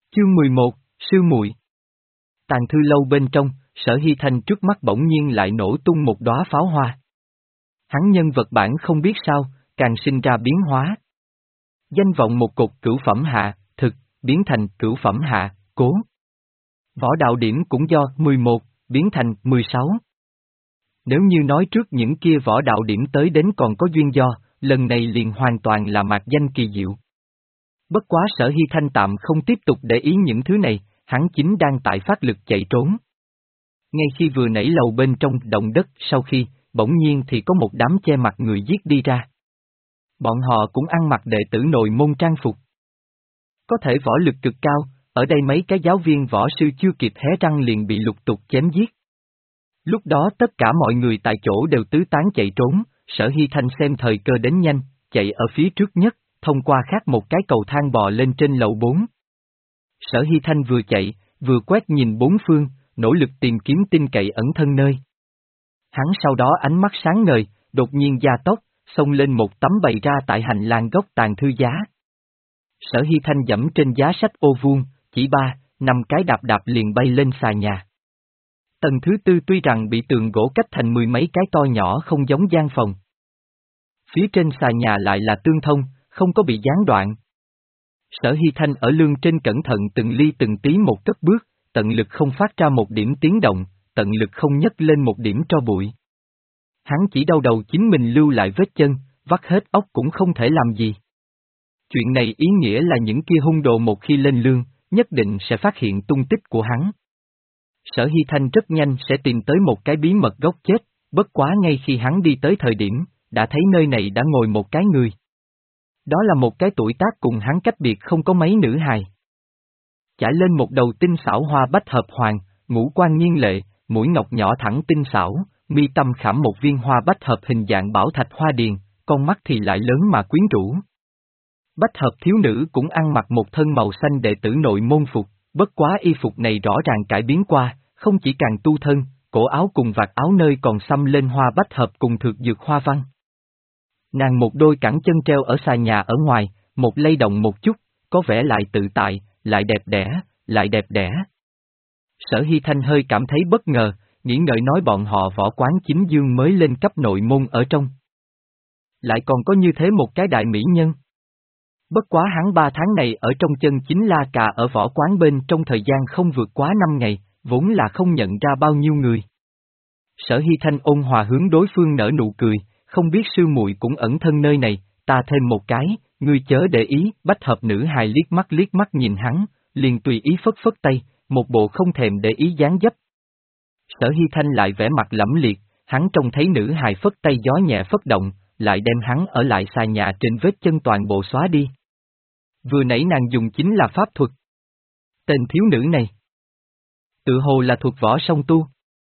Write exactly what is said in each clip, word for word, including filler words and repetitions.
Chương mười một, Sư muội. Tàng thư lâu bên trong, Sở Hy Thanh trước mắt bỗng nhiên lại nổ tung một đóa pháo hoa. Hắn nhân vật bản không biết sao, càng sinh ra biến hóa. Danh vọng một cột cửu phẩm hạ, thực, biến thành cửu phẩm hạ, cố. Võ đạo điểm cũng do mười một, biến thành mười sáu. Nếu như nói trước những kia võ đạo điểm tới đến còn có duyên do, lần này liền hoàn toàn là mạc danh kỳ diệu. Bất quá Sở Hy Thanh tạm không tiếp tục để ý những thứ này, hắn chính đang tại phát lực chạy trốn. Ngay khi vừa nảy lầu bên trong động đất sau khi, bỗng nhiên thì có một đám che mặt người giết đi ra. Bọn họ cũng ăn mặc đệ tử nội môn trang phục. Có thể võ lực cực cao, ở đây mấy cái giáo viên võ sư chưa kịp hé răng liền bị lục tục chém giết. Lúc đó tất cả mọi người tại chỗ đều tứ tán chạy trốn, Sở Hy Thanh xem thời cơ đến nhanh, chạy ở phía trước nhất, thông qua khác một cái cầu thang bò lên trên lầu bốn. Sở Hy Thanh vừa chạy, vừa quét nhìn bốn phương, nỗ lực tìm kiếm tin cậy ẩn thân nơi. Hắn sau đó ánh mắt sáng ngời, đột nhiên gia tốc, xông lên một tấm bày ra tại hành lang góc tàng thư giá. Sở Hy Thanh dẫm trên giá sách ô vuông, chỉ ba, năm cái đạp đạp liền bay lên xà nhà. Tầng thứ tư tuy rằng bị tường gỗ cách thành mười mấy cái to nhỏ không giống gian phòng. Phía trên xà nhà lại là tương thông, không có bị gián đoạn. Sở Hy Thanh ở lương trên cẩn thận từng ly từng tí một cất bước, tận lực không phát ra một điểm tiếng động, tận lực không nhấc lên một điểm tro bụi. Hắn chỉ đau đầu chính mình lưu lại vết chân, vắt hết óc cũng không thể làm gì. Chuyện này ý nghĩa là những kia hung đồ một khi lên lương, nhất định sẽ phát hiện tung tích của hắn. Sở Hy Thanh rất nhanh sẽ tìm tới một cái bí mật gốc chết, bất quá ngay khi hắn đi tới thời điểm, đã thấy nơi này đã ngồi một cái người. Đó là một cái tuổi tác cùng hắn cách biệt không có mấy nữ hài. Chải lên một đầu tinh xảo hoa bách hợp hoàng, ngũ quan nghiêng lệ, mũi ngọc nhỏ thẳng tinh xảo, mi tâm khảm một viên hoa bách hợp hình dạng bảo thạch hoa điền, con mắt thì lại lớn mà quyến rũ. Bách hợp thiếu nữ cũng ăn mặc một thân màu xanh đệ tử nội môn phục, bất quá y phục này rõ ràng cải biến qua, không chỉ càng tu thân, cổ áo cùng vạt áo nơi còn xăm lên hoa bách hợp cùng thược dược hoa văn. Nàng một đôi cẳng chân treo ở xà nhà ở ngoài, một lay động một chút, có vẻ lại tự tại, lại đẹp đẽ, lại đẹp đẽ. Sở Hy Thanh hơi cảm thấy bất ngờ, nghĩ ngợi nói bọn họ võ quán chính dương mới lên cấp nội môn ở trong. Lại còn có như thế một cái đại mỹ nhân. Bất quá hắn ba tháng này ở trong chân chính la cà ở võ quán bên trong thời gian không vượt quá năm ngày, vốn là không nhận ra bao nhiêu người. Sở Hy Thanh ôn hòa hướng đối phương nở nụ cười, không biết sư muội cũng ẩn thân nơi này, ta thêm một cái, ngươi chớ để ý, bách hợp nữ hài liếc mắt liếc mắt nhìn hắn, liền tùy ý phất phất tay, một bộ không thèm để ý dáng dấp. Sở Hy Thanh lại vẻ mặt lẫm liệt, hắn trông thấy nữ hài phất tay gió nhẹ phất động, lại đem hắn ở lại xà nhà trên vết chân toàn bộ xóa đi. Vừa nãy nàng dùng chính là pháp thuật. Tên thiếu nữ này tự hồ là thuộc võ song tu,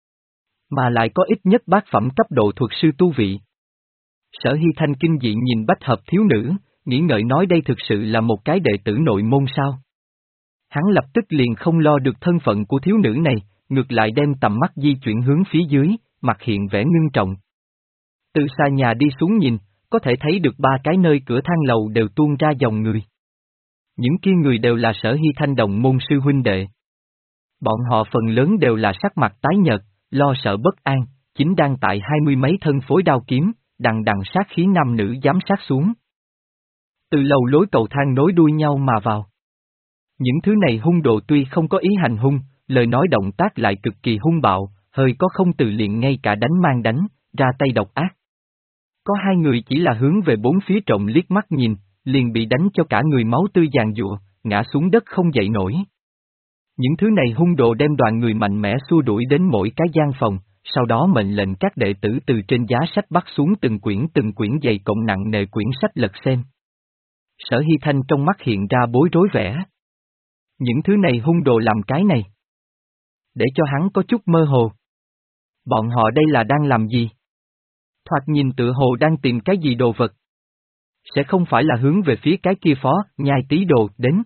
mà lại có ít nhất bát phẩm cấp độ thuật sư tu vị. Sở Hy Thanh kinh dị nhìn bách hợp thiếu nữ, nghĩ ngợi nói đây thực sự là một cái đệ tử nội môn sao. Hắn lập tức liền không lo được thân phận của thiếu nữ này, ngược lại đem tầm mắt di chuyển hướng phía dưới, mặt hiện vẻ ngưng trọng. Từ xa nhà đi xuống nhìn, có thể thấy được ba cái nơi cửa thang lầu đều tuôn ra dòng người. Những kia người đều là Sở Hy Thanh đồng môn sư huynh đệ. Bọn họ phần lớn đều là sắc mặt tái nhợt, lo sợ bất an, chính đang tại hai mươi mấy thân phối đao kiếm, đằng đằng sát khí nam nữ giám sát xuống. Từ lầu lối cầu thang nối đuôi nhau mà vào. Những thứ này hung đồ tuy không có ý hành hung, lời nói động tác lại cực kỳ hung bạo, hơi có không từ liền ngay cả đánh mang đánh, ra tay độc ác. Có hai người chỉ là hướng về bốn phía trộm liếc mắt nhìn, liền bị đánh cho cả người máu tươi giàn giụa, ngã xuống đất không dậy nổi. Những thứ này hung đồ đem đoàn người mạnh mẽ xua đuổi đến mỗi cái gian phòng, sau đó mệnh lệnh các đệ tử từ trên giá sách bắt xuống từng quyển từng quyển dày cộng nặng nề quyển sách lật xem. Sở Hy Thanh trong mắt hiện ra bối rối vẻ. Những thứ này hung đồ làm cái này. Để cho hắn có chút mơ hồ. Bọn họ đây là đang làm gì? Thoạt nhìn tựa hồ đang tìm cái gì đồ vật. Sẽ không phải là hướng về phía cái kia phó, nhai tí đồ, đến.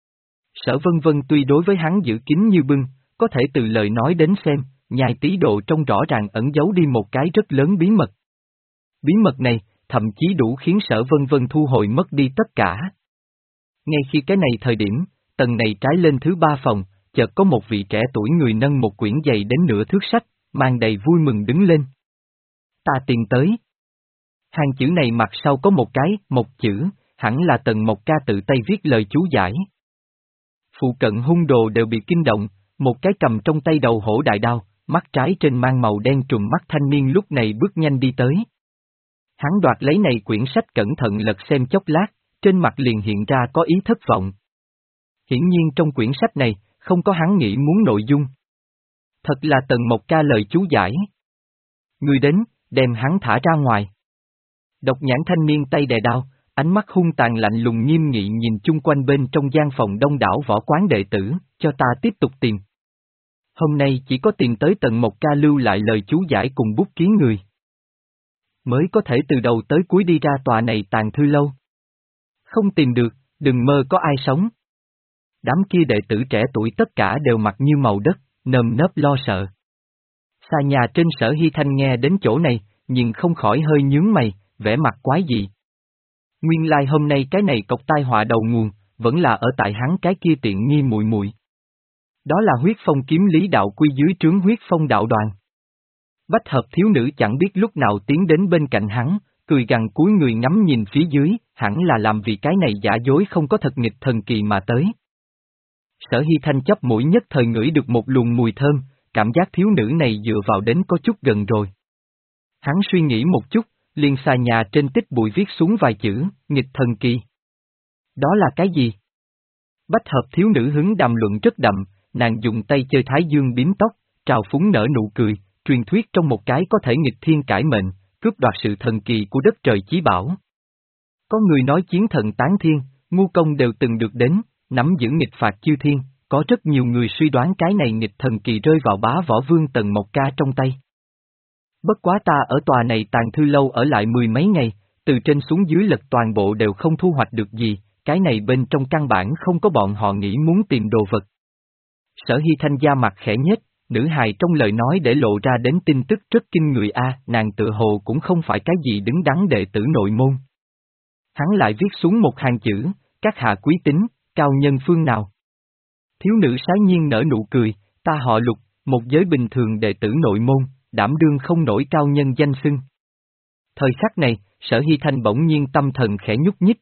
Sở Vân Vân tuy đối với hắn giữ kín như bưng, có thể từ lời nói đến xem, nhai tí đồ trông rõ ràng ẩn giấu đi một cái rất lớn bí mật. Bí mật này, thậm chí đủ khiến Sở Vân Vân thu hồi mất đi tất cả. Ngay khi cái này thời điểm, tầng này trái lên thứ ba phòng, chợt có một vị trẻ tuổi người nâng một quyển dày đến nửa thước sách, mang đầy vui mừng đứng lên. Ta tìm tới. Hàng chữ này mặt sau có một cái, một chữ, hẳn là Tần Mộc Ca tự tay viết lời chú giải. Phụ cận hung đồ đều bị kinh động, một cái cầm trong tay đầu hổ đại đao, mắt trái trên mang màu đen trùm mắt thanh niên lúc này bước nhanh đi tới. Hắn đoạt lấy này quyển sách cẩn thận lật xem chốc lát, trên mặt liền hiện ra có ý thất vọng. Hiển nhiên trong quyển sách này, không có hắn nghĩ muốn nội dung. Thật là Tần Mộc Ca lời chú giải. Người đến, đem hắn thả ra ngoài. Độc nhãn thanh niên tay đè đao, ánh mắt hung tàn lạnh lùng nghiêm nghị nhìn chung quanh bên trong gian phòng đông đảo võ quán đệ tử, cho ta tiếp tục tìm. Hôm nay chỉ có tìm tới Tần Mộc Ca lưu lại lời chú giải cùng bút ký người. Mới có thể từ đầu tới cuối đi ra tòa này tàng thư lâu. Không tìm được, đừng mơ có ai sống. Đám kia đệ tử trẻ tuổi tất cả đều mặt như màu đất, nơm nớp lo sợ. Xa nhà trên Sở Hy Thanh nghe đến chỗ này, nhưng không khỏi hơi nhướng mày, vẻ mặt quái dị. Nguyên lai hôm nay cái này cọc tai họa đầu nguồn, vẫn là ở tại hắn cái kia tiện nghi muội muội. Đó là huyết phong kiếm lý đạo quy dưới trướng huyết phong đạo đoàn. Bách hợp thiếu nữ chẳng biết lúc nào tiến đến bên cạnh hắn, cười gằn cúi người ngắm nhìn phía dưới, hẳn là làm vì cái này giả dối không có thật nghịch thần kỳ mà tới. Sở Hy Thanh chóp mũi nhất thời ngửi được một luồng mùi thơm, cảm giác thiếu nữ này dựa vào đến có chút gần rồi. Hắn suy nghĩ một chút, liền xà nhà trên tích bụi viết xuống vài chữ, nghịch thần kỳ. Đó là cái gì? Bách hợp thiếu nữ hứng đàm luận rất đậm, nàng dùng tay chơi thái dương bím tóc, trào phúng nở nụ cười, truyền thuyết trong một cái có thể nghịch thiên cải mệnh, cướp đoạt sự thần kỳ của đất trời chí bảo. Có người nói chiến thần tán thiên, ngu công đều từng được đến, nắm giữ nghịch phạt chư thiên, có rất nhiều người suy đoán cái này nghịch thần kỳ rơi vào bá võ vương Tần Mộc Ca trong tay. Bất quá ta ở tòa này tàng thư lâu ở lại mười mấy ngày, từ trên xuống dưới lật toàn bộ đều không thu hoạch được gì, cái này bên trong căn bản không có bọn họ nghĩ muốn tìm đồ vật. Sở Hy Thanh da mặt khẽ nhếch, nữ hài trong lời nói để lộ ra đến tin tức rất kinh người a, nàng tự hồ cũng không phải cái gì đứng đắn đệ tử nội môn. Hắn lại viết xuống một hàng chữ, các hạ quý tính, cao nhân phương nào. Thiếu nữ sái nhiên nở nụ cười, ta họ Lục, một giới bình thường đệ tử nội môn, đảm đương không nổi cao nhân danh xưng. Thời khắc này, Sở Hy Thanh bỗng nhiên tâm thần khẽ nhúc nhích.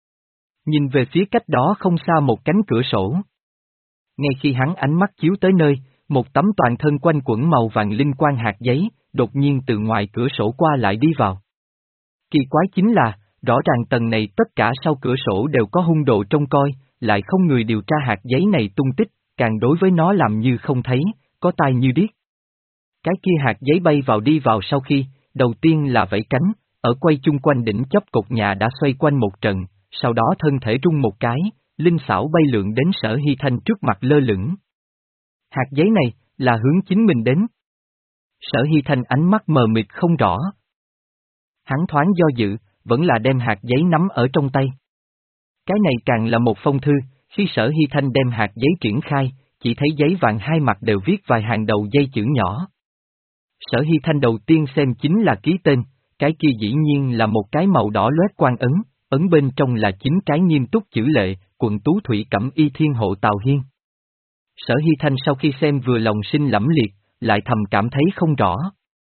Nhìn về phía cách đó không xa một cánh cửa sổ. Ngay khi hắn ánh mắt chiếu tới nơi, một tấm toàn thân quanh quẩn màu vàng linh quang hạt giấy, đột nhiên từ ngoài cửa sổ qua lại đi vào. Kỳ quái chính là, rõ ràng tầng này tất cả sau cửa sổ đều có hung đồ trông coi, lại không người điều tra hạt giấy này tung tích, càng đối với nó làm như không thấy, có tai như điếc. Cái kia hạt giấy bay vào đi vào sau khi, đầu tiên là vẫy cánh, ở quay chung quanh đỉnh chóp cột nhà đã xoay quanh một trận, sau đó thân thể rung một cái, linh xảo bay lượn đến Sở Hy Thanh trước mặt lơ lửng. Hạt giấy này, là hướng chính mình đến. Sở Hy Thanh ánh mắt mờ mịt không rõ. Hắn thoáng do dự, vẫn là đem hạt giấy nắm ở trong tay. Cái này càng là một phong thư, khi Sở Hy Thanh đem hạt giấy triển khai, chỉ thấy giấy vàng hai mặt đều viết vài hàng đầu dây chữ nhỏ. Sở Hy Thanh đầu tiên xem chính là ký tên, cái kia dĩ nhiên là một cái màu đỏ loét quan ấn, ấn bên trong là chín cái nghiêm túc chữ lệ, quận Tú Thủy Cẩm Y Thiên Hộ Tào Hiên. Sở Hy Thanh sau khi xem vừa lòng sinh lẫm liệt, lại thầm cảm thấy không rõ.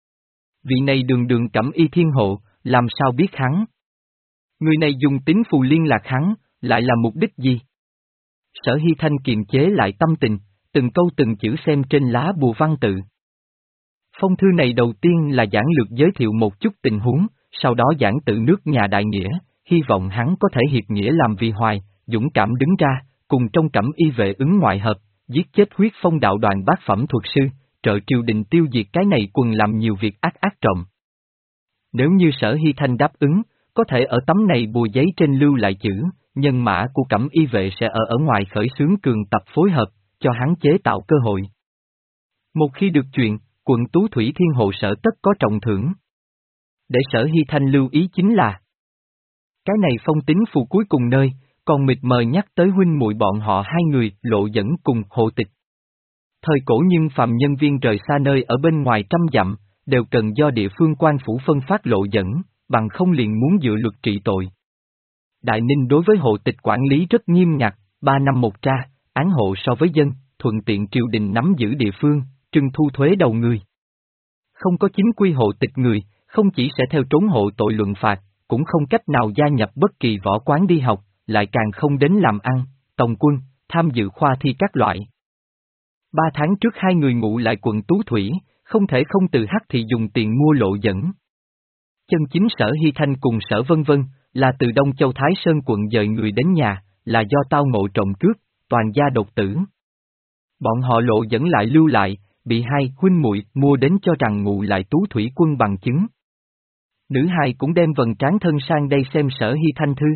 Vị này đường đường Cẩm Y Thiên Hộ, làm sao biết hắn? Người này dùng tín phù liên lạc hắn, lại là mục đích gì? Sở Hy Thanh kiềm chế lại tâm tình, từng câu từng chữ xem trên lá bùa văn tự. Phong thư này đầu tiên là giảng lược giới thiệu một chút tình huống, sau đó giảng tự nước nhà đại nghĩa, hy vọng hắn có thể hiệp nghĩa làm vì hoài, dũng cảm đứng ra, cùng trong Cẩm Y vệ ứng ngoại hợp, giết chết huyết phong đạo đoàn bát phẩm thuật sư, trợ triều đình tiêu diệt cái này quần làm nhiều việc ác ác trộm. Nếu như Sở Hy Thanh đáp ứng, có thể ở tấm này bùa giấy trên lưu lại chữ, nhân mã của Cẩm Y vệ sẽ ở ở ngoài khởi xướng cường tập phối hợp, cho hắn chế tạo cơ hội. Một khi được chuyện, quận Tú Thủy Thiên Hộ Sở tất có trọng thưởng. Để Sở Hy Thanh lưu ý chính là cái này phong tín phù cuối cùng nơi, còn mịt mờ nhắc tới huynh muội bọn họ hai người lộ dẫn cùng hộ tịch. Thời cổ nhưng phàm nhân viên rời xa nơi ở bên ngoài trăm dặm, đều cần do địa phương quan phủ phân phát lộ dẫn, bằng không liền muốn dựa luật trị tội. Đại Ninh đối với hộ tịch quản lý rất nghiêm ngặt, ba năm một tra, án hộ so với dân, thuận tiện triều đình nắm giữ địa phương, trưng thu thuế đầu người. Không có chính quy hộ tịch người, không chỉ sẽ theo trốn hộ tội luận phạt, cũng không cách nào gia nhập bất kỳ võ quán đi học, lại càng không đến làm ăn, tòng quân, tham dự khoa thi các loại. Ba tháng trước hai người ngụ lại quận Tú Thủy, không thể không từ hắc thị dùng tiền mua lộ dẫn. Chân chính Sở Hy Thanh cùng Sở Vân Vân, là từ Đông Châu Thái Sơn quận dời người đến nhà, là do tao ngộ trộm cướp, toàn gia đột tử. Bọn họ lộ dẫn lại lưu lại, bị hai huynh muội mua đến cho rằng ngụ lại Tú Thủy quân bằng chứng. Nữ hài cũng đem vần trán thân sang đây xem Sở Hy Thanh thư.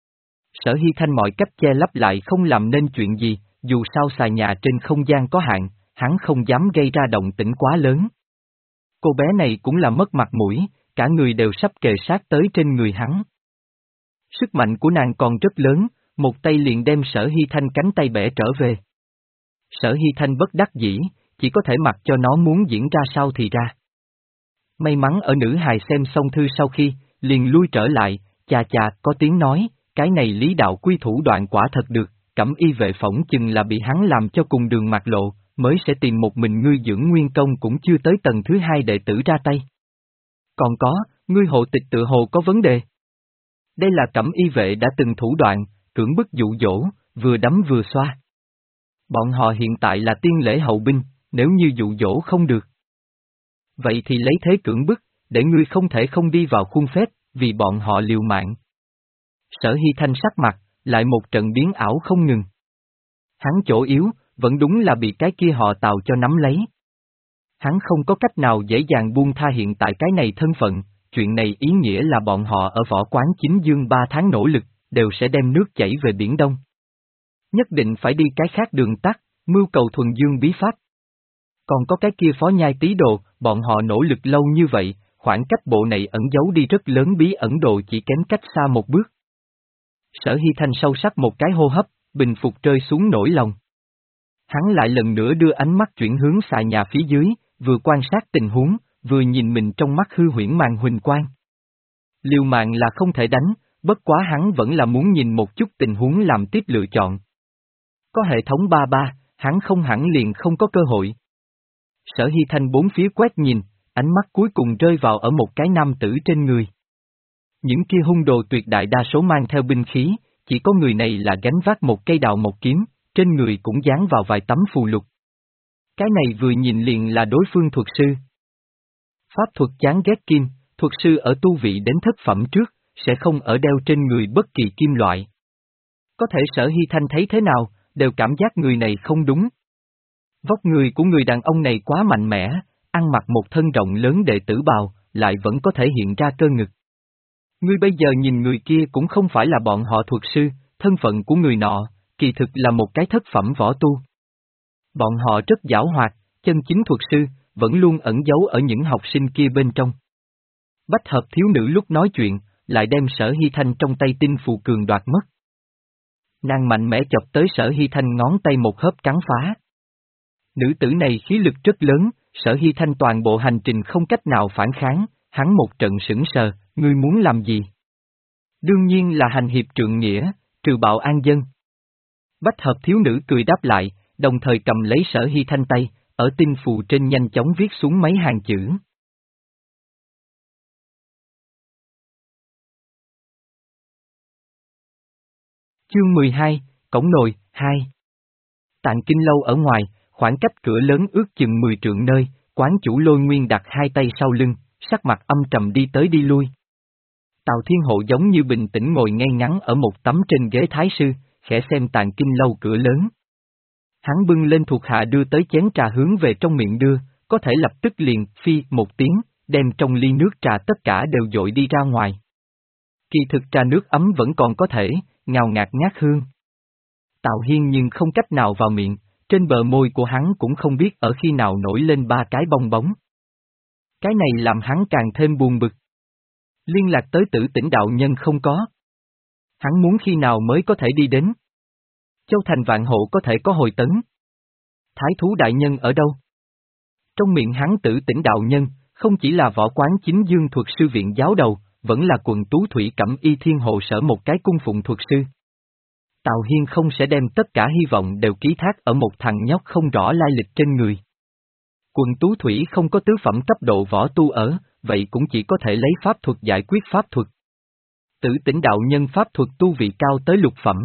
Sở Hy Thanh mọi cách che lấp lại không làm nên chuyện gì, dù sao xài nhà trên không gian có hạn, hắn không dám gây ra động tĩnh quá lớn. Cô bé này cũng là mất mặt mũi, cả người đều sắp kề sát tới trên người hắn. Sức mạnh của nàng còn rất lớn, một tay liền đem Sở Hy Thanh cánh tay bẻ trở về. Sở Hy Thanh bất đắc dĩ, chỉ có thể mặc cho nó muốn diễn ra sao thì ra. May mắn ở nữ hài xem xong thư sau khi, liền lui trở lại, chà chà, có tiếng nói, cái này Lý Đạo Quy thủ đoạn quả thật được, Cẩm Y vệ phỏng chừng là bị hắn làm cho cùng đường mạt lộ, mới sẽ tìm một mình ngươi dưỡng nguyên công cũng chưa tới tầng thứ hai đệ tử ra tay. Còn có, ngươi hộ tịch tự hồ có vấn đề. Đây là Cẩm Y vệ đã từng thủ đoạn, cưỡng bức dụ dỗ, vừa đấm vừa xoa. Bọn họ hiện tại là tiên lễ hậu binh, nếu như dụ dỗ không được. Vậy thì lấy thế cưỡng bức, để ngươi không thể không đi vào khuôn phép, vì bọn họ liều mạng. Sở Hy Thanh sắc mặt, lại một trận biến ảo không ngừng. Hắn chỗ yếu, vẫn đúng là bị cái kia họ Tào cho nắm lấy. Hắn không có cách nào dễ dàng buông tha hiện tại cái này thân phận, chuyện này ý nghĩa là bọn họ ở võ quán chính dương ba tháng nỗ lực, đều sẽ đem nước chảy về Biển Đông. Nhất định phải đi cái khác đường tắt, mưu cầu thuần dương bí pháp. Còn có cái kia phó nhai tí đồ, bọn họ nỗ lực lâu như vậy, khoảng cách bộ này ẩn giấu đi rất lớn bí ẩn đồ chỉ kém cách xa một bước. Sở Hy Thanh sâu sắc một cái hô hấp, bình phục rơi xuống nỗi lòng. Hắn lại lần nữa đưa ánh mắt chuyển hướng xà nhà phía dưới, vừa quan sát tình huống, vừa nhìn mình trong mắt hư huyễn màn huỳnh quang. Liều mạng là không thể đánh, bất quá hắn vẫn là muốn nhìn một chút tình huống làm tiếp lựa chọn. Có hệ thống ba ba, hắn không hẳn liền không có cơ hội. Sở Hy Thanh bốn phía quét nhìn, ánh mắt cuối cùng rơi vào ở một cái nam tử trên người. Những kia hung đồ tuyệt đại đa số mang theo binh khí, chỉ có người này là gánh vác một cây đào một kiếm, trên người cũng dán vào vài tấm phù lục. Cái này vừa nhìn liền là đối phương thuật sư. Pháp thuật chán ghét kim, thuật sư ở tu vị đến thất phẩm trước, sẽ không ở đeo trên người bất kỳ kim loại. Có thể Sở Hy Thanh thấy thế nào, đều cảm giác người này không đúng. Vóc người của người đàn ông này quá mạnh mẽ, ăn mặc một thân rộng lớn đệ tử bào, lại vẫn có thể hiện ra cơ ngực. Ngươi bây giờ nhìn người kia cũng không phải là bọn họ thuật sư, thân phận của người nọ, kỳ thực là một cái thất phẩm võ tu. Bọn họ rất giảo hoạt, chân chính thuật sư, vẫn luôn ẩn giấu ở những học sinh kia bên trong. Bách hợp thiếu nữ lúc nói chuyện, lại đem Sở Hy Thanh trong tay tinh phù cường đoạt mất. Nàng mạnh mẽ chọc tới Sở Hy Thanh ngón tay một hớp cắn phá. Nữ tử này khí lực rất lớn, Sở Hy Thanh toàn bộ hành trình không cách nào phản kháng, hắn một trận sững sờ, ngươi muốn làm gì? Đương nhiên là hành hiệp trượng nghĩa, trừ bạo an dân. Bách hợp thiếu nữ cười đáp lại, đồng thời cầm lấy Sở Hy Thanh tay, ở tinh phù trên nhanh chóng viết xuống mấy hàng chữ. Chương mười hai, Cổng Nồi, hai. Tạng Kinh Lâu ở ngoài, khoảng cách cửa lớn ước chừng mười trượng nơi, quán chủ Lôi Nguyên đặt hai tay sau lưng, sắc mặt âm trầm đi tới đi lui. Tào Thiên Hộ giống như bình tĩnh ngồi ngay ngắn ở một tấm trên ghế thái sư, khẽ xem Tạng Kinh Lâu cửa lớn. Hắn bưng lên thuộc hạ đưa tới chén trà hướng về trong miệng đưa, có thể lập tức liền phi một tiếng, đem trong ly nước trà tất cả đều dội đi ra ngoài. Kỳ thực trà nước ấm vẫn còn có thể, ngào ngạt ngát hương. Tào Hiên nhưng không cách nào vào miệng, trên bờ môi của hắn cũng không biết ở khi nào nổi lên ba cái bong bóng. Cái này làm hắn càng thêm buồn bực. Liên lạc tới Tử Tỉnh đạo nhân không có. Hắn muốn khi nào mới có thể đi đến. Châu Thành Vạn Hộ có thể có hồi tấn. Thái thú đại nhân ở đâu? Trong miệng hắn Tử Tỉnh đạo nhân, không chỉ là võ quán chính dương thuật sư viện giáo đầu, vẫn là quần tú thủy Cẩm Y thiên hộ sở một cái cung phụng thuật sư. Tào Hiên không sẽ đem tất cả hy vọng đều ký thác ở một thằng nhóc không rõ lai lịch trên người. Quận Tú Thủy không có tứ phẩm cấp độ võ tu ở, vậy cũng chỉ có thể lấy pháp thuật giải quyết pháp thuật. Tử Tỉnh đạo nhân pháp thuật tu vị cao tới lục phẩm.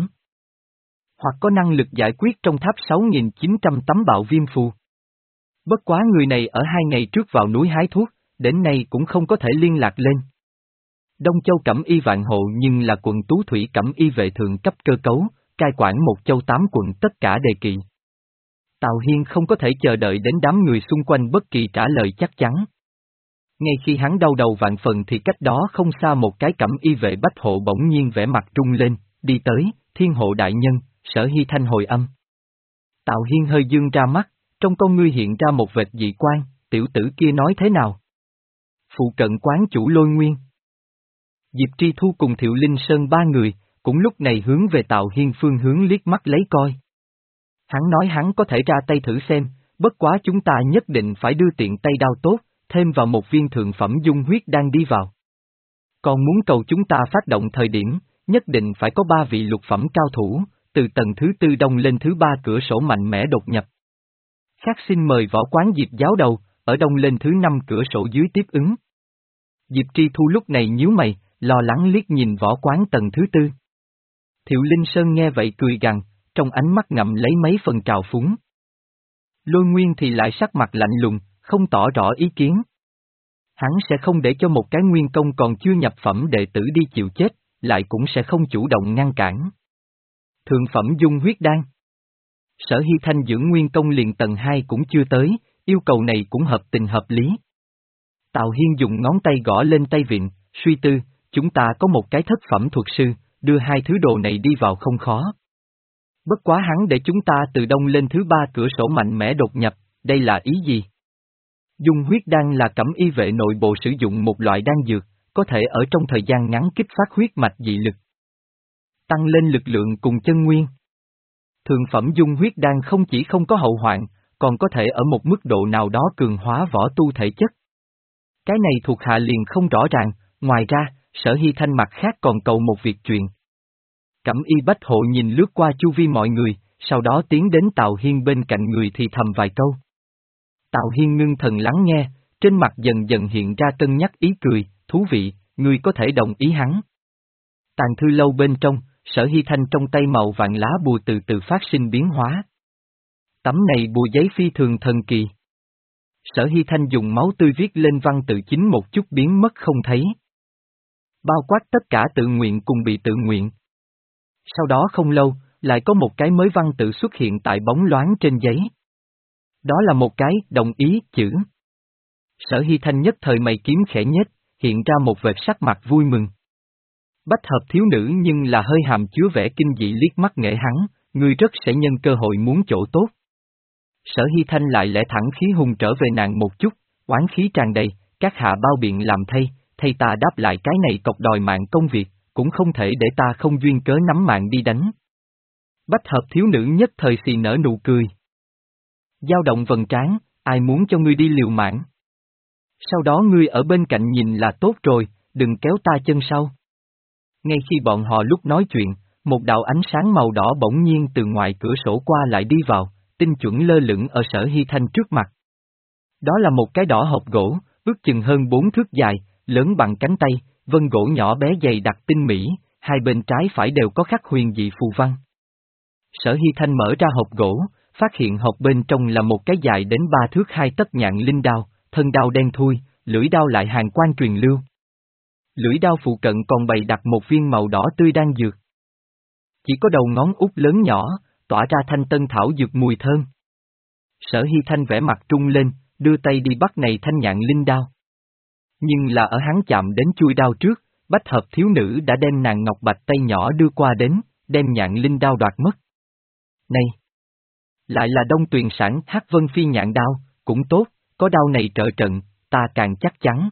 Hoặc có năng lực giải quyết trong tháp sáu nghìn chín trăm tấm bạo viêm phù. Bất quá người này ở hai ngày trước vào núi hái thuốc, đến nay cũng không có thể liên lạc lên. Đông Châu Cẩm Y vạn hộ nhưng là quận Tú Thủy Cẩm Y vệ thượng cấp cơ cấu, cai quản một châu tám quận tất cả đề kỵ. Tào Hiên không có thể chờ đợi đến đám người xung quanh bất kỳ trả lời chắc chắn. Ngay khi hắn đau đầu vạn phần thì cách đó không xa một cái Cẩm Y vệ bách hộ bỗng nhiên vẻ mặt trung lên, đi tới, Thiên hộ đại nhân, Sở Hy Thanh hồi âm. Tào Hiên hơi dương ra mắt, trong con ngươi hiện ra một vệt dị quan, tiểu tử kia nói thế nào? Phụ cận quán chủ Lôi Nguyên. Diệp Tri Thu cùng Thiệu Linh Sơn ba người, cũng lúc này hướng về Tào Hiên phương hướng liếc mắt lấy coi. Hắn nói hắn có thể ra tay thử xem, bất quá chúng ta nhất định phải đưa tiện tay đao tốt, thêm vào một viên thượng phẩm dung huyết đang đi vào. Còn muốn cầu chúng ta phát động thời điểm, nhất định phải có ba vị lục phẩm cao thủ, từ tầng thứ tư đông lên thứ ba cửa sổ mạnh mẽ đột nhập. Khác xin mời võ quán Diệp giáo đầu, ở đông lên thứ năm cửa sổ dưới tiếp ứng. Diệp Tri Thu lúc này nhíu mày, lo lắng liếc nhìn võ quán tầng thứ tư. Thiệu Linh Sơn nghe vậy cười gằn, trong ánh mắt ngậm lấy mấy phần trào phúng. Lôi Nguyên thì lại sắc mặt lạnh lùng, không tỏ rõ ý kiến. Hắn sẽ không để cho một cái nguyên công còn chưa nhập phẩm đệ tử đi chịu chết, lại cũng sẽ không chủ động ngăn cản. Thượng phẩm dung huyết đan. Sở Hy Thanh dưỡng nguyên công liền tầng hai cũng chưa tới, yêu cầu này cũng hợp tình hợp lý. Tào Hiên dùng ngón tay gõ lên tay vịn, suy tư, chúng ta có một cái thất phẩm thuật sư, đưa hai thứ đồ này đi vào không khó. Bất quá hắn để chúng ta từ đông lên thứ ba cửa sổ mạnh mẽ đột nhập, đây là ý gì? Dung huyết đan là Cẩm Y vệ nội bộ sử dụng một loại đan dược, có thể ở trong thời gian ngắn kích phát huyết mạch dị lực. Tăng lên lực lượng cùng chân nguyên. Thượng phẩm dung huyết đan không chỉ không có hậu hoạn, còn có thể ở một mức độ nào đó cường hóa võ tu thể chất. Cái này thuộc hạ liền không rõ ràng, ngoài ra, Sở Hy Thanh mặt khác còn cầu một việc truyền. Cẩm Y bách hộ nhìn lướt qua chu vi mọi người, sau đó tiến đến Tào Hiên bên cạnh người thì thầm vài câu. Tào Hiên ngưng thần lắng nghe, trên mặt dần dần hiện ra cân nhắc ý cười, thú vị, ngươi có thể đồng ý hắn. Tàn thư lâu bên trong, Sở Hy Thanh trong tay màu vàng lá bùa từ từ phát sinh biến hóa. Tấm này bùa giấy phi thường thần kỳ. Sở Hy Thanh dùng máu tươi viết lên văn tự chính một chút biến mất không thấy. Bao quát tất cả tự nguyện cùng bị tự nguyện. Sau đó không lâu, lại có một cái mới văn tự xuất hiện tại bóng loáng trên giấy. Đó là một cái đồng ý chữ. Sở Hy Thanh nhất thời mày kiếm khẽ nhếch, hiện ra một vệt sắc mặt vui mừng. Bách hợp thiếu nữ nhưng là hơi hàm chứa vẻ kinh dị liếc mắt nghệ hắn, ngươi rất sẽ nhân cơ hội muốn chỗ tốt. Sở Hy Thanh lại lẽ thẳng khí hùng trở về nàng một chút, oán khí tràn đầy, các hạ bao biện làm thay, thay ta đáp lại cái này cọc đòi mạng công việc, cũng không thể để ta không duyên cớ nắm mạng đi đánh. Bách hợp thiếu nữ nhất thời xì nở nụ cười. Dao động vầng trán, ai muốn cho ngươi đi liều mạng. Sau đó ngươi ở bên cạnh nhìn là tốt rồi, đừng kéo ta chân sau. Ngay khi bọn họ lúc nói chuyện, một đạo ánh sáng màu đỏ bỗng nhiên từ ngoài cửa sổ qua lại đi vào, tinh chuẩn lơ lửng ở Sở Hy Thanh trước mặt. Đó là một cái đỏ hộp gỗ, ước chừng hơn bốn thước dài, lớn bằng cánh tay, vân gỗ nhỏ bé dày đặc tinh mỹ, hai bên trái phải đều có khắc huyền dị phù văn. Sở Hy Thanh mở ra hộp gỗ, phát hiện hộp bên trong là một cái dài đến ba thước hai tấc nhạn linh đao, thân đao đen thui, lưỡi đao lại hàng quan truyền lưu. Lưỡi đao phụ cận còn bày đặt một viên màu đỏ tươi đan dược. Chỉ có đầu ngón út lớn nhỏ, tỏa ra thanh tân thảo dược mùi thơm. Sở Hy Thanh vẽ mặt trung lên, đưa tay đi bắt này thanh nhạn linh đao. Nhưng là ở hắn chạm đến chui đao trước, bách hợp thiếu nữ đã đem nàng ngọc bạch tay nhỏ đưa qua đến, đem nhạn linh đao đoạt mất. Này! Lại là Đông Tuyền sản Hắc Vân Phi nhạn đao, cũng tốt, có đao này trợ trận, ta càng chắc chắn.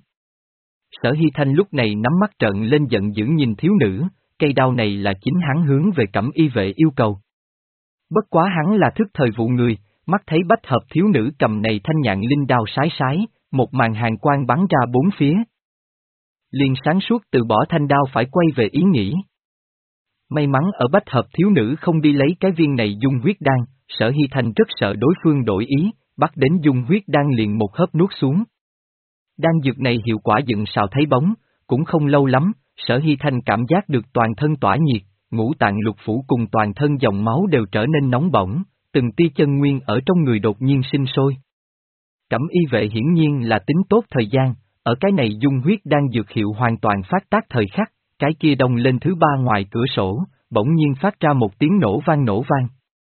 Sở Hy Thanh lúc này nắm mắt trợn lên giận dữ nhìn thiếu nữ, cây đao này là chính hắn hướng về Cẩm Y vệ yêu cầu. Bất quá hắn là thức thời vụ người, mắt thấy bách hợp thiếu nữ cầm này thanh nhạn linh đao sái sái, một màn hàn quang bắn ra bốn phía. Liền sáng suốt từ bỏ thanh đao phải quay về ý nghĩ. May mắn ở bách hợp thiếu nữ không đi lấy cái viên này dung huyết đan, Sở Hy Thanh rất sợ đối phương đổi ý, bắt đến dung huyết đan liền một hớp nuốt xuống. Đan dược này hiệu quả dựng sào thấy bóng, cũng không lâu lắm, Sở Hy Thanh cảm giác được toàn thân tỏa nhiệt, ngũ tạng lục phủ cùng toàn thân dòng máu đều trở nên nóng bỏng, từng tia chân nguyên ở trong người đột nhiên sinh sôi. Cẩm y vệ hiển nhiên là tính tốt thời gian, ở cái này dung huyết đan dược hiệu hoàn toàn phát tác thời khắc, cái kia đông lên thứ ba ngoài cửa sổ, bỗng nhiên phát ra một tiếng nổ vang nổ vang.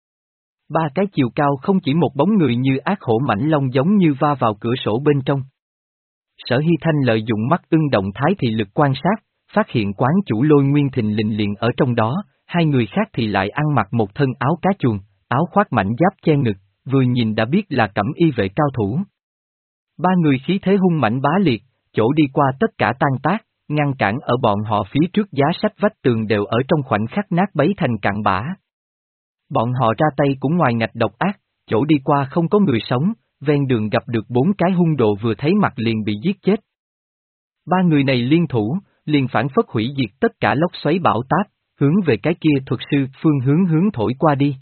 Ba cái chiều cao không chỉ một bóng người như ác hổ mãnh long giống như va vào cửa sổ bên trong. Sở Hy Thanh lợi dụng mắt ưng động thái thị lực quan sát, phát hiện quán chủ Lôi Nguyên thình lình liền ở trong đó, hai người khác thì lại ăn mặc một thân áo cá chuồn, áo khoác mảnh giáp che ngực, vừa nhìn đã biết là cẩm y vệ cao thủ. Ba người khí thế hung mãnh bá liệt, chỗ đi qua tất cả tan tác, ngăn cản ở bọn họ phía trước giá sách vách tường đều ở trong khoảnh khắc nát bấy thành cặn bã. Bọn họ ra tay cũng ngoài ngạch độc ác, chỗ đi qua không có người sống, ven đường gặp được bốn cái hung đồ vừa thấy mặt liền bị giết chết. Ba người này liên thủ, liền phản phất hủy diệt tất cả lốc xoáy bão táp, hướng về cái kia thuật sư phương hướng hướng thổi qua đi.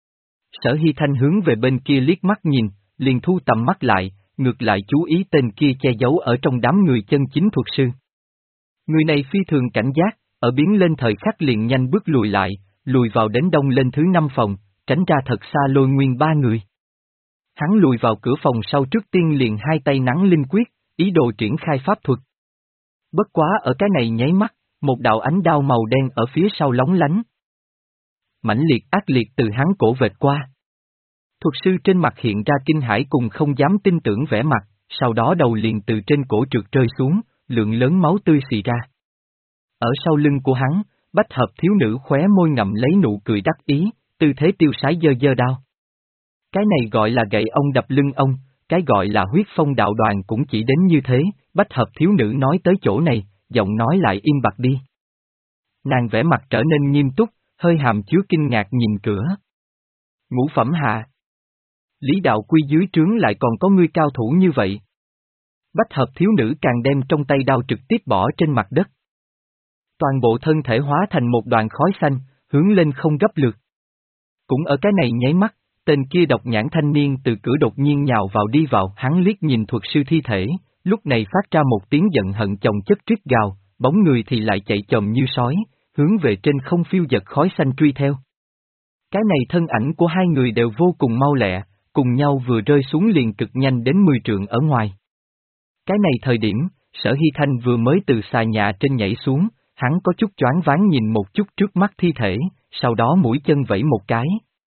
Sở Hy Thanh hướng về bên kia liếc mắt nhìn, liền thu tầm mắt lại, ngược lại chú ý tên kia che giấu ở trong đám người chân chính thuật sư. Người này phi thường cảnh giác, ở biến lên thời khắc liền nhanh bước lùi lại, lùi vào đến đông lên thứ năm phòng, tránh ra thật xa Lôi Nguyên ba người. Hắn lùi vào cửa phòng sau trước tiên liền hai tay nắn linh quyết, ý đồ triển khai pháp thuật. Bất quá ở cái này nháy mắt, một đạo ánh đao màu đen ở phía sau lóng lánh. Mãnh liệt ác liệt từ hắn cổ vệt qua. Thuật sư trên mặt hiện ra kinh hãi cùng không dám tin tưởng vẻ mặt, sau đó đầu liền từ trên cổ trượt rơi xuống, lượng lớn máu tươi xì ra. Ở sau lưng của hắn, bách hợp thiếu nữ khóe môi ngậm lấy nụ cười đắc ý, tư thế tiêu sái giơ giơ đao. Cái này gọi là gậy ông đập lưng ông, cái gọi là huyết phong đạo đoàn cũng chỉ đến như thế, bách hợp thiếu nữ nói tới chỗ này, giọng nói lại im bặt đi. Nàng vẻ mặt trở nên nghiêm túc, hơi hàm chứa kinh ngạc nhìn cửa. Ngũ phẩm hạ. Lý đạo quy dưới trướng lại còn có ngươi cao thủ như vậy. Bách hợp thiếu nữ càng đem trong tay đao trực tiếp bỏ trên mặt đất. Toàn bộ thân thể hóa thành một đoàn khói xanh, hướng lên không gấp lượt. Cũng ở cái này nháy mắt, tên kia độc nhãn thanh niên từ cửa đột nhiên nhào vào đi vào, hắn liếc nhìn thuật sư thi thể, lúc này phát ra một tiếng giận hận chồng chất rít gào, bóng người thì lại chạy chồm như sói, hướng về trên không phiêu dật khói xanh truy theo. Cái này thân ảnh của hai người đều vô cùng mau lẹ, cùng nhau vừa rơi xuống liền cực nhanh đến mười trượng ở ngoài. Cái này thời điểm, Sở Hy Thanh vừa mới từ xà nhà trên nhảy xuống, hắn có chút choáng váng nhìn một chút trước mắt thi thể, sau đó mũi chân vẫy một cái.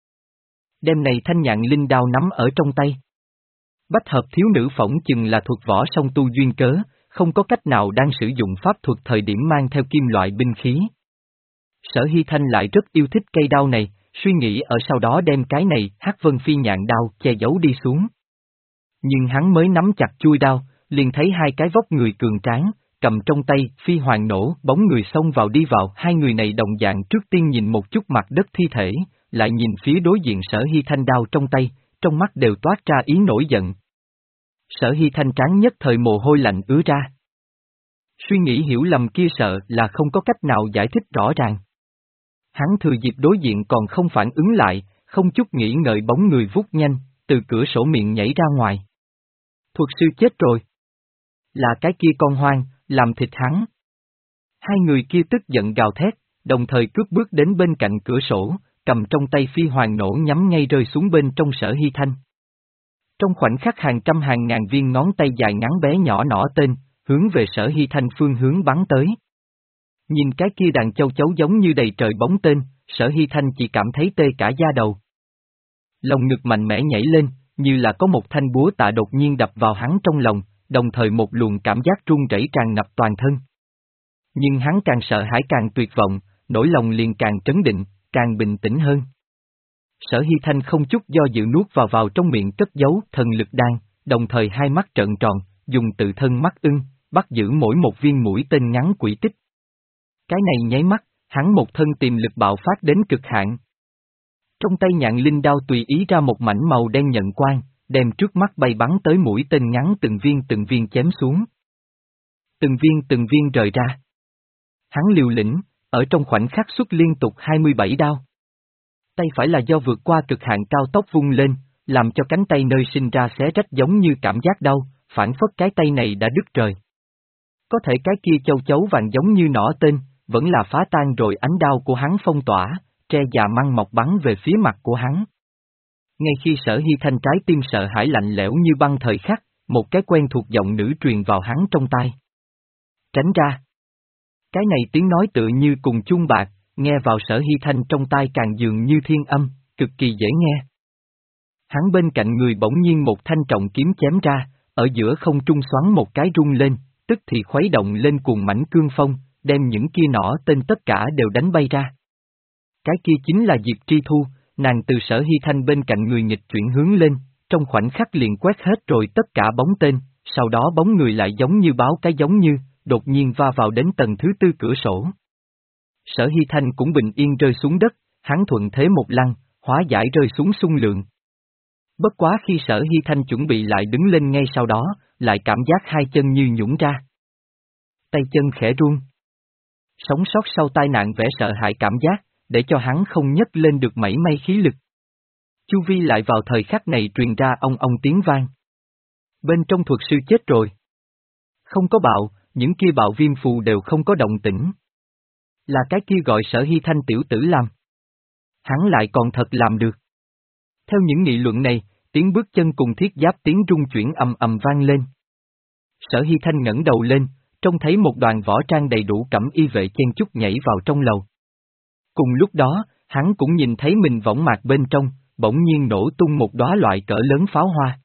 Đêm này thanh nhạn linh đao nắm ở trong tay. Bách hợp thiếu nữ phỏng chừng là thuật võ song tu duyên cớ, không có cách nào đang sử dụng pháp thuật thời điểm mang theo kim loại binh khí. Sở Hy Thanh lại rất yêu thích cây đao này, suy nghĩ ở sau đó đem cái này hắc vân phi nhạn đao che giấu đi xuống. Nhưng hắn mới nắm chặt chuôi đao, liền thấy hai cái vóc người cường tráng, cầm trong tay phi hoàng nổ, bóng người xông vào đi vào, hai người này đồng dạng trước tiên nhìn một chút mặt đất thi thể, lại nhìn phía đối diện Sở Hy Thanh đao trong tay, trong mắt đều toát ra ý nổi giận. Sở Hy Thanh trán nhất thời mồ hôi lạnh ứa ra. Suy nghĩ hiểu lầm kia sợ là không có cách nào giải thích rõ ràng. Hắn thừa dịp đối diện còn không phản ứng lại, không chút nghĩ ngợi bóng người vút nhanh, từ cửa sổ miệng nhảy ra ngoài. Thuật sư chết rồi. Là cái kia con hoang, làm thịt hắn. Hai người kia tức giận gào thét, đồng thời cướp bước đến bên cạnh cửa sổ, cầm trong tay phi hoàng nổ nhắm ngay rơi xuống bên trong Sở Hy Thanh. Trong khoảnh khắc hàng trăm hàng ngàn viên ngón tay dài ngắn bé nhỏ nỏ tên, hướng về Sở Hy Thanh phương hướng bắn tới. Nhìn cái kia đàn châu chấu giống như đầy trời bóng tên, Sở Hy Thanh chỉ cảm thấy tê cả da đầu. Lòng ngực mạnh mẽ nhảy lên, như là có một thanh búa tạ đột nhiên đập vào hắn trong lòng, đồng thời một luồng cảm giác run rẩy tràn ngập toàn thân. Nhưng hắn càng sợ hãi càng tuyệt vọng, nỗi lòng liền càng trấn định, càng bình tĩnh hơn. Sở Hy Thanh không chút do dự nuốt vào vào trong miệng cất giấu thần lực đan, đồng thời hai mắt trợn tròn, dùng tự thân mắt ưng, bắt giữ mỗi một viên mũi tên ngắn quỷ tích. Cái này nháy mắt, hắn một thân tiềm lực bạo phát đến cực hạn. Trong tay nhạn linh đao tùy ý ra một mảnh màu đen nhận quang, đem trước mắt bay bắn tới mũi tên ngắn từng viên từng viên chém xuống. Từng viên từng viên rời ra. Hắn liều lĩnh, ở trong khoảnh khắc xuất liên tục hai mươi bảy đao. Tay phải là do vượt qua cực hạn cao tốc vung lên, làm cho cánh tay nơi sinh ra xé rách giống như cảm giác đau, phản phất cái tay này đã đứt trời. Có thể cái kia châu chấu vàng giống như nỏ tên, vẫn là phá tan rồi ánh đao của hắn phong tỏa, tre già măng mọc bắn về phía mặt của hắn. Ngay khi Sở Hy Thanh trái tim sợ hãi lạnh lẽo như băng thời khắc, một cái quen thuộc giọng nữ truyền vào hắn trong tai. Tránh ra. Cái này tiếng nói tựa như cùng chuông bạc, nghe vào Sở Hy Thanh trong tai càng dường như thiên âm, cực kỳ dễ nghe. Hắn bên cạnh người bỗng nhiên một thanh trọng kiếm chém ra, ở giữa không trung xoắn một cái rung lên, tức thì khuấy động lên cuồng mãnh cương phong, đem những kia nỏ tên tất cả đều đánh bay ra. Cái kia chính là Diệp Tri Thu, nàng từ Sở Hy Thanh bên cạnh người nghịch chuyển hướng lên, trong khoảnh khắc liền quét hết rồi tất cả bóng tên, sau đó bóng người lại giống như báo cái giống như, đột nhiên va vào đến tầng thứ tư cửa sổ. Sở Hy Thanh cũng bình yên rơi xuống đất, hắn thuận thế một lăn, hóa giải rơi xuống xung lượng. Bất quá khi Sở Hy Thanh chuẩn bị lại đứng lên ngay sau đó, lại cảm giác hai chân như nhũn ra. Tay chân khẽ run. Sống sót sau tai nạn vẻ sợ hãi cảm giác, để cho hắn không nhấc lên được mảy may khí lực. Chu vi lại vào thời khắc này truyền ra ong ong tiếng vang. Bên trong thuật sư chết rồi. Không có bạo, những kia bạo viêm phù đều không có động tĩnh. Là cái kia gọi Sở Hy Thanh tiểu tử làm. Hắn lại còn thật làm được. Theo những nghị luận này, tiếng bước chân cùng thiết giáp tiếng rung chuyển ầm ầm vang lên. Sở Hy Thanh ngẩng đầu lên, trông thấy một đoàn võ trang đầy đủ cẩm y vệ chen chúc nhảy vào trong lầu. Cùng lúc đó, hắn cũng nhìn thấy mình võng mạc bên trong, bỗng nhiên nổ tung một đóa loại cỡ lớn pháo hoa.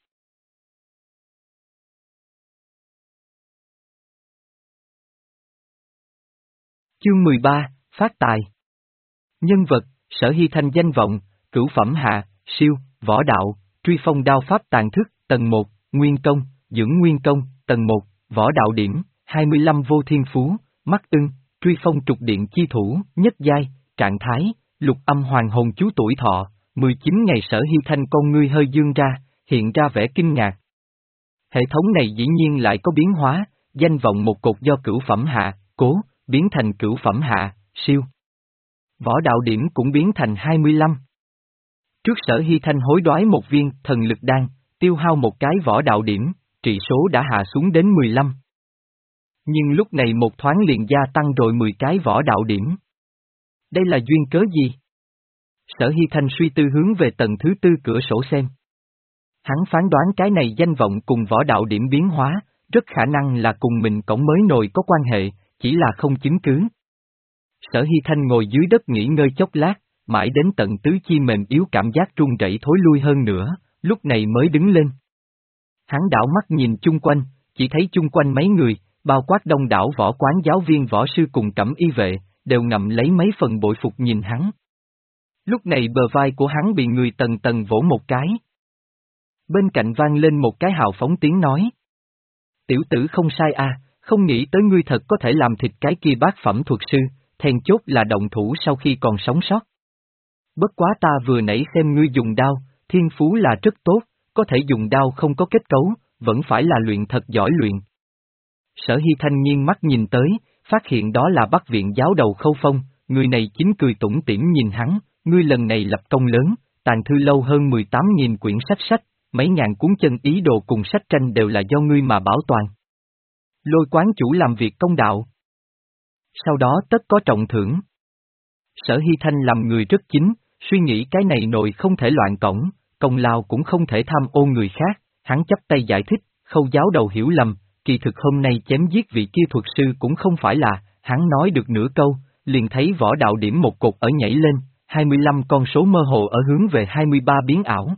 Chương mười ba, Phát tài. Nhân vật, Sở Hy Thanh danh vọng, cửu phẩm hạ, siêu, võ đạo, truy phong đao pháp tàn thức, tầng một, nguyên công, dưỡng nguyên công, tầng một, võ đạo điểm, hai mươi lăm vô thiên phú, mắt ưng, truy phong trục điện chi thủ, nhất giai, trạng thái, lục âm hoàng hồn chú tuổi thọ, mười chín ngày. Sở Hy Thanh con ngươi hơi dương ra, hiện ra vẻ kinh ngạc. Hệ thống này dĩ nhiên lại có biến hóa, danh vọng một cột do cửu phẩm hạ, cố, biến thành cửu phẩm hạ, siêu. Võ đạo điểm cũng biến thành hai mươi lăm. Trước Sở Hy Thanh hối đoái một viên thần lực đan, tiêu hao một cái võ đạo điểm, trị số đã hạ xuống đến mười lăm. Nhưng lúc này một thoáng liền gia tăng rồi mười cái võ đạo điểm. Đây là duyên cớ gì? Sở Hy Thanh suy tư hướng về tầng thứ tư cửa sổ xem. Hắn phán đoán cái này danh vọng cùng võ đạo điểm biến hóa, rất khả năng là cùng mình cổng mới nồi có quan hệ, chỉ là không chứng cứ. Sở Hy Thanh ngồi dưới đất nghỉ ngơi chốc lát, mãi đến tận tứ chi mềm yếu cảm giác run rẩy thối lui hơn nữa, lúc này mới đứng lên. Hắn đảo mắt nhìn chung quanh, chỉ thấy chung quanh mấy người, bao quát đông đảo võ quán giáo viên võ sư cùng cẩm y vệ, đều ngậm lấy mấy phần bội phục nhìn hắn. Lúc này bờ vai của hắn bị người tần tần vỗ một cái. Bên cạnh vang lên một cái hào phóng tiếng nói. Tiểu tử không sai à, không nghĩ tới ngươi thật có thể làm thịt cái kia bát phẩm thuật sư, then chốt là động thủ sau khi còn sống sót. Bất quá ta vừa nãy xem ngươi dùng đao, thiên phú là rất tốt, có thể dùng đao không có kết cấu, vẫn phải là luyện thật giỏi luyện. Sở Hy Thanh nghiêng mắt nhìn tới, phát hiện đó là Bắc viện giáo đầu Khâu Phong, người này chính cười tủm tỉm nhìn hắn, ngươi lần này lập công lớn, tàng thư lâu hơn mười tám nghìn quyển sách sách, mấy ngàn cuốn chân ý đồ cùng sách tranh đều là do ngươi mà bảo toàn. Lôi quán chủ làm việc công đạo. Sau đó tất có trọng thưởng. Sở Hy Thanh làm người rất chính, suy nghĩ cái này nội không thể loạn cổng, công lao cũng không thể tham ô người khác, hắn chắp tay giải thích, Khâu giáo đầu hiểu lầm, kỳ thực hôm nay chém giết vị kia thuật sư cũng không phải là, hắn nói được nửa câu, liền thấy võ đạo điểm một cột ở nhảy lên, hai mươi lăm con số mơ hồ ở hướng về hai mươi ba biến ảo.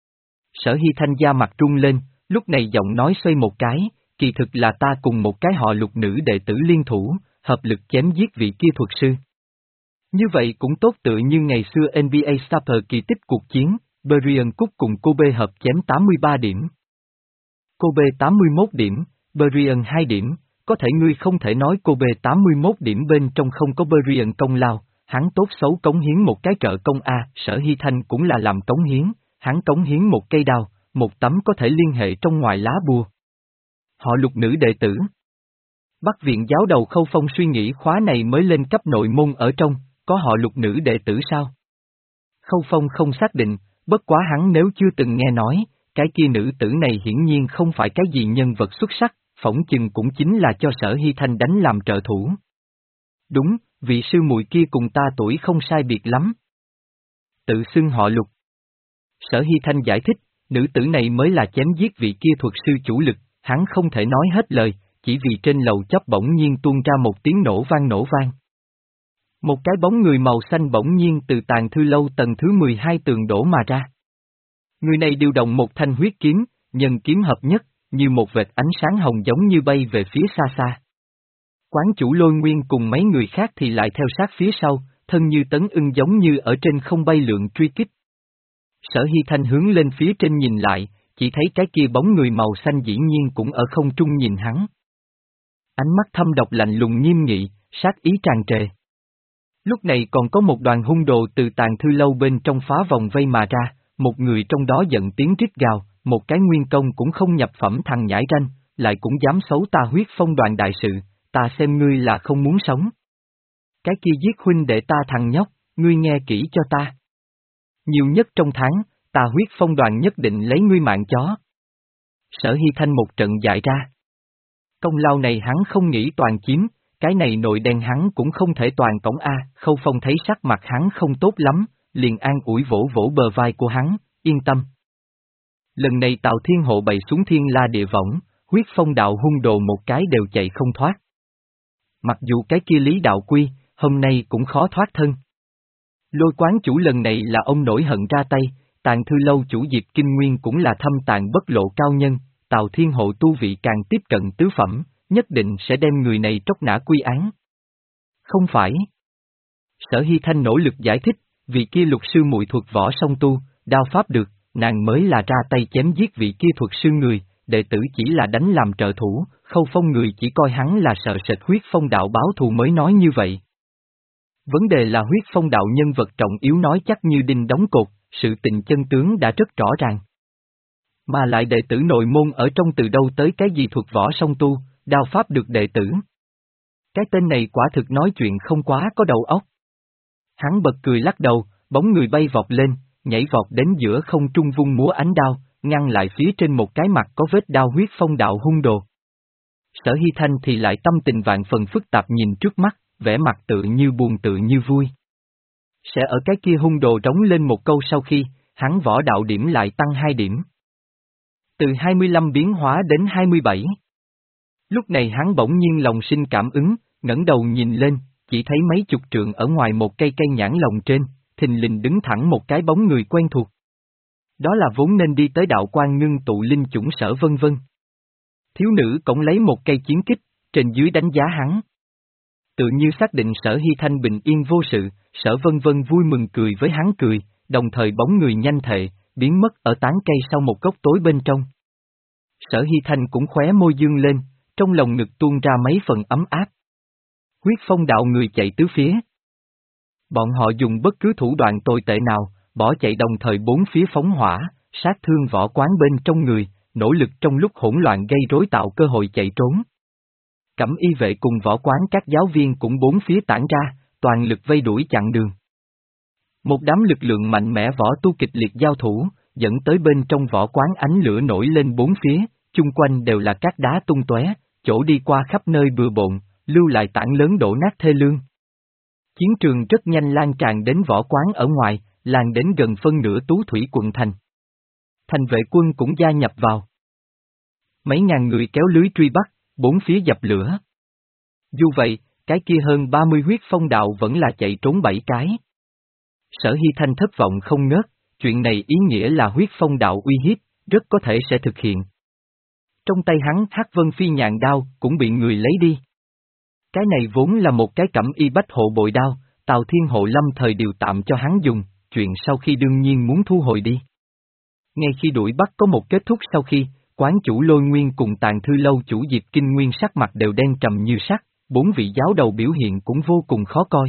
Sở Hy Thanh da mặt rung lên, lúc này giọng nói xoay một cái, kỳ thực là ta cùng một cái họ Lục nữ đệ tử liên thủ, hợp lực chém giết vị kia thuật sư. Như vậy cũng tốt tựa như ngày xưa en bê a Starter kỳ tích cuộc chiến, Brian Cook cùng Kobe hợp chém tám mươi ba điểm. Kobe tám mươi mốt điểm, Brian hai điểm, có thể ngươi không thể nói Kobe tám mươi mốt điểm bên trong không có Brian công lao, hắn tốt xấu cống hiến một cái trợ công A, Sở Hy Thanh cũng là làm cống hiến, hắn cống hiến một cây đao, một tấm có thể liên hệ trong ngoài lá bùa. Họ Lục nữ đệ tử. Bắc viện giáo đầu Khâu Phong suy nghĩ khóa này mới lên cấp nội môn ở trong, có họ Lục nữ đệ tử sao? Khâu Phong không xác định, bất quá hắn nếu chưa từng nghe nói, cái kia nữ tử này hiển nhiên không phải cái gì nhân vật xuất sắc, phỏng chừng cũng chính là cho Sở Hy Thanh đánh làm trợ thủ. Đúng, vị sư muội kia cùng ta tuổi không sai biệt lắm. Tự xưng họ Lục. Sở Hy Thanh giải thích, nữ tử này mới là chém giết vị kia thuật sư chủ lực, hắn không thể nói hết lời, chỉ vì trên lầu chóp bỗng nhiên tuôn ra một tiếng nổ vang nổ vang. Một cái bóng người màu xanh bỗng nhiên từ tàng thư lâu tầng thứ mười hai tường đổ mà ra. Người này điều động một thanh huyết kiếm, nhân kiếm hợp nhất, như một vệt ánh sáng hồng giống như bay về phía xa xa. Quán chủ Lôi Nguyên cùng mấy người khác thì lại theo sát phía sau, thân như tấn ưng giống như ở trên không bay lượn truy kích. Sở Hy Thanh hướng lên phía trên nhìn lại, chỉ thấy cái kia bóng người màu xanh dĩ nhiên cũng ở không trung nhìn hắn. Ánh mắt thâm độc lạnh lùng nghiêm nghị, sát ý tràn trề. Lúc này còn có một đoàn hung đồ từ tàng thư lâu bên trong phá vòng vây mà ra, một người trong đó giận tiếng rít gào, một cái nguyên công cũng không nhập phẩm thằng nhãi ranh, lại cũng dám xấu ta Huyết Phong đoàn đại sự, ta xem ngươi là không muốn sống. Cái kia giết huynh đệ ta thằng nhóc, ngươi nghe kỹ cho ta. Nhiều nhất trong tháng, ta Huyết Phong đoàn nhất định lấy ngươi mạng chó. Sở Hy Thanh một trận dại ra. Công lao này hắn không nghĩ toàn chiếm, cái này nội đen hắn cũng không thể toàn cổng A. Khâu Phong thấy sắc mặt hắn không tốt lắm, liền an ủi vỗ vỗ bờ vai của hắn, yên tâm. Lần này Tào Thiên Hộ bày xuống thiên la địa võng, Huyết Phong đạo hung đồ một cái đều chạy không thoát. Mặc dù cái kia Lý Đạo Quy, hôm nay cũng khó thoát thân. Lôi quán chủ lần này là ông nổi hận ra tay, tàng thư lâu chủ Diệp Kinh Nguyên cũng là thâm tàng bất lộ cao nhân, Tào Thiên Hộ tu vị càng tiếp cận tứ phẩm, nhất định sẽ đem người này tróc nã quy án. Không phải. Sở Hy Thanh nỗ lực giải thích, vì kia Lục sư muội thuật võ song tu, đao pháp được, nàng mới là ra tay chém giết vị kia thuật sư người, đệ tử chỉ là đánh làm trợ thủ, Khâu Phong người chỉ coi hắn là sợ sệt Huyết Phong đạo báo thù mới nói như vậy. Vấn đề là Huyết Phong đạo nhân vật trọng yếu nói chắc như đinh đóng cột, sự tình chân tướng đã rất rõ ràng. Mà lại đệ tử nội môn ở trong từ đâu tới cái gì thuật võ song tu, đao pháp được đệ tử. Cái tên này quả thực nói chuyện không quá có đầu óc. Hắn bật cười lắc đầu, bóng người bay vọt lên, nhảy vọt đến giữa không trung vung múa ánh đao, ngăn lại phía trên một cái mặt có vết đao Huyết Phong đạo hung đồ. Sở Hy Thanh thì lại tâm tình vạn phần phức tạp nhìn trước mắt, vẻ mặt tự như buồn tự như vui. Sẽ ở cái kia hung đồ trống lên một câu sau khi, hắn võ đạo điểm lại tăng hai điểm. Từ hai mươi lăm biến hóa đến hai mươi bảy. Lúc này hắn bỗng nhiên lòng sinh cảm ứng, ngẩng đầu nhìn lên, chỉ thấy mấy chục trượng ở ngoài một cây cây nhãn lồng trên, thình lình đứng thẳng một cái bóng người quen thuộc. Đó là vốn nên đi tới đạo quan ngưng tụ linh chủng Sở Vân Vân. Thiếu nữ cổng lấy một cây chiến kích, trên dưới đánh giá hắn. Tự như xác định Sở Hy Thanh bình yên vô sự, Sở Vân Vân vui mừng cười với hắn cười, đồng thời bóng người nhanh thệ, biến mất ở tán cây sau một góc tối bên trong. Sở Hy Thanh cũng khóe môi dương lên, trong lòng ngực tuôn ra mấy phần ấm áp. Huyết Phong đạo người chạy tứ phía. Bọn họ dùng bất cứ thủ đoạn tồi tệ nào, bỏ chạy đồng thời bốn phía phóng hỏa, sát thương võ quán bên trong người, nỗ lực trong lúc hỗn loạn gây rối tạo cơ hội chạy trốn. Cẩm y vệ cùng võ quán các giáo viên cũng bốn phía tản ra, toàn lực vây đuổi chặn đường. Một đám lực lượng mạnh mẽ võ tu kịch liệt giao thủ, dẫn tới bên trong võ quán ánh lửa nổi lên bốn phía, chung quanh đều là các đá tung tóe, chỗ đi qua khắp nơi bừa bộn, lưu lại tảng lớn đổ nát thê lương. Chiến trường rất nhanh lan tràn đến võ quán ở ngoài, lan đến gần phân nửa Tú Thủy quận thành. Thành vệ quân cũng gia nhập vào. Mấy ngàn người kéo lưới truy bắt, bốn phía dập lửa. Dù vậy, cái kia hơn ba mươi Huyết Phong đạo vẫn là chạy trốn bảy cái. Sở Hy Thanh thất vọng không ngớt, chuyện này ý nghĩa là Huyết Phong đạo uy hiếp, rất có thể sẽ thực hiện. Trong tay hắn Hắc Vân Phi nhạn đao cũng bị người lấy đi. Cái này vốn là một cái cẩm y bách hộ bội đao, Tào Thiên Hộ lâm thời điều tạm cho hắn dùng, chuyện sau khi đương nhiên muốn thu hồi đi. Ngay khi đuổi bắt có một kết thúc sau khi, quán chủ Lôi Nguyên cùng tàng thư lâu chủ Diệp Kinh Nguyên sắc mặt đều đen trầm như sắt, bốn vị giáo đầu biểu hiện cũng vô cùng khó coi.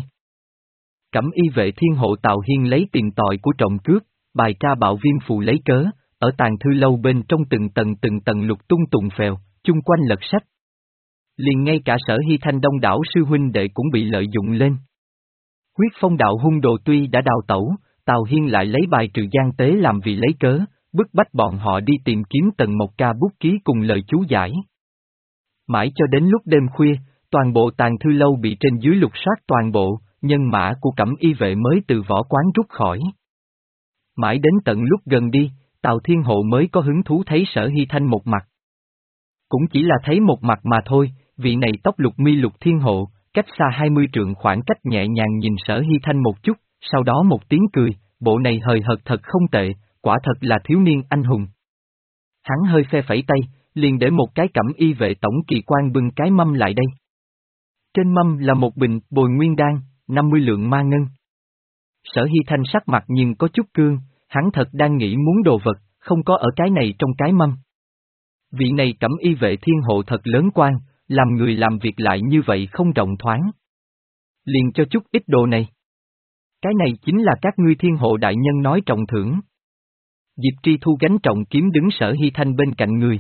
Cẩm y vệ Thiên Hộ Tào Hiên lấy tiền tọi của trộm cướp, bài tra bạo viêm phù lấy cớ, ở tàng thư lâu bên trong từng tầng từng tầng lục tung tùng phèo, chung quanh lật sách. Liền ngay cả Sở Hy Thanh đông đảo sư huynh đệ cũng bị lợi dụng lên. Huyết phong đạo hung đồ tuy đã đào tẩu, Tào Hiên lại lấy bài trừ gian tế làm vì lấy cớ, bức bách bọn họ đi tìm kiếm Tần Mộc Ca bút ký cùng lời chú giải. Mãi cho đến lúc đêm khuya, toàn bộ Tàng Thư Lâu bị trên dưới lục soát toàn bộ, nhân mã của Cẩm Y vệ mới từ võ quán rút khỏi. Mãi đến tận lúc gần đi, Tào Thiên Hộ mới có hứng thú thấy Sở Hy Thanh một mặt. Cũng chỉ là thấy một mặt mà thôi, vị này tóc lục mi Lục Thiên Hộ, cách xa hai mươi trượng khoảng cách nhẹ nhàng nhìn Sở Hy Thanh một chút, sau đó một tiếng cười, bộ này hời hợt thật không tệ, quả thật là thiếu niên anh hùng. Hắn hơi phe phẩy tay, liền để một cái Cẩm Y vệ tổng kỳ quan bưng cái mâm lại đây. Trên mâm là một bình bồi nguyên đan, năm mươi lượng ma ngân. Sở Hy Thanh sắc mặt nhưng có chút cương, hắn thật đang nghĩ muốn đồ vật, không có ở cái này trong cái mâm. Vị này Cẩm Y vệ thiên hộ thật lớn quan, làm người làm việc lại như vậy không rộng thoáng. Liền cho chút ít đồ này. Cái này chính là các ngươi thiên hộ đại nhân nói trọng thưởng. Diệp Tri Thu gánh trọng kiếm đứng Sở Hy Thanh bên cạnh người.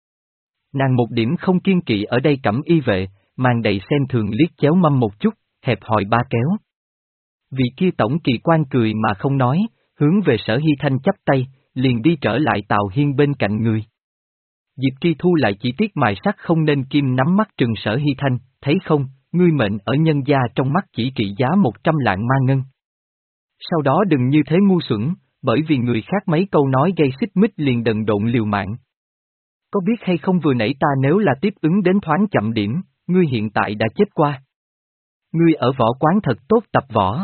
Nàng một điểm không kiên kỵ ở đây Cẩm Y vệ, màn đầy xem thường liếc chéo mâm một chút, hẹp hòi ba kéo. Vị kia tổng kỳ quan cười mà không nói, hướng về Sở Hy Thanh chắp tay, liền đi trở lại Tào Hiên bên cạnh người. Diệp Tri Thu lại chỉ tiếc mài sắt không nên kim nắm mắt trừng Sở Hy Thanh, thấy không, ngươi mệnh ở nhân gia trong mắt chỉ trị giá một trăm lạng ma ngân. Sau đó đừng như thế ngu xuẩn, bởi vì người khác mấy câu nói gây xích mích liền đần độn liều mạng. Có biết hay không vừa nãy ta nếu là tiếp ứng đến thoáng chậm điểm, ngươi hiện tại đã chết qua. Ngươi ở võ quán thật tốt tập võ.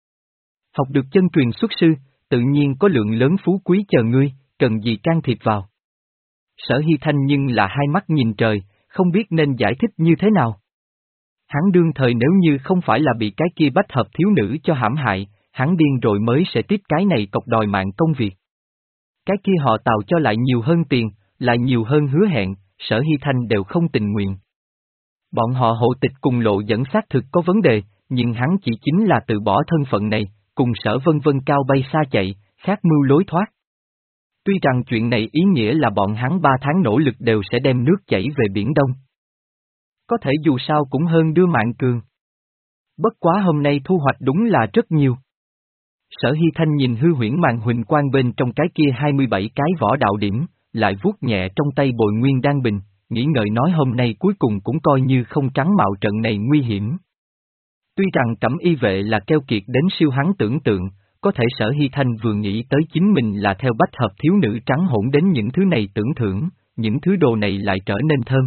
Học được chân truyền xuất sư, tự nhiên có lượng lớn phú quý chờ ngươi, cần gì can thiệp vào. Sở Hy Thanh nhưng là hai mắt nhìn trời, không biết nên giải thích như thế nào. Hắn đương thời nếu như không phải là bị cái kia bách hợp thiếu nữ cho hãm hại, hắn điên rồi mới sẽ tiếp cái này cọc đòi mạng công việc. Cái kia họ Tào cho lại nhiều hơn tiền, lại nhiều hơn hứa hẹn, Sở Hy Thanh đều không tình nguyện. Bọn họ hộ tịch cùng lộ dẫn xác thực có vấn đề, nhưng hắn chỉ chính là từ bỏ thân phận này, cùng Sở Vân Vân cao bay xa chạy, khác mưu lối thoát. Tuy rằng chuyện này ý nghĩa là bọn hắn ba tháng nỗ lực đều sẽ đem nước chảy về Biển Đông. Có thể dù sao cũng hơn đưa mạng cường. Bất quá hôm nay thu hoạch đúng là rất nhiều. Sở Hy Thanh nhìn hư huyễn màn huỳnh quang bên trong cái kia hai mươi bảy cái võ đạo điểm, lại vuốt nhẹ trong tay bồi nguyên đan bình, nghĩ ngợi nói hôm nay cuối cùng cũng coi như không trắng mạo trận này nguy hiểm. Tuy rằng Cẩm Y vệ là keo kiệt đến siêu hắn tưởng tượng, có thể Sở Hy Thanh vừa nghĩ tới chính mình là theo bách hợp thiếu nữ trắng hỗn đến những thứ này tưởng thưởng, những thứ đồ này lại trở nên thơm.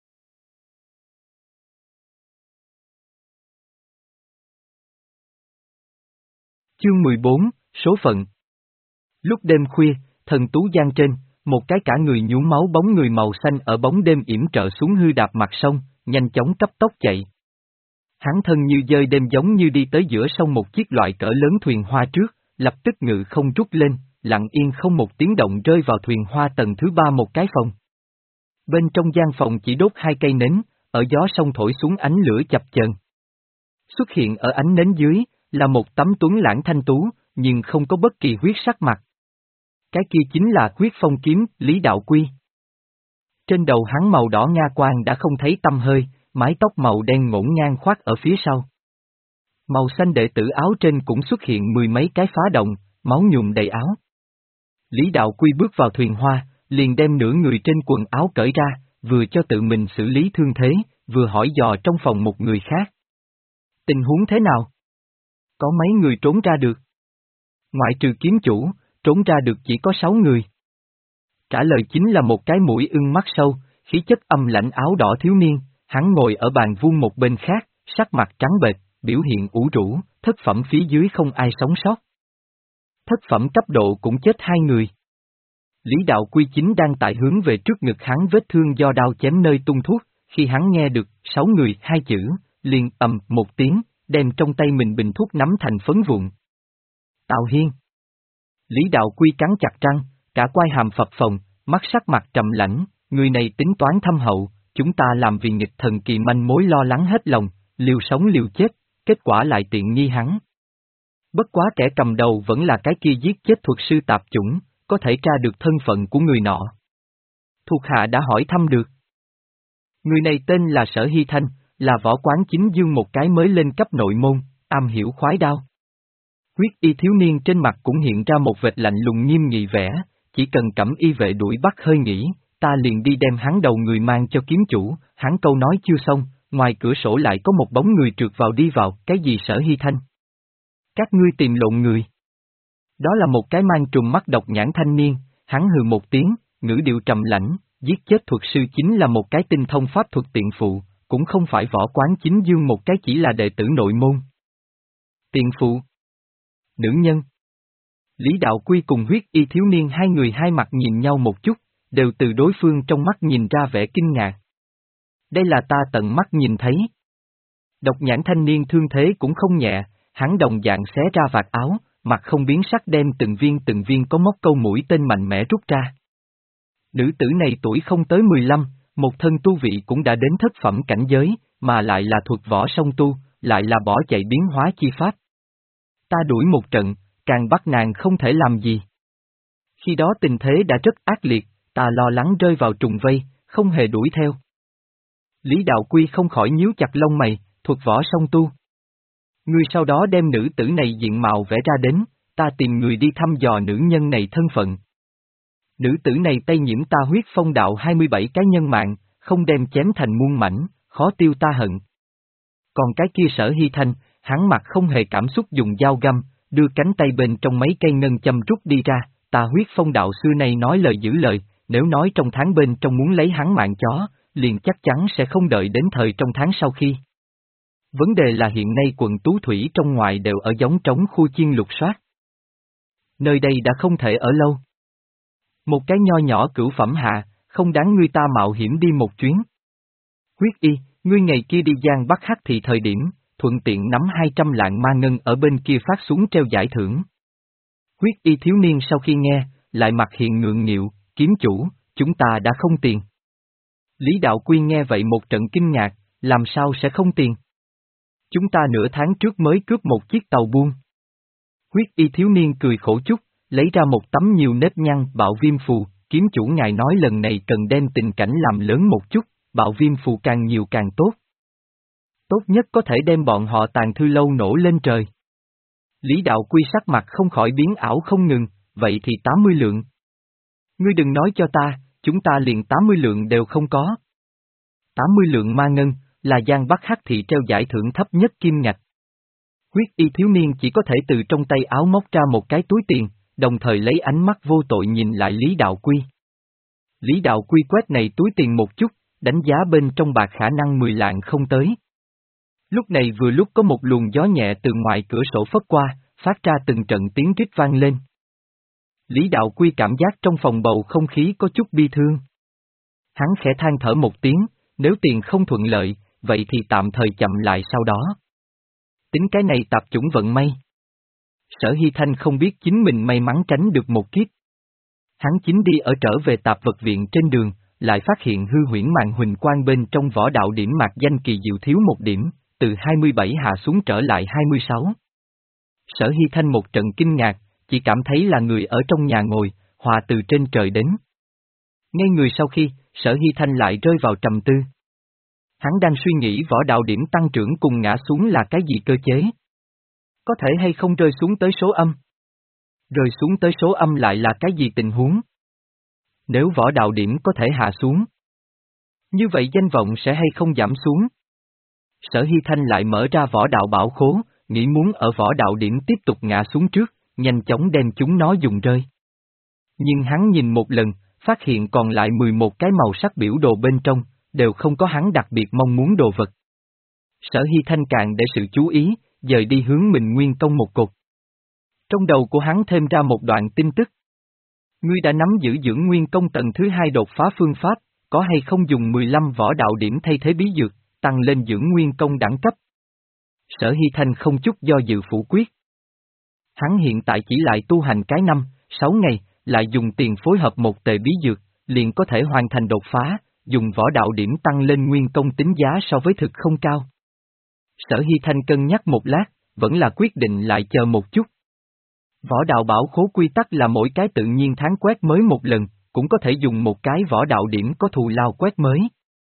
Chương mười bốn, số phận. Lúc đêm khuya, thần tú giang trên, một cái cả người nhuốm máu bóng người màu xanh ở bóng đêm yểm trợ xuống hư đạp mặt sông, nhanh chóng cấp tốc chạy. Hắn thân như dơi đêm giống như đi tới giữa sông một chiếc loại cỡ lớn thuyền hoa trước, lập tức ngự không rút lên, lặng yên không một tiếng động rơi vào thuyền hoa tầng thứ ba một cái phòng. Bên trong gian phòng chỉ đốt hai cây nến, ở gió sông thổi xuống ánh lửa chập chờn. Xuất hiện ở ánh nến dưới, là một tấm tuấn lãng thanh tú, nhưng không có bất kỳ huyết sắc mặt. Cái kia chính là huyết phong kiếm, Lý Đạo Quy. Trên đầu hắn màu đỏ nga quang đã không thấy tăm hơi, mái tóc màu đen ngổn ngang khoác ở phía sau. Màu xanh đệ tử áo trên cũng xuất hiện mười mấy cái phá động, máu nhuộm đầy áo. Lý Đạo Quy bước vào thuyền hoa, liền đem nửa người trên quần áo cởi ra, vừa cho tự mình xử lý thương thế, vừa hỏi dò trong phòng một người khác. Tình huống thế nào? Có mấy người trốn ra được? Ngoại trừ kiếm chủ, trốn ra được chỉ có sáu người. Trả lời chính là một cái mũi ưng mắt sâu, khí chất âm lãnh áo đỏ thiếu niên, hắn ngồi ở bàn vuông một bên khác, sắc mặt trắng bệch, biểu hiện ủ rũ, thất phẩm phía dưới không ai sống sót. Thất phẩm cấp độ cũng chết hai người. Lý Đạo Quy chính đang tại hướng về trước ngực hắn vết thương do đao chém nơi tung thuốc, khi hắn nghe được sáu người hai chữ, liền ầm một tiếng, đem trong tay mình bình thuốc nắm thành phấn vụn. Tào Hiên. Lý Đạo Quy cắn chặt răng, cả quai hàm phập phồng, mắt sắc mặt trầm lãnh, người này tính toán thâm hậu, chúng ta làm vì nghịch thần kỳ manh mối lo lắng hết lòng, liều sống liều chết, kết quả lại tiện nghi hắn. Bất quá kẻ cầm đầu vẫn là cái kia giết chết thuật sư tạp chủng, có thể tra được thân phận của người nọ. Thuộc hạ đã hỏi thăm được. Người này tên là Sở Hy Thanh, là võ quán chính dương một cái mới lên cấp nội môn, am hiểu khoái đao. Huyết y thiếu niên trên mặt cũng hiện ra một vệt lạnh lùng nghiêm nghị vẻ, chỉ cần cẩm y vệ đuổi bắt hơi nghĩ, ta liền đi đem hắn đầu người mang cho kiếm chủ, hắn câu nói chưa xong, ngoài cửa sổ lại có một bóng người trượt vào đi vào, cái gì Sở Hy Thanh? Các ngươi tìm lộn người. Đó là một cái mang trùm mắt độc nhãn thanh niên, hắn hừ một tiếng, ngữ điệu trầm lãnh, giết chết thuật sư chính là một cái tinh thông pháp thuật tiện phụ, cũng không phải võ quán chính dương một cái chỉ là đệ tử nội môn. Tiện phụ. Nữ nhân. Lý Đạo Quy cùng huyết y thiếu niên hai người hai mặt nhìn nhau một chút, đều từ đối phương trong mắt nhìn ra vẻ kinh ngạc. Đây là ta tận mắt nhìn thấy. Độc nhãn thanh niên thương thế cũng không nhẹ, hắn đồng dạng xé ra vạt áo, mặt không biến sắc đem từng viên từng viên có móc câu mũi tên mạnh mẽ rút ra. Nữ tử này tuổi không tới mười lăm, một thân tu vị cũng đã đến thất phẩm cảnh giới, mà lại là thuật võ song tu, lại là bỏ chạy biến hóa chi pháp. Ta đuổi một trận, càng bắt nàng không thể làm gì. Khi đó tình thế đã rất ác liệt, ta lo lắng rơi vào trùng vây, không hề đuổi theo. Lý Đạo Quy không khỏi nhíu chặt lông mày, thuật võ song tu. Ngươi sau đó đem nữ tử này diện mạo vẽ ra đến, ta tìm người đi thăm dò nữ nhân này thân phận. Nữ tử này tay nhiễm ta huyết phong đạo hai mươi bảy cái nhân mạng, không đem chém thành muôn mảnh, khó tiêu ta hận. Còn cái kia Sở Hy Thanh, hắn mặt không hề cảm xúc dùng dao găm, đưa cánh tay bên trong mấy cây ngân châm rút đi ra, ta huyết phong đạo xưa nay nói lời giữ lời, nếu nói trong tháng bên trong muốn lấy hắn mạng chó, liền chắc chắn sẽ không đợi đến thời trong tháng sau khi. Vấn đề là hiện nay quận Tú Thủy trong ngoài đều ở giống trống khu chiên lục soát. Nơi đây đã không thể ở lâu. Một cái nho nhỏ cửu phẩm hạ, không đáng ngươi ta mạo hiểm đi một chuyến. Huyết y, ngươi ngày kia đi Giang Bắc Hắc thì thời điểm, thuận tiện nắm hai trăm lạng ma ngân ở bên kia phát xuống treo giải thưởng. Huyết y thiếu niên sau khi nghe, lại mặt hiện ngượng nghịu, kiếm chủ, chúng ta đã không tiền. Lý Đạo Quy nghe vậy một trận kinh ngạc, làm sao sẽ không tiền? Chúng ta nửa tháng trước mới cướp một chiếc tàu buôn. Huyết y thiếu niên cười khổ chút, lấy ra một tấm nhiều nếp nhăn bạo viêm phù, kiếm chủ ngài nói lần này cần đem tình cảnh làm lớn một chút, bạo viêm phù càng nhiều càng tốt. Tốt nhất có thể đem bọn họ Tàng Thư Lâu nổ lên trời. Lý Đạo Quy sắc mặt không khỏi biến ảo không ngừng, vậy thì tám mươi lượng. Ngươi đừng nói cho ta, chúng ta liền tám mươi lượng đều không có. tám mươi lượng ma ngân, là Giang Bắc Hắc thị treo giải thưởng thấp nhất kim ngạch. Huyết y thiếu niên chỉ có thể từ trong tay áo móc ra một cái túi tiền, đồng thời lấy ánh mắt vô tội nhìn lại Lý Đạo Quy. Lý Đạo Quy quét này túi tiền một chút, đánh giá bên trong bạc khả năng mười lạng không tới. Lúc này vừa lúc có một luồng gió nhẹ từ ngoài cửa sổ phất qua, phát ra từng trận tiếng rít vang lên. Lý Đạo Quy cảm giác trong phòng bầu không khí có chút bi thương. Hắn khẽ than thở một tiếng, nếu tiền không thuận lợi, vậy thì tạm thời chậm lại sau đó. Tính cái này tạp chủng vận may. Sở Hy Thanh không biết chính mình may mắn tránh được một kiếp. Hắn chính đi ở trở về tạp vật viện trên đường, lại phát hiện hư huyễn màn huỳnh quang bên trong võ đạo điểm mạc danh kỳ diệu thiếu một điểm, từ hai mươi bảy hạ xuống trở lại hai mươi sáu. Sở Hy Thanh một trận kinh ngạc, chỉ cảm thấy là người ở trong nhà ngồi, hòa từ trên trời đến. Ngay người sau khi, Sở Hy Thanh lại rơi vào trầm tư. Hắn đang suy nghĩ võ đạo điểm tăng trưởng cùng ngã xuống là cái gì cơ chế? Có thể hay không rơi xuống tới số âm? Rơi xuống tới số âm lại là cái gì tình huống? Nếu võ đạo điểm có thể hạ xuống, như vậy danh vọng sẽ hay không giảm xuống? Sở Hy Thanh lại mở ra võ đạo bảo khố, nghĩ muốn ở võ đạo điểm tiếp tục ngã xuống trước, nhanh chóng đem chúng nó dùng rơi. Nhưng hắn nhìn một lần, phát hiện còn lại mười một cái màu sắc biểu đồ bên trong, đều không có hắn đặc biệt mong muốn đồ vật. Sở Hy Thanh càng để sự chú ý, dời đi hướng mình nguyên công một cột. Trong đầu của hắn thêm ra một đoạn tin tức. Ngươi đã nắm giữ dưỡng nguyên công tầng thứ hai đột phá phương pháp, có hay không dùng mười lăm võ đạo điểm thay thế bí dược, tăng lên dưỡng nguyên công đẳng cấp? Sở Hy Thanh không chút do dự phủ quyết. Hắn hiện tại chỉ lại tu hành cái năm, sáu ngày, lại dùng tiền phối hợp một tệ bí dược, liền có thể hoàn thành đột phá, dùng võ đạo điểm tăng lên nguyên công tính giá so với thực không cao. Sở Hy Thanh cân nhắc một lát, vẫn là quyết định lại chờ một chút. Võ đạo bảo khố quy tắc là mỗi cái tự nhiên tháng quét mới một lần, cũng có thể dùng một cái võ đạo điểm có thù lao quét mới.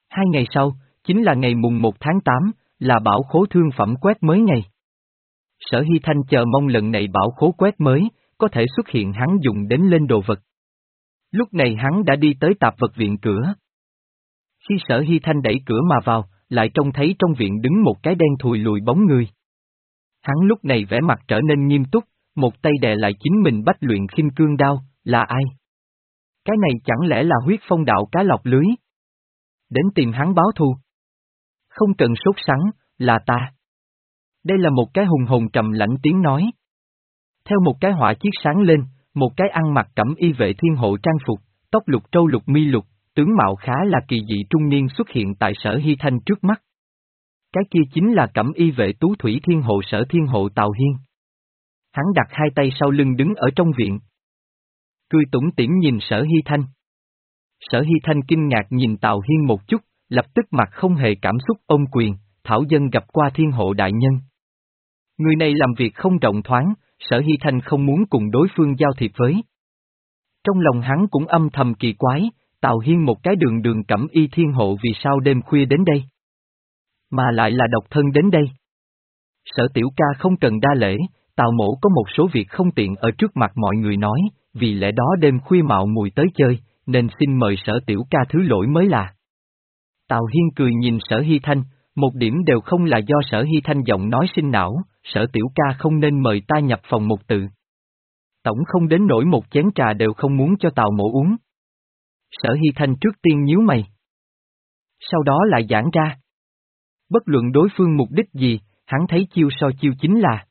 Hai ngày sau, chính là ngày mùng một tháng tám, là bảo khố thương phẩm quét mới ngày. Sở Hy Thanh chờ mong lần này bảo khố quét mới, có thể xuất hiện hắn dùng đến lên đồ vật. Lúc này hắn đã đi tới tạp vật viện cửa. Khi Sở Hy Thanh đẩy cửa mà vào, lại trông thấy trong viện đứng một cái đen thùi lùi bóng người. Hắn lúc này vẻ mặt trở nên nghiêm túc, một tay đè lại chính mình bách luyện khinh cương đao, là ai? Cái này chẳng lẽ là huyết phong đạo cá lọc lưới? Đến tìm hắn báo thù. Không cần sốt sắng, là ta. Đây là một cái hùng hồn trầm lãnh tiếng nói. Theo một cái hỏa chiếc sáng lên, một cái ăn mặc cẩm y vệ thiên hộ trang phục, tóc lục trâu lục mi lục, tướng mạo khá là kỳ dị trung niên xuất hiện tại Sở Hy Thanh trước mắt. Cái kia chính là cẩm y vệ tú thủy thiên hộ Sở Thiên Hộ Tào Hiên. Hắn đặt hai tay sau lưng đứng ở trong viện. Cười tủm tỉm nhìn Sở Hy Thanh. Sở Hy Thanh kinh ngạc nhìn Tào Hiên một chút, lập tức mặt không hề cảm xúc ôm quyền, thảo dân gặp qua thiên hộ đại nhân. Người này làm việc không rộng thoáng, Sở Hy Thanh không muốn cùng đối phương giao thiệp với. Trong lòng hắn cũng âm thầm kỳ quái, Tào Hiên một cái đường đường cẩm y thiên hộ vì sao đêm khuya đến đây? Mà lại là độc thân đến đây. Sở tiểu ca không cần đa lễ, Tào mổ có một số việc không tiện ở trước mặt mọi người nói, vì lẽ đó đêm khuya mạo muội tới chơi, nên xin mời Sở tiểu ca thứ lỗi mới là. Tào Hiên cười nhìn Sở Hy Thanh, một điểm đều không là do Sở Hy Thanh giọng nói sinh não, Sở tiểu ca không nên mời ta nhập phòng một tự. Tổng không đến nỗi một chén trà đều không muốn cho Tào mổ uống. Sở Hy Thanh trước tiên nhíu mày. Sau đó lại giãn ra. Bất luận đối phương mục đích gì, hắn thấy chiêu so chiêu chính là.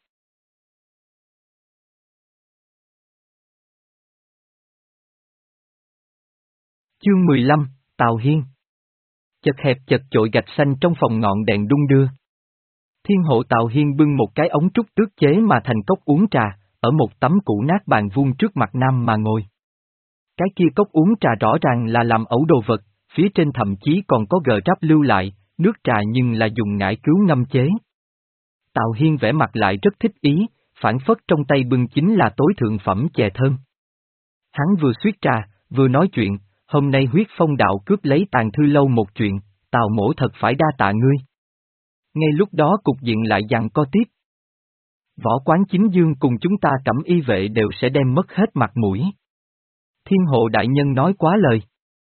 Chương mười lăm, Tào Hiên. Chật hẹp chật chội gạch xanh trong phòng ngọn đèn đung đưa. Thiên hộ Tào Hiên bưng một cái ống trúc tước chế mà thành cốc uống trà, ở một tấm cũ nát bàn vuông trước mặt nam mà ngồi. Cái kia cốc uống trà rõ ràng là làm ẩu đồ vật, phía trên thậm chí còn có gờ ráp lưu lại, nước trà nhưng là dùng ngải cứu ngâm chế. Tào Hiên vẻ mặt lại rất thích ý, phản phất trong tay bưng chính là tối thượng phẩm chè thơm. Hắn vừa suýt trà, vừa nói chuyện, hôm nay huyết phong đạo cướp lấy Tàng Thư Lâu một chuyện, Tào mổ thật phải đa tạ ngươi. Ngay lúc đó cục diện lại giằng co tiếp. Võ quán chính dương cùng chúng ta cẩm y vệ đều sẽ đem mất hết mặt mũi. Thiên hộ đại nhân nói quá lời.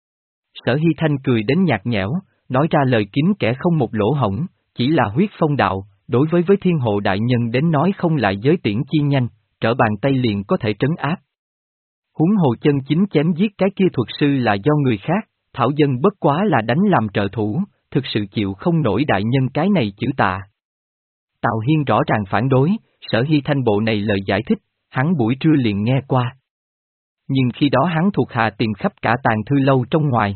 Sở Hy Thanh cười đến nhạt nhẽo, nói ra lời kín kẻ không một lỗ hổng, chỉ là huyết phong đạo, đối với với thiên hộ đại nhân đến nói không lại giới tiễn chi nhanh, trở bàn tay liền có thể trấn áp. Huống hồ chân chính chém giết cái kia thuật sư là do người khác, thảo dân bất quá là đánh làm trợ thủ, thực sự chịu không nổi đại nhân cái này chữ tạ. Tào Hiên rõ ràng phản đối, Sở Hy Thanh bộ này lời giải thích, hắn buổi trưa liền nghe qua. Nhưng khi đó hắn thuộc hạ tìm khắp cả Tàng Thư Lâu trong ngoài.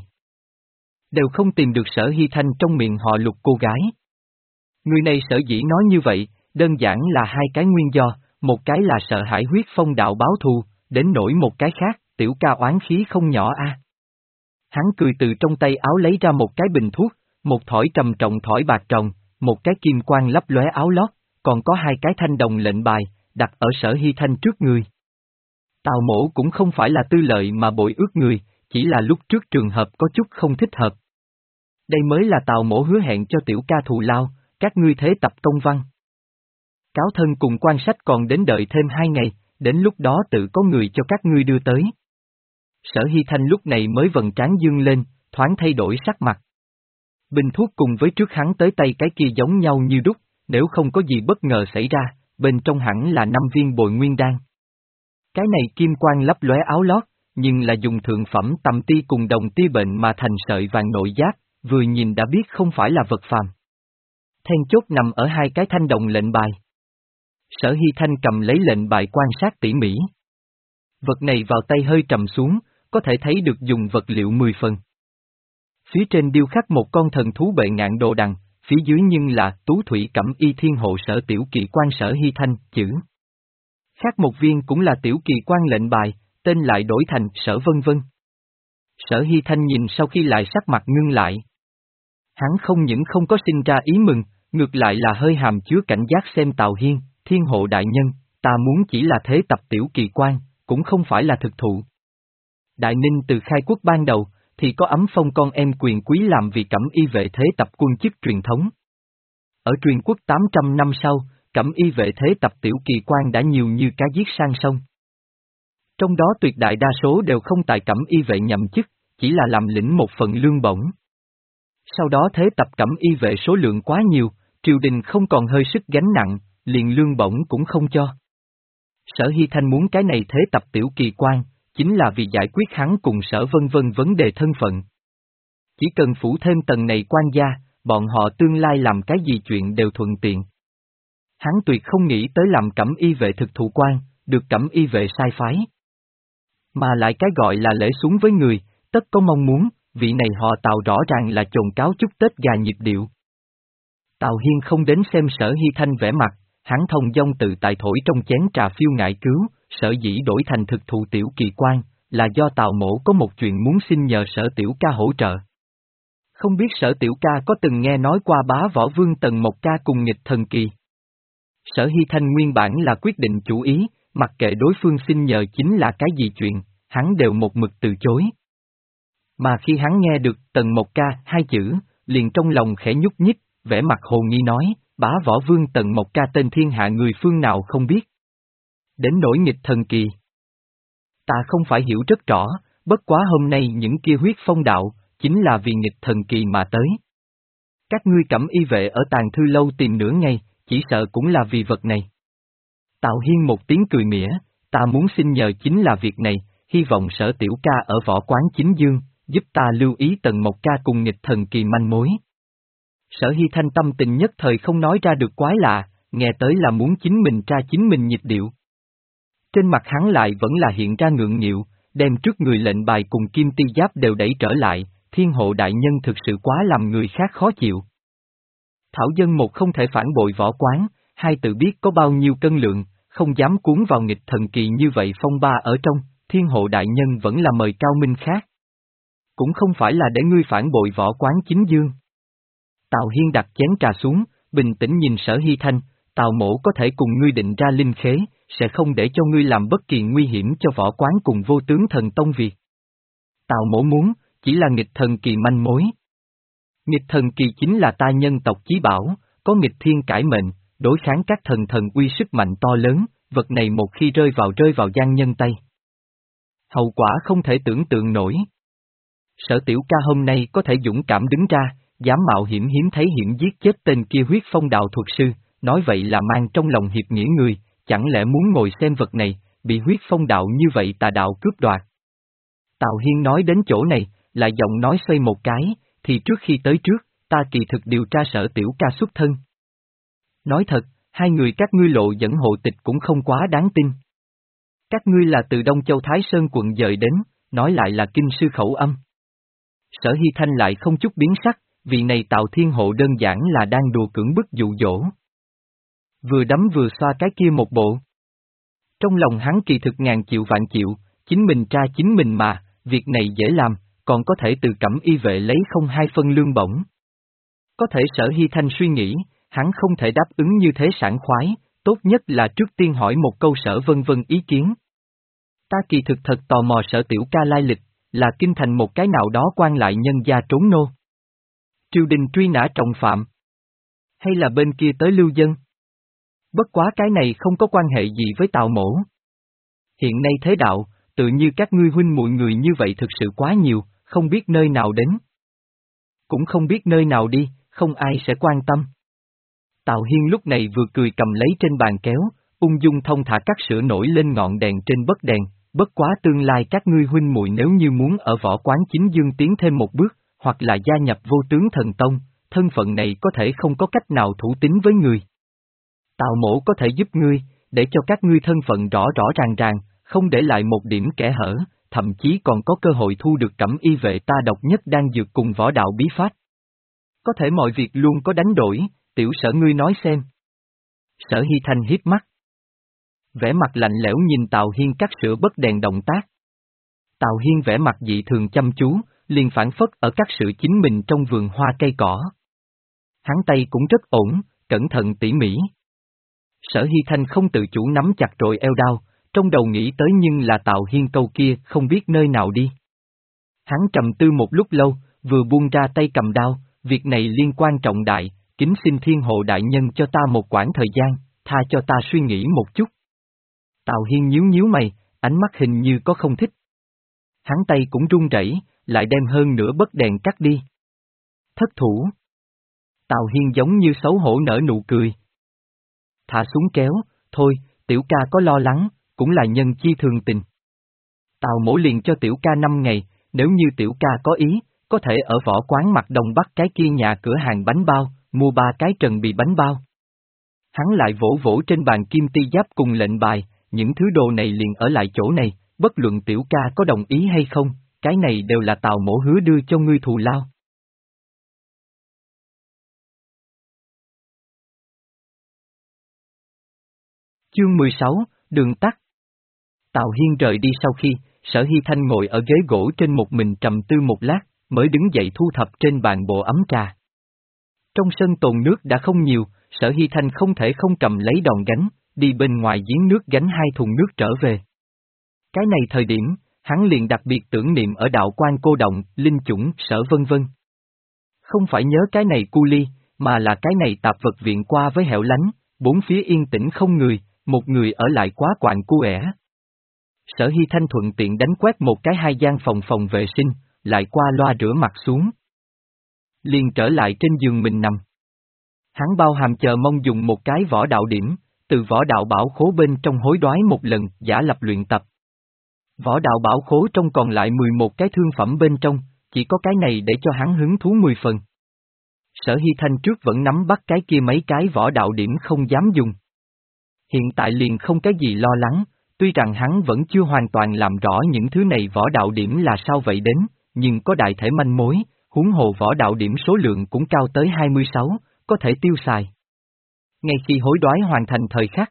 Đều không tìm được Sở Hy Thanh trong miệng họ Lục cô gái. Người này sở dĩ nói như vậy, đơn giản là hai cái nguyên do, một cái là sợ hãi huyết phong đạo báo thù, đến nỗi một cái khác, tiểu ca oán khí không nhỏ a. À. Hắn cười từ trong tay áo lấy ra một cái bình thuốc, một thỏi trầm trọng thỏi bạc trồng, một cái kim quang lấp lóe áo lót, còn có hai cái thanh đồng lệnh bài, đặt ở Sở Hy Thanh trước người. Tào mổ cũng không phải là tư lợi mà bội ước người, chỉ là lúc trước trường hợp có chút không thích hợp. Đây mới là Tào mổ hứa hẹn cho tiểu ca thù lao, các ngươi thế tập công văn. Cáo thân cùng quan sách còn đến đợi thêm hai ngày, đến lúc đó tự có người cho các ngươi đưa tới. Sở Hy Thanh lúc này mới vầng trán dương lên, thoáng thay đổi sắc mặt. Bình thuốc cùng với trước hắn tới tay cái kia giống nhau như đúc, nếu không có gì bất ngờ xảy ra, bên trong hẳn là năm viên bồi nguyên đan. Cái này kim quang lấp lóe áo lót, nhưng là dùng thượng phẩm tầm ti cùng đồng ti bệnh mà thành sợi vàng nội giáp, vừa nhìn đã biết không phải là vật phàm. Then chốt nằm ở hai cái thanh đồng lệnh bài. Sở Hy Thanh cầm lấy lệnh bài quan sát tỉ mỉ. Vật này vào tay hơi trầm xuống, có thể thấy được dùng vật liệu mười phần. Phía trên điêu khắc một con thần thú bệ ngạn đồ đằng, phía dưới nhưng là tú thủy cẩm y thiên hộ Sở tiểu kỳ quan Sở Hy Thanh, chữ. Khác một viên cũng là tiểu kỳ quan lệnh bài, tên lại đổi thành Sở vân vân. Sở Hy Thanh nhìn sau khi lại sắc mặt ngưng lại. Hắn không những không có sinh ra ý mừng, ngược lại là hơi hàm chứa cảnh giác xem Tào Hiên, thiên hộ đại nhân, ta muốn chỉ là thế tập tiểu kỳ quan, cũng không phải là thực thụ. Đại Ninh từ khai quốc ban đầu, thì có ấm phong con em quyền quý làm vì Cẩm Y vệ thế tập quân chức truyền thống. Ở truyền quốc tám trăm năm sau, Cẩm Y vệ thế tập tiểu kỳ quan đã nhiều như cá giết sang sông. Trong đó tuyệt đại đa số đều không tại Cẩm Y vệ nhậm chức, chỉ là làm lĩnh một phần lương bổng. Sau đó thế tập Cẩm Y vệ số lượng quá nhiều, triều đình không còn hơi sức gánh nặng, liền lương bổng cũng không cho. Sở Hy Thanh muốn cái này thế tập tiểu kỳ quan, chính là vì giải quyết hắn cùng Sở Vân Vân vấn đề thân phận. Chỉ cần phủ thêm tầng này quan gia, bọn họ tương lai làm cái gì chuyện đều thuận tiện. Hắn tuyệt không nghĩ tới làm Cẩm Y vệ thực thụ quan, được Cẩm Y vệ sai phái. Mà lại cái gọi là lễ xuống với người, tất có mong muốn, vị này họ Tào rõ ràng là chồn cáo chúc Tết gà nhịp điệu. Tào Hiên không đến xem Sở Hy Thanh vẻ mặt, hắn thông dong tự tại thổi trong chén trà phiêu ngại cứu, sở dĩ đổi thành thực thụ tiểu kỳ quan, là do Tào mổ có một chuyện muốn xin nhờ Sở tiểu ca hỗ trợ. Không biết Sở tiểu ca có từng nghe nói qua bá võ vương Tần Mộc Ca cùng nghịch thần kỳ. Sở Hy Thanh nguyên bản là quyết định chủ ý, mặc kệ đối phương xin nhờ chính là cái gì chuyện, hắn đều một mực từ chối. Mà khi hắn nghe được Tần Mộc Ca hai chữ, liền trong lòng khẽ nhúc nhích, vẻ mặt hồ nghi nói, bá võ vương Tần Mộc Ca tên thiên hạ người phương nào không biết. Đến nỗi nghịch thần kỳ. Ta không phải hiểu rất rõ, bất quá hôm nay những kia huyết phong đạo, chính là vì nghịch thần kỳ mà tới. Các ngươi Cẩm Y vệ ở tàng thư lâu tìm nửa ngày, chỉ sợ cũng là vì vật này. Tào Hiên một tiếng cười mỉa, ta muốn xin nhờ chính là việc này, hy vọng Sở tiểu ca ở võ quán chính dương, giúp ta lưu ý Tần Mộc Ca cùng nghịch thần kỳ manh mối. Sở Hy Thanh tâm tình nhất thời không nói ra được quái lạ, nghe tới là muốn chính mình tra chính mình nhịp điệu. Trên mặt hắn lại vẫn là hiện ra ngượng nghịu, đem trước người lệnh bài cùng kim ti giáp đều đẩy trở lại, thiên hộ đại nhân thực sự quá làm người khác khó chịu. Thảo dân một không thể phản bội võ quán, hai tự biết có bao nhiêu cân lượng, không dám cuốn vào nghịch thần kỳ như vậy phong ba ở trong, thiên hộ đại nhân vẫn là mời cao minh khác. Cũng không phải là để ngươi phản bội võ quán chính dương. Tào Hiên đặt chén trà xuống, bình tĩnh nhìn Sở Hy Thanh, Tào mổ có thể cùng ngươi định ra linh khế, sẽ không để cho ngươi làm bất kỳ nguy hiểm cho võ quán cùng vô tướng thần tông việc. Tào mổ muốn, chỉ là nghịch thần kỳ manh mối. Nghịch thần kỳ chính là ta nhân tộc chí bảo, có nghịch thiên cải mệnh, đối kháng các thần thần uy sức mạnh to lớn, vật này một khi rơi vào rơi vào gian nhân tay. Hậu quả không thể tưởng tượng nổi. Sở tiểu ca hôm nay có thể dũng cảm đứng ra, dám mạo hiểm hiếm thấy hiểm giết chết tên kia huyết phong đạo thuật sư, nói vậy là mang trong lòng hiệp nghĩa người, chẳng lẽ muốn ngồi xem vật này, bị huyết phong đạo như vậy tà đạo cướp đoạt. Tào Hiên nói đến chỗ này, lại giọng nói xoay một cái, thì trước khi tới trước, ta kỳ thực điều tra Sở tiểu ca xuất thân. Nói thật, hai người các ngươi lộ dẫn hộ tịch cũng không quá đáng tin. Các ngươi là từ Đông Châu Thái Sơn quận dời đến, nói lại là kinh sư khẩu âm. Sở Hy Thanh lại không chút biến sắc, vì này Tào Thiên Hộ đơn giản là đang đùa cưỡng bức dụ dỗ. Vừa đấm vừa xoa cái kia một bộ. Trong lòng hắn kỳ thực ngàn triệu vạn triệu, chính mình tra chính mình mà, việc này dễ làm, còn có thể từ Cẩm Y vệ lấy không hai phân lương bổng. Có thể Sở Hy Thanh suy nghĩ, hắn không thể đáp ứng như thế sảng khoái, tốt nhất là trước tiên hỏi một câu Sở Vân Vân ý kiến. Ta kỳ thực thật tò mò Sở tiểu ca lai lịch, là kinh thành một cái nào đó quan lại nhân gia trốn nô. Triều đình truy nã trọng phạm. Hay là bên kia tới lưu dân? Bất quá cái này không có quan hệ gì với Tào mổ. Hiện nay thế đạo, tự như các ngươi huynh muội người như vậy thực sự quá nhiều, không biết nơi nào đến. Cũng không biết nơi nào đi, không ai sẽ quan tâm. Tào Hiên lúc này vừa cười cầm lấy trên bàn kéo, ung dung thông thả cắt sữa nổi lên ngọn đèn trên bất đèn, bất quá tương lai các ngươi huynh muội nếu như muốn ở võ quán chính dương tiến thêm một bước, hoặc là gia nhập vô tướng thần tông, thân phận này có thể không có cách nào thủ tín với người. Tào mổ có thể giúp ngươi, để cho các ngươi thân phận rõ rõ ràng ràng, không để lại một điểm kẽ hở, thậm chí còn có cơ hội thu được Cẩm Y vệ ta độc nhất đang dược cùng võ đạo bí pháp. Có thể mọi việc luôn có đánh đổi, tiểu Sở ngươi nói xem. Sở Hy Thanh hiếp mắt. Vẻ mặt lạnh lẽo nhìn Tào Hiên cắt sữa bất đèn động tác. Tào Hiên vẻ mặt dị thường chăm chú, liền phản phất ở cắt sữa chính mình trong vườn hoa cây cỏ. Hắn tay cũng rất ổn, cẩn thận tỉ mỉ. Sở Hy Thanh không tự chủ nắm chặt rồi eo đao, trong đầu nghĩ tới nhưng là Tào Hiên câu kia không biết nơi nào đi. Hắn trầm tư một lúc lâu, vừa buông ra tay cầm đao, việc này liên quan trọng đại, kính xin thiên hộ đại nhân cho ta một quãng thời gian, tha cho ta suy nghĩ một chút. Tào Hiên nhíu nhíu mày, ánh mắt hình như có không thích. Hắn tay cũng run rẩy, lại đem hơn nửa bấc đèn cắt đi. Thất thủ. Tào Hiên giống như xấu hổ nở nụ cười. Thả súng kéo, thôi, tiểu ca có lo lắng, cũng là nhân chi thường tình. Tào mổ liền cho tiểu ca năm ngày, nếu như tiểu ca có ý, có thể ở võ quán mặt đông bắc cái kia nhà cửa hàng bánh bao, mua ba cái trần bì bánh bao. Hắn lại vỗ vỗ trên bàn kim ti giáp cùng lệnh bài, những thứ đồ này liền ở lại chỗ này, bất luận tiểu ca có đồng ý hay không, cái này đều là Tào mổ hứa đưa cho ngươi thù lao. Chương mười sáu, đường tắt. Tào Hiên rời đi sau khi, Sở Hy Thanh ngồi ở ghế gỗ trên một mình trầm tư một lát, mới đứng dậy thu thập trên bàn bộ ấm trà. Trong sân tồn nước đã không nhiều, Sở Hy Thanh không thể không cầm lấy đòn gánh, đi bên ngoài giếng nước gánh hai thùng nước trở về. Cái này thời điểm, hắn liền đặc biệt tưởng niệm ở đạo quan cô động, linh chủng, sở vân vân. Không phải nhớ cái này cu ly, mà là cái này tạp vật viện qua với hẻo lánh, bốn phía yên tĩnh không người, một người ở lại quá quạnh cu ẻ. Sở Hy Thanh thuận tiện đánh quét một cái hai gian phòng phòng vệ sinh, lại qua loa rửa mặt xuống. Liền trở lại trên giường mình nằm. Hắn bao hàm chờ mong dùng một cái võ đạo điểm, từ võ đạo bảo khố bên trong hối đoái một lần, giả lập luyện tập. Võ đạo bảo khố trong còn lại mười một cái thương phẩm bên trong, chỉ có cái này để cho hắn hứng thú mười phần. Sở Hy Thanh trước vẫn nắm bắt cái kia mấy cái võ đạo điểm không dám dùng. Hiện tại liền không cái gì lo lắng, tuy rằng hắn vẫn chưa hoàn toàn làm rõ những thứ này võ đạo điểm là sao vậy đến, nhưng có đại thể manh mối, huống hồ võ đạo điểm số lượng cũng cao tới hai mươi sáu, có thể tiêu xài. Ngay khi hối đoái hoàn thành thời khắc,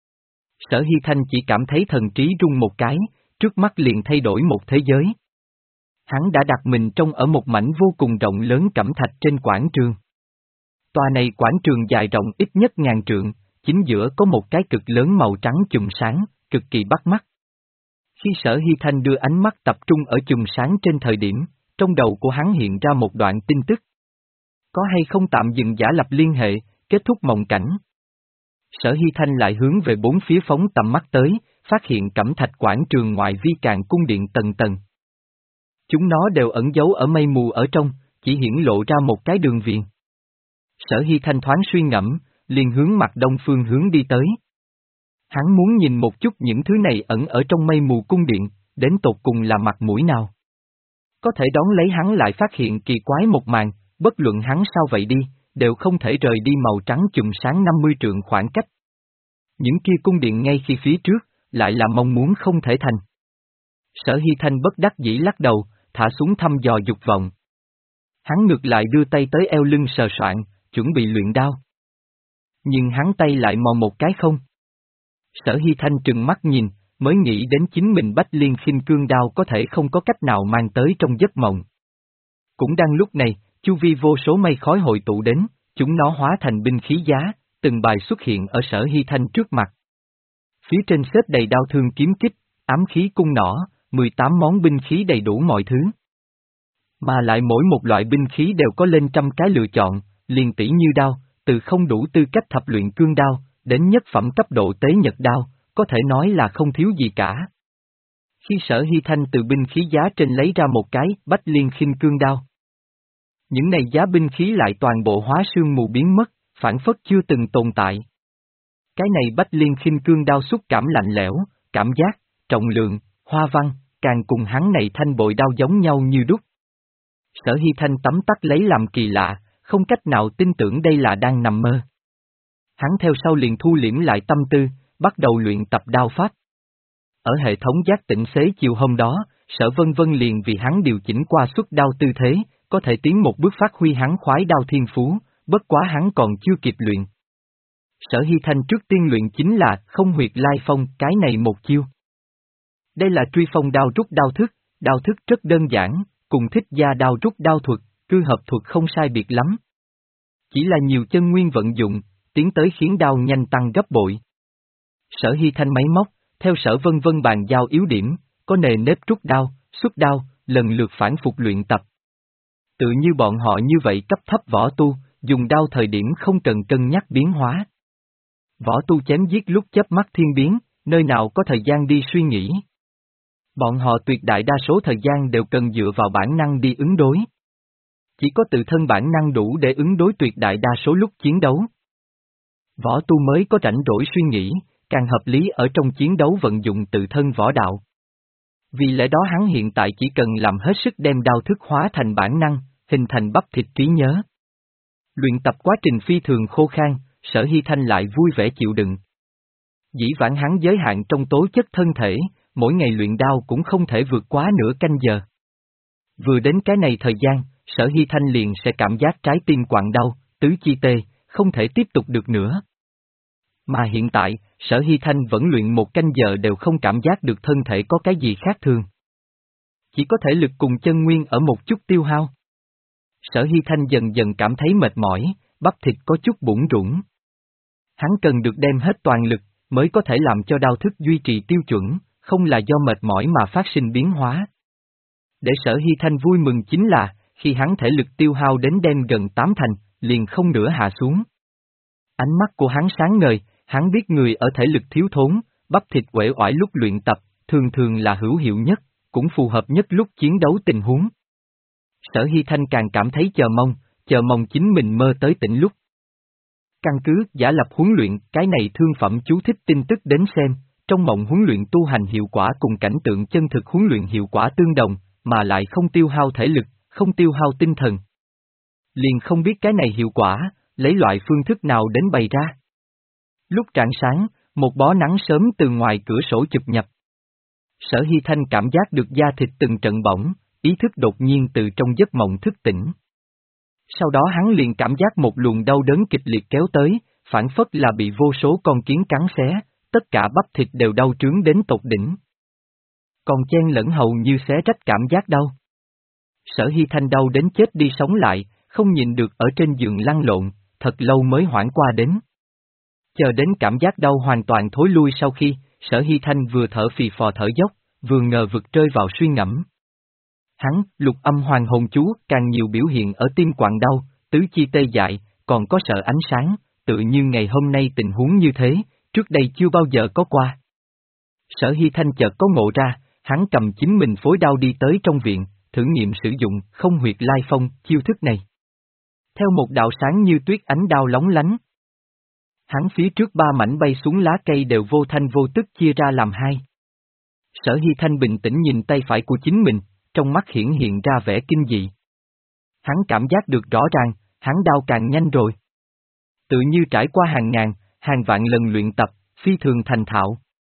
Sở Hy Thanh chỉ cảm thấy thần trí rung một cái, trước mắt liền thay đổi một thế giới. Hắn đã đặt mình trong ở một mảnh vô cùng rộng lớn cẩm thạch trên quảng trường. Tòa này quảng trường dài rộng ít nhất ngàn trượng, chính giữa có một cái cực lớn màu trắng chùm sáng, cực kỳ bắt mắt. Khi Sở Hy Thanh đưa ánh mắt tập trung ở chùm sáng trên thời điểm, trong đầu của hắn hiện ra một đoạn tin tức. Có hay không tạm dừng giả lập liên hệ, kết thúc mộng cảnh. Sở Hy Thanh lại hướng về bốn phía phóng tầm mắt tới, phát hiện cẩm thạch quảng trường ngoại vi càn cung điện tầng tầng. Chúng nó đều ẩn giấu ở mây mù ở trong, chỉ hiển lộ ra một cái đường viền. Sở Hy Thanh thoáng suy ngẫm, liền hướng mặt đông phương hướng đi tới. Hắn muốn nhìn một chút những thứ này ẩn ở trong mây mù cung điện, đến tột cùng là mặt mũi nào. Có thể đón lấy hắn lại phát hiện kỳ quái một màn, bất luận hắn sao vậy đi, đều không thể rời đi màu trắng chùm sáng năm mươi trượng khoảng cách. Những kia cung điện ngay khi phía trước, lại là mong muốn không thể thành. Sở Hy Thanh bất đắc dĩ lắc đầu, thả xuống thăm dò dục vọng. Hắn ngược lại đưa tay tới eo lưng sờ soạn, chuẩn bị luyện đao. Nhưng hắn tay lại mò một cái không. Sở Hy Thanh trừng mắt nhìn, mới nghĩ đến chính mình Bách Liên Khinh Cương đao có thể không có cách nào mang tới trong giấc mộng. Cũng đang lúc này, chu vi vô số mây khói hội tụ đến, chúng nó hóa thành binh khí giá, từng bài xuất hiện ở Sở Hy Thanh trước mặt. Phía trên xếp đầy đao thương kiếm kích, ám khí cung nỏ, mười tám món binh khí đầy đủ mọi thứ. Mà lại mỗi một loại binh khí đều có lên trăm cái lựa chọn, liền tỷ như đao, từ không đủ tư cách thập luyện cương đao, đến nhất phẩm cấp độ tế nhật đao, có thể nói là không thiếu gì cả. Khi Sở Hy Thanh từ binh khí giá trên lấy ra một cái Bách Liên Khinh Cương đao. Những này giá binh khí lại toàn bộ hóa sương mù biến mất, phản phất chưa từng tồn tại. Cái này Bách Liên Khinh Cương đao xúc cảm lạnh lẽo, cảm giác, trọng lượng, hoa văn, càng cùng hắn này thanh bội đao giống nhau như đúc. Sở Hy Thanh tấm tắc lấy làm kỳ lạ, không cách nào tin tưởng đây là đang nằm mơ. Hắn theo sau liền thu liễm lại tâm tư, bắt đầu luyện tập đao pháp. Ở hệ thống giác tỉnh xế chiều hôm đó, Sở Vân Vân liền vì hắn điều chỉnh qua xuất đao tư thế, có thể tiến một bước phát huy hắn khoái đao thiên phú, bất quá hắn còn chưa kịp luyện. Sở Hy Thanh trước tiên luyện chính là không huyệt lai phong cái này một chiêu. Đây là truy phong đao rút đao thức, đao thức rất đơn giản, cùng thích gia đao rút đao thuật, cư hợp thuật không sai biệt lắm. Chỉ là nhiều chân nguyên vận dụng, tiến tới khiến đao nhanh tăng gấp bội. Sở Hy Thanh máy móc, theo Sở Vân Vân bàn giao yếu điểm, có nề nếp rút đao, xuất đao, lần lượt phản phục luyện tập. Tự như bọn họ như vậy cấp thấp võ tu, dùng đao thời điểm không cần cân nhắc biến hóa. Võ tu chém giết lúc chớp mắt thiên biến, nơi nào có thời gian đi suy nghĩ. Bọn họ tuyệt đại đa số thời gian đều cần dựa vào bản năng đi ứng đối. Chỉ có tự thân bản năng đủ để ứng đối tuyệt đại đa số lúc chiến đấu. Võ tu mới có rảnh rỗi suy nghĩ, càng hợp lý ở trong chiến đấu vận dụng tự thân võ đạo. Vì lẽ đó hắn hiện tại chỉ cần làm hết sức đem đao thức hóa thành bản năng, hình thành bắp thịt trí nhớ. Luyện tập quá trình phi thường khô khan, Sở Hy Thanh lại vui vẻ chịu đựng. Dĩ vãng hắn giới hạn trong tố chất thân thể, mỗi ngày luyện đao cũng không thể vượt quá nửa canh giờ. Vừa đến cái này thời gian, Sở Hy Thanh liền sẽ cảm giác trái tim quặn đau, tứ chi tê, không thể tiếp tục được nữa. Mà hiện tại, Sở Hy Thanh vẫn luyện một canh giờ đều không cảm giác được thân thể có cái gì khác thường. Chỉ có thể lực cùng chân nguyên ở một chút tiêu hao. Sở Hy Thanh dần dần cảm thấy mệt mỏi, bắp thịt có chút bủn rủn. Hắn cần được đem hết toàn lực, mới có thể làm cho đao thức duy trì tiêu chuẩn, không là do mệt mỏi mà phát sinh biến hóa. Để Sở Hy Thanh vui mừng chính là, khi hắn thể lực tiêu hao đến đem gần tám thành, liền không nữa hạ xuống. Ánh mắt của hắn sáng ngời, hắn biết người ở thể lực thiếu thốn, bắp thịt uể oải lúc luyện tập, thường thường là hữu hiệu nhất, cũng phù hợp nhất lúc chiến đấu tình huống. Sở Hy Thanh càng cảm thấy chờ mong, chờ mong chính mình mơ tới tỉnh lúc. Căn cứ giả lập huấn luyện, cái này thương phẩm chú thích tin tức đến xem, trong mộng huấn luyện tu hành hiệu quả cùng cảnh tượng chân thực huấn luyện hiệu quả tương đồng, mà lại không tiêu hao thể lực, không tiêu hao tinh thần. Liền không biết cái này hiệu quả, lấy loại phương thức nào đến bày ra. Lúc rạng sáng, một bó nắng sớm từ ngoài cửa sổ chụp nhập. Sở Hy Thanh cảm giác được da thịt từng trận bỏng, ý thức đột nhiên từ trong giấc mộng thức tỉnh. Sau đó hắn liền cảm giác một luồng đau đớn kịch liệt kéo tới, phản phất là bị vô số con kiến cắn xé, tất cả bắp thịt đều đau trướng đến tột đỉnh. Còn chen lẫn hầu như xé rách cảm giác đau. Sở Hy Thanh đau đến chết đi sống lại, không nhìn được ở trên giường lăn lộn, thật lâu mới hoãn qua đến. Chờ đến cảm giác đau hoàn toàn thối lui sau khi, Sở Hy Thanh vừa thở phì phò thở dốc, vừa ngờ vực rơi vào suy ngẫm. Hắn, lục âm hoàng hồn chú, càng nhiều biểu hiện ở tim quặn đau, tứ chi tê dại, còn có sợ ánh sáng, tự như ngày hôm nay tình huống như thế, trước đây chưa bao giờ có qua. Sở Hy Thanh chợt có ngộ ra, hắn cầm chính mình phối đao đi tới trong viện, thử nghiệm sử dụng không huyệt lai phong, chiêu thức này. Theo một đạo sáng như tuyết ánh đao lóng lánh. Hắn phía trước ba mảnh bay xuống lá cây đều vô thanh vô tức chia ra làm hai. Sở Hy Thanh bình tĩnh nhìn tay phải của chính mình, trong mắt hiển hiện ra vẻ kinh dị. Hắn cảm giác được rõ ràng, hắn đao càng nhanh rồi. Tự như trải qua hàng ngàn, hàng vạn lần luyện tập, phi thường thành thạo.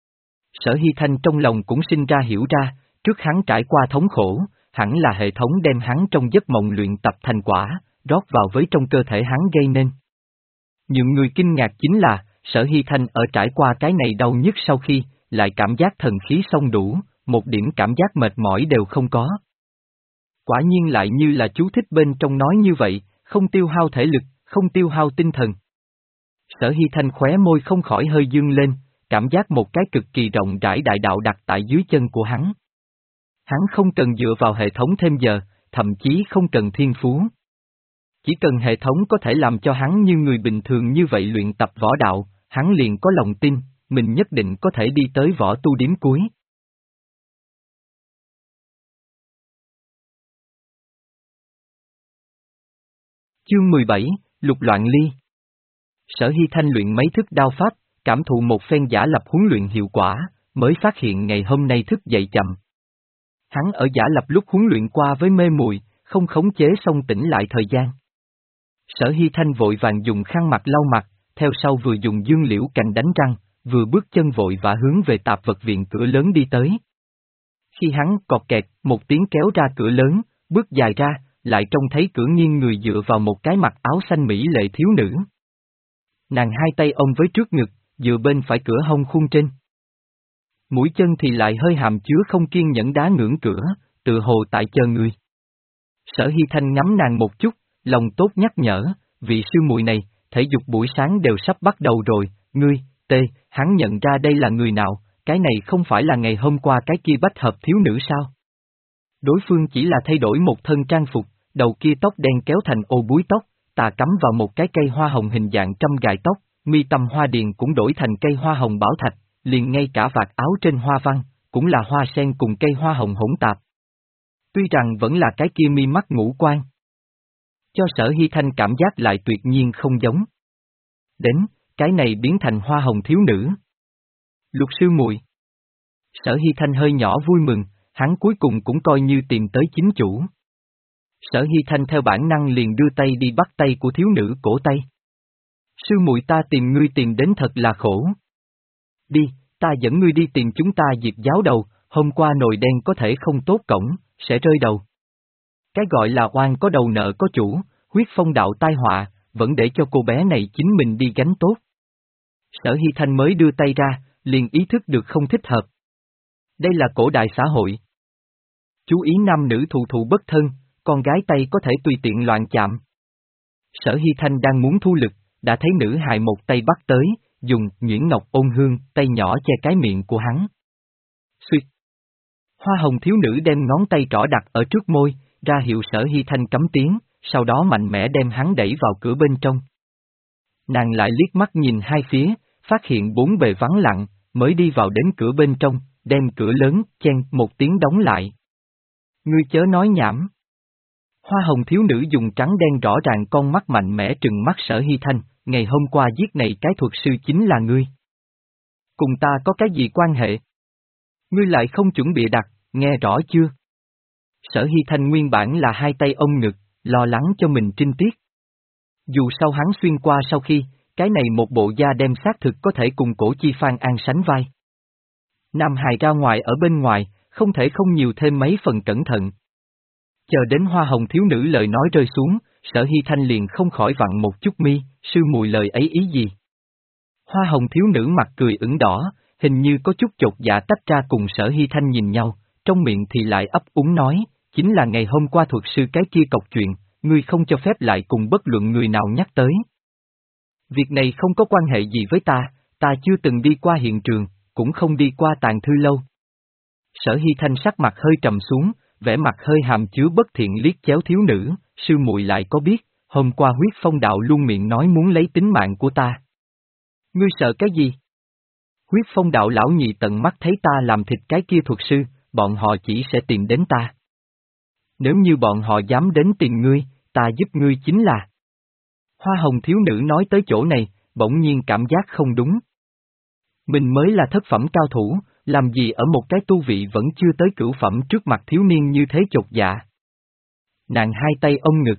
Sở Hy Thanh trong lòng cũng sinh ra hiểu ra, trước hắn trải qua thống khổ, hẳn là hệ thống đem hắn trong giấc mộng luyện tập thành quả, rót vào với trong cơ thể hắn gây nên. Những người kinh ngạc chính là, Sở Hy Thanh ở trải qua cái này đau nhất sau khi, lại cảm giác thần khí xong đủ, một điểm cảm giác mệt mỏi đều không có. Quả nhiên lại như là chú thích bên trong nói như vậy, không tiêu hao thể lực, không tiêu hao tinh thần. Sở Hy Thanh khóe môi không khỏi hơi dương lên, cảm giác một cái cực kỳ rộng rãi đại đạo đặt tại dưới chân của hắn. Hắn không cần dựa vào hệ thống thêm giờ, thậm chí không cần thiên phú. Chỉ cần hệ thống có thể làm cho hắn như người bình thường như vậy luyện tập võ đạo, hắn liền có lòng tin, mình nhất định có thể đi tới võ tu điểm cuối. Chương mười bảy, Lục Loạn Ly. Sở Hy Thanh luyện mấy thức đao pháp, cảm thụ một phen giả lập huấn luyện hiệu quả, mới phát hiện ngày hôm nay thức dậy chậm. Hắn ở giả lập lúc huấn luyện qua với mê muội, không khống chế xong tỉnh lại thời gian. Sở Hy Thanh vội vàng dùng khăn mặt lau mặt, theo sau vừa dùng dương liễu cành đánh răng, vừa bước chân vội và hướng về tạp vật viện cửa lớn đi tới. Khi hắn cọt kẹt, một tiếng kéo ra cửa lớn, bước dài ra, lại trông thấy cửa nghiêng người dựa vào một cái mặc áo xanh mỹ lệ thiếu nữ. Nàng hai tay ôm với trước ngực, dựa bên phải cửa hông khung trên. Mũi chân thì lại hơi hàm chứa không kiên nhẫn đá ngưỡng cửa, tự hồ tại chờ người. Sở Hy Thanh ngắm nàng một chút, lòng tốt nhắc nhở, vị sư muội này, thể dục buổi sáng đều sắp bắt đầu rồi, ngươi, tê, hắn nhận ra đây là người nào, cái này không phải là ngày hôm qua cái kia bách hợp thiếu nữ sao? Đối phương chỉ là thay đổi một thân trang phục, đầu kia tóc đen kéo thành ô búi tóc, tà cắm vào một cái cây hoa hồng hình dạng trăm gài tóc, mi tâm hoa điền cũng đổi thành cây hoa hồng bảo thạch, liền ngay cả vạt áo trên hoa văn, cũng là hoa sen cùng cây hoa hồng hỗn tạp. Tuy rằng vẫn là cái kia mi mắt ngũ quan, cho Sở Hy Thanh cảm giác lại tuyệt nhiên không giống. Đến, cái này biến thành hoa hồng thiếu nữ. Luật sư muội. Sở Hy Thanh hơi nhỏ vui mừng, hắn cuối cùng cũng coi như tìm tới chính chủ. Sở Hy Thanh theo bản năng liền đưa tay đi bắt tay của thiếu nữ cổ tay. Sư muội ta tìm ngươi tìm đến thật là khổ. Đi, ta dẫn ngươi đi tìm chúng ta Diệp giáo đầu, hôm qua nồi đen có thể không tốt cổng, sẽ rơi đầu. Cái gọi là oan có đầu nợ có chủ, huyết phong đạo tai họa, vẫn để cho cô bé này chính mình đi gánh tốt. Sở Hy Thanh mới đưa tay ra, liền ý thức được không thích hợp. Đây là cổ đại xã hội. Chú ý nam nữ thù thù bất thân, con gái tay có thể tùy tiện loạn chạm. Sở Hy Thanh đang muốn thu lực, đã thấy nữ hài một tay bắt tới, dùng nhuyễn ngọc ôn hương, tay nhỏ che cái miệng của hắn. Xuyệt. Hoa hồng thiếu nữ đem ngón tay trỏ đặt ở trước môi, ra hiệu Sở Hy Thanh cấm tiếng, sau đó mạnh mẽ đem hắn đẩy vào cửa bên trong. Nàng lại liếc mắt nhìn hai phía, phát hiện bốn bề vắng lặng, mới đi vào đến cửa bên trong, đem cửa lớn, chen một tiếng đóng lại. Ngươi chớ nói nhảm. Hoa hồng thiếu nữ dùng trắng đen rõ ràng con mắt mạnh mẽ trừng mắt Sở Hy Thanh, ngày hôm qua giết này cái thuật sư chính là ngươi. Cùng ta có cái gì quan hệ? Ngươi lại không chuẩn bị đặt, nghe rõ chưa? Sở Hy Thanh nguyên bản là hai tay ôm ngực, lo lắng cho mình trinh tiết. Dù sau hắn xuyên qua sau khi, cái này một bộ da đem xác thực có thể cùng cổ chi Phan An sánh vai. Nam hài ra ngoài ở bên ngoài, không thể không nhiều thêm mấy phần cẩn thận. Chờ đến hoa hồng thiếu nữ lời nói rơi xuống, Sở Hy Thanh liền không khỏi vặn một chút mi, sư mùi lời ấy ý gì? Hoa hồng thiếu nữ mặt cười ửng đỏ, hình như có chút chột dạ tách ra cùng Sở Hy Thanh nhìn nhau, trong miệng thì lại ấp úng nói, chính là ngày hôm qua thuật sư cái kia cọc chuyện, ngươi không cho phép lại cùng bất luận người nào nhắc tới. Việc này không có quan hệ gì với ta, ta chưa từng đi qua hiện trường, cũng không đi qua tàng thư lâu. Sở Hy Thanh sắc mặt hơi trầm xuống, vẻ mặt hơi hàm chứa bất thiện liếc chéo thiếu nữ, sư muội lại có biết, hôm qua huyết phong đạo luôn miệng nói muốn lấy tính mạng của ta. Ngươi sợ cái gì? Huyết phong đạo lão nhị tận mắt thấy ta làm thịt cái kia thuật sư, bọn họ chỉ sẽ tìm đến ta. Nếu như bọn họ dám đến tìm ngươi, ta giúp ngươi chính là. Hoa hồng thiếu nữ nói tới chỗ này, bỗng nhiên cảm giác không đúng. Mình mới là thất phẩm cao thủ, làm gì ở một cái tu vị vẫn chưa tới cửu phẩm trước mặt thiếu niên như thế chột dạ. Nàng hai tay ôm ngực.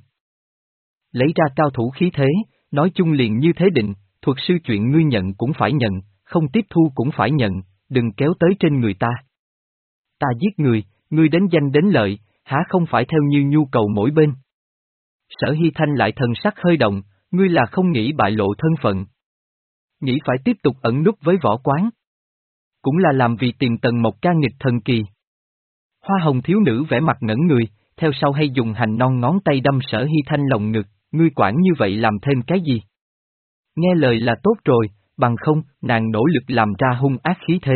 Lấy ra cao thủ khí thế, nói chung liền như thế định, thuật sư chuyện ngươi nhận cũng phải nhận, không tiếp thu cũng phải nhận, đừng kéo tới trên người ta. Ta giết người, ngươi đến danh đến lợi, há không phải theo như nhu cầu mỗi bên. Sở Hy Thanh lại thần sắc hơi động, ngươi là không nghĩ bại lộ thân phận. Nghĩ phải tiếp tục ẩn núp với võ quán. Cũng là làm vì tìm tần một ca nghịch thần kỳ. Hoa hồng thiếu nữ vẻ mặt ngẩn người, theo sau hay dùng hành non ngón tay đâm Sở Hy Thanh lồng ngực, ngươi quản như vậy làm thêm cái gì? Nghe lời là tốt rồi, bằng không, nàng nỗ lực làm ra hung ác khí thế.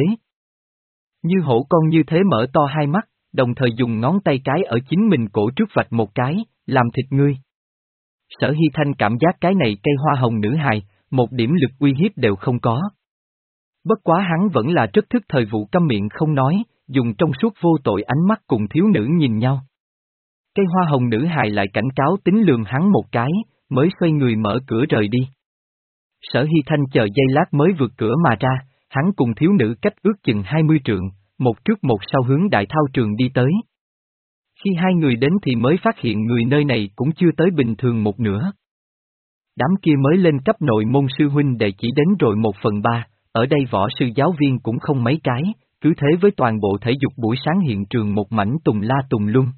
Như hổ con như thế mở to hai mắt, đồng thời dùng ngón tay cái ở chính mình cổ trước vạch một cái, làm thịt ngươi. Sở Hy Thanh cảm giác cái này cây hoa hồng nữ hài, một điểm lực uy hiếp đều không có. Bất quá hắn vẫn là rất thức thời vụ câm miệng không nói, dùng trong suốt vô tội ánh mắt cùng thiếu nữ nhìn nhau. Cây hoa hồng nữ hài lại cảnh cáo tính lườm hắn một cái, mới xoay người mở cửa rời đi. Sở Hy Thanh chờ giây lát mới vượt cửa mà ra, hắn cùng thiếu nữ cách ước chừng hai mươi trượng, một trước một sau hướng đại thao trường đi tới. Khi hai người đến thì mới phát hiện người nơi này cũng chưa tới bình thường một nửa. Đám kia mới lên cấp nội môn sư huynh đệ chỉ đến rồi một phần ba, ở đây võ sư giáo viên cũng không mấy cái, cứ thế với toàn bộ thể dục buổi sáng hiện trường một mảnh tùng la tùng lung.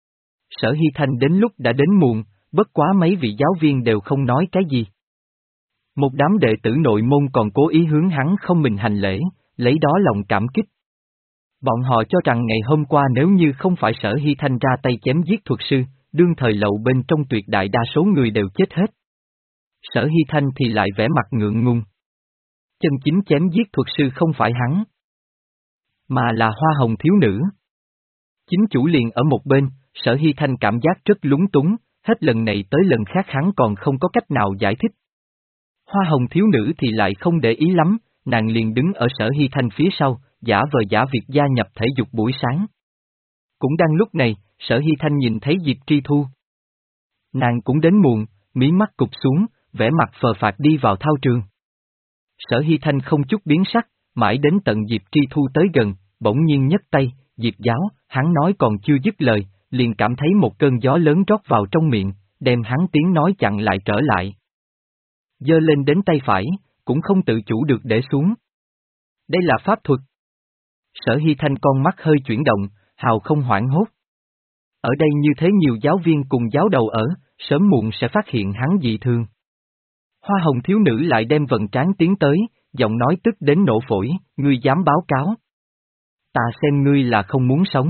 Sở Hy Thanh đến lúc đã đến muộn, bất quá mấy vị giáo viên đều không nói cái gì. Một đám đệ tử nội môn còn cố ý hướng hắn không mình hành lễ, lấy đó lòng cảm kích. Bọn họ cho rằng ngày hôm qua nếu như không phải Sở Hy Thanh ra tay chém giết thuật sư, đương thời lậu bên trong tuyệt đại đa số người đều chết hết. Sở Hy Thanh thì lại vẻ mặt ngượng ngùng. Chân chính chém giết thuật sư không phải hắn, mà là hoa hồng thiếu nữ. Chính chủ liền ở một bên, Sở Hy Thanh cảm giác rất lúng túng, hết lần này tới lần khác hắn còn không có cách nào giải thích. Hoa hồng thiếu nữ thì lại không để ý lắm, nàng liền đứng ở Sở Hy Thanh phía sau, giả vờ giả việc gia nhập thể dục buổi sáng. Cũng đang lúc này, Sở Hy Thanh nhìn thấy Diệp Tri Thu. Nàng cũng đến muộn, mí mắt cụp xuống, vẻ mặt phờ phạc đi vào thao trường. Sở Hy Thanh không chút biến sắc, mãi đến tận Diệp Tri Thu tới gần, bỗng nhiên nhấc tay, Diệp giáo, hắn nói còn chưa dứt lời, liền cảm thấy một cơn gió lớn rót vào trong miệng, đem hắn tiếng nói chặn lại trở lại. Giơ lên đến tay phải, cũng không tự chủ được để xuống. Đây là pháp thuật. Sở Hy Thanh con mắt hơi chuyển động, hào không hoảng hốt. Ở đây như thế nhiều giáo viên cùng giáo đầu ở, sớm muộn sẽ phát hiện hắn dị thường. Hoa hồng thiếu nữ lại đem vầng trán tiến tới, giọng nói tức đến nổ phổi, ngươi dám báo cáo. Ta xem ngươi là không muốn sống.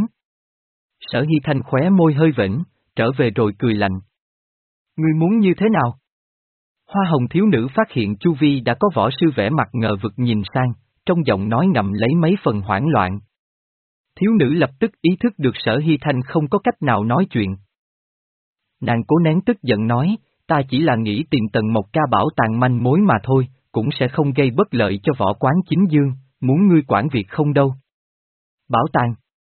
Sở Hy Thanh khóe môi hơi vểnh, trở về rồi cười lạnh. Ngươi muốn như thế nào? Hoa hồng thiếu nữ phát hiện chu vi đã có võ sư vẻ mặt ngờ vực nhìn sang, trong giọng nói ngậm lấy mấy phần hoảng loạn. Thiếu nữ lập tức ý thức được Sở Hy Thanh không có cách nào nói chuyện. Nàng cố nén tức giận nói, ta chỉ là nghĩ tìm Tần Mộc Ca bảo tàng manh mối mà thôi, cũng sẽ không gây bất lợi cho võ quán chính dương, muốn ngươi quản việc không đâu. Bảo tàng.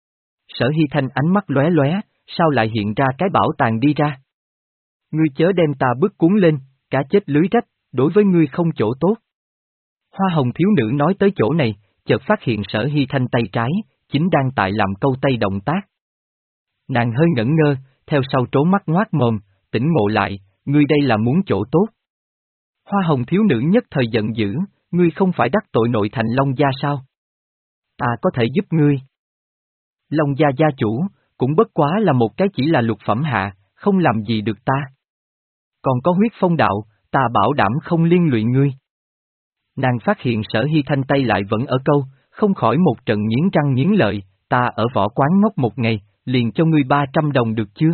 Sở Hy Thanh ánh mắt lóe lóe, sao lại hiện ra cái bảo tàng đi ra? Ngươi chớ đem ta bức cuốn lên, cá chết lưới rách, đối với ngươi không chỗ tốt. Hoa hồng thiếu nữ nói tới chỗ này, chợt phát hiện Sở Hy Thanh tay trái, chính đang tại làm câu tay động tác. Nàng hơi ngẩn ngơ, theo sau trố mắt ngoác mồm, tỉnh ngộ lại, ngươi đây là muốn chỗ tốt. Hoa hồng thiếu nữ nhất thời giận dữ, ngươi không phải đắc tội nội thành Long Gia sao? Ta có thể giúp ngươi. Long Gia gia chủ, cũng bất quá là một cái chỉ là lục phẩm hạ, không làm gì được ta. Còn có huyết phong đạo, ta bảo đảm không liên lụy ngươi. Nàng phát hiện Sở Hy Thanh tay lại vẫn ở câu, không khỏi một trận nghiến răng nghiến lợi, ta ở võ quán ngốc một ngày, liền cho ngươi ba trăm đồng được chưa?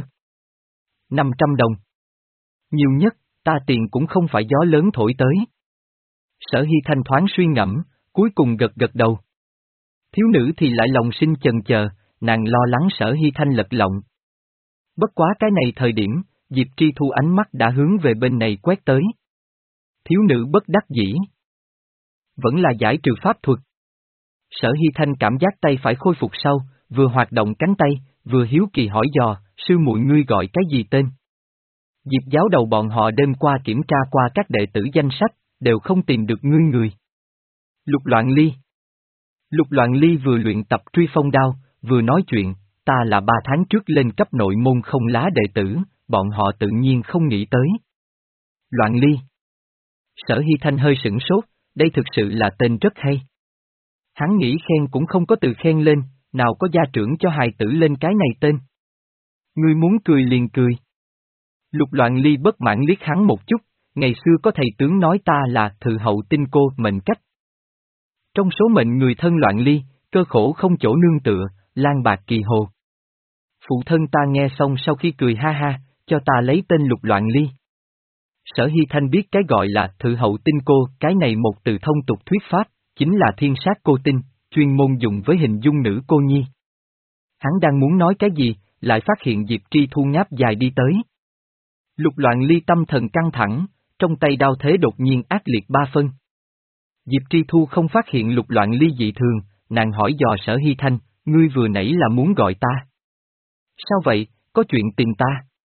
năm trăm đồng. Nhiều nhất, ta tiền cũng không phải gió lớn thổi tới. Sở Hy Thanh thoáng suy ngẫm, cuối cùng gật gật đầu. Thiếu nữ thì lại lòng sinh chần chờ, nàng lo lắng Sở Hy Thanh lật lọng. Bất quá cái này thời điểm, Diệp Tri Thu ánh mắt đã hướng về bên này quét tới. Thiếu nữ bất đắc dĩ. Vẫn là giải trừ pháp thuật. Sở Hy Thanh cảm giác tay phải khôi phục sau, vừa hoạt động cánh tay, vừa hiếu kỳ hỏi dò, sư muội ngươi gọi cái gì tên? Diệp giáo đầu bọn họ đêm qua kiểm tra qua các đệ tử danh sách, đều không tìm được ngươi người. Lục Loạn Ly. Lục Loạn Ly vừa luyện tập truy phong đao, vừa nói chuyện, ta là ba tháng trước lên cấp nội môn không lá đệ tử, bọn họ tự nhiên không nghĩ tới. Loạn Ly. Sở Hy Thanh hơi sửng sốt, đây thực sự là tên rất hay. Hắn nghĩ khen cũng không có từ khen lên, nào có gia trưởng cho hài tử lên cái này tên. Ngươi muốn cười liền cười. Lục Loạn Ly bất mãn liếc hắn một chút, ngày xưa có thầy tướng nói ta là thự hậu tinh cô mệnh cách. Trong số mệnh người thân Loạn Ly, cơ khổ không chỗ nương tựa, lang bạc kỳ hồ. Phụ thân ta nghe xong sau khi cười ha ha, cho ta lấy tên Lục Loạn Ly. Sở Hy Thanh biết cái gọi là thự hậu tinh cô, cái này một từ thông tục thuyết pháp, chính là thiên sát cô tinh, chuyên môn dùng với hình dung nữ cô nhi. Hắn đang muốn nói cái gì, lại phát hiện Diệp Tri Thu ngáp dài đi tới. Lục Loạn Ly tâm thần căng thẳng, trong tay đao thế đột nhiên ác liệt ba phân. Diệp Tri Thu không phát hiện Lục Loạn Ly dị thường, nàng hỏi dò Sở Hy Thanh, ngươi vừa nãy là muốn gọi ta. Sao vậy, có chuyện tìm ta?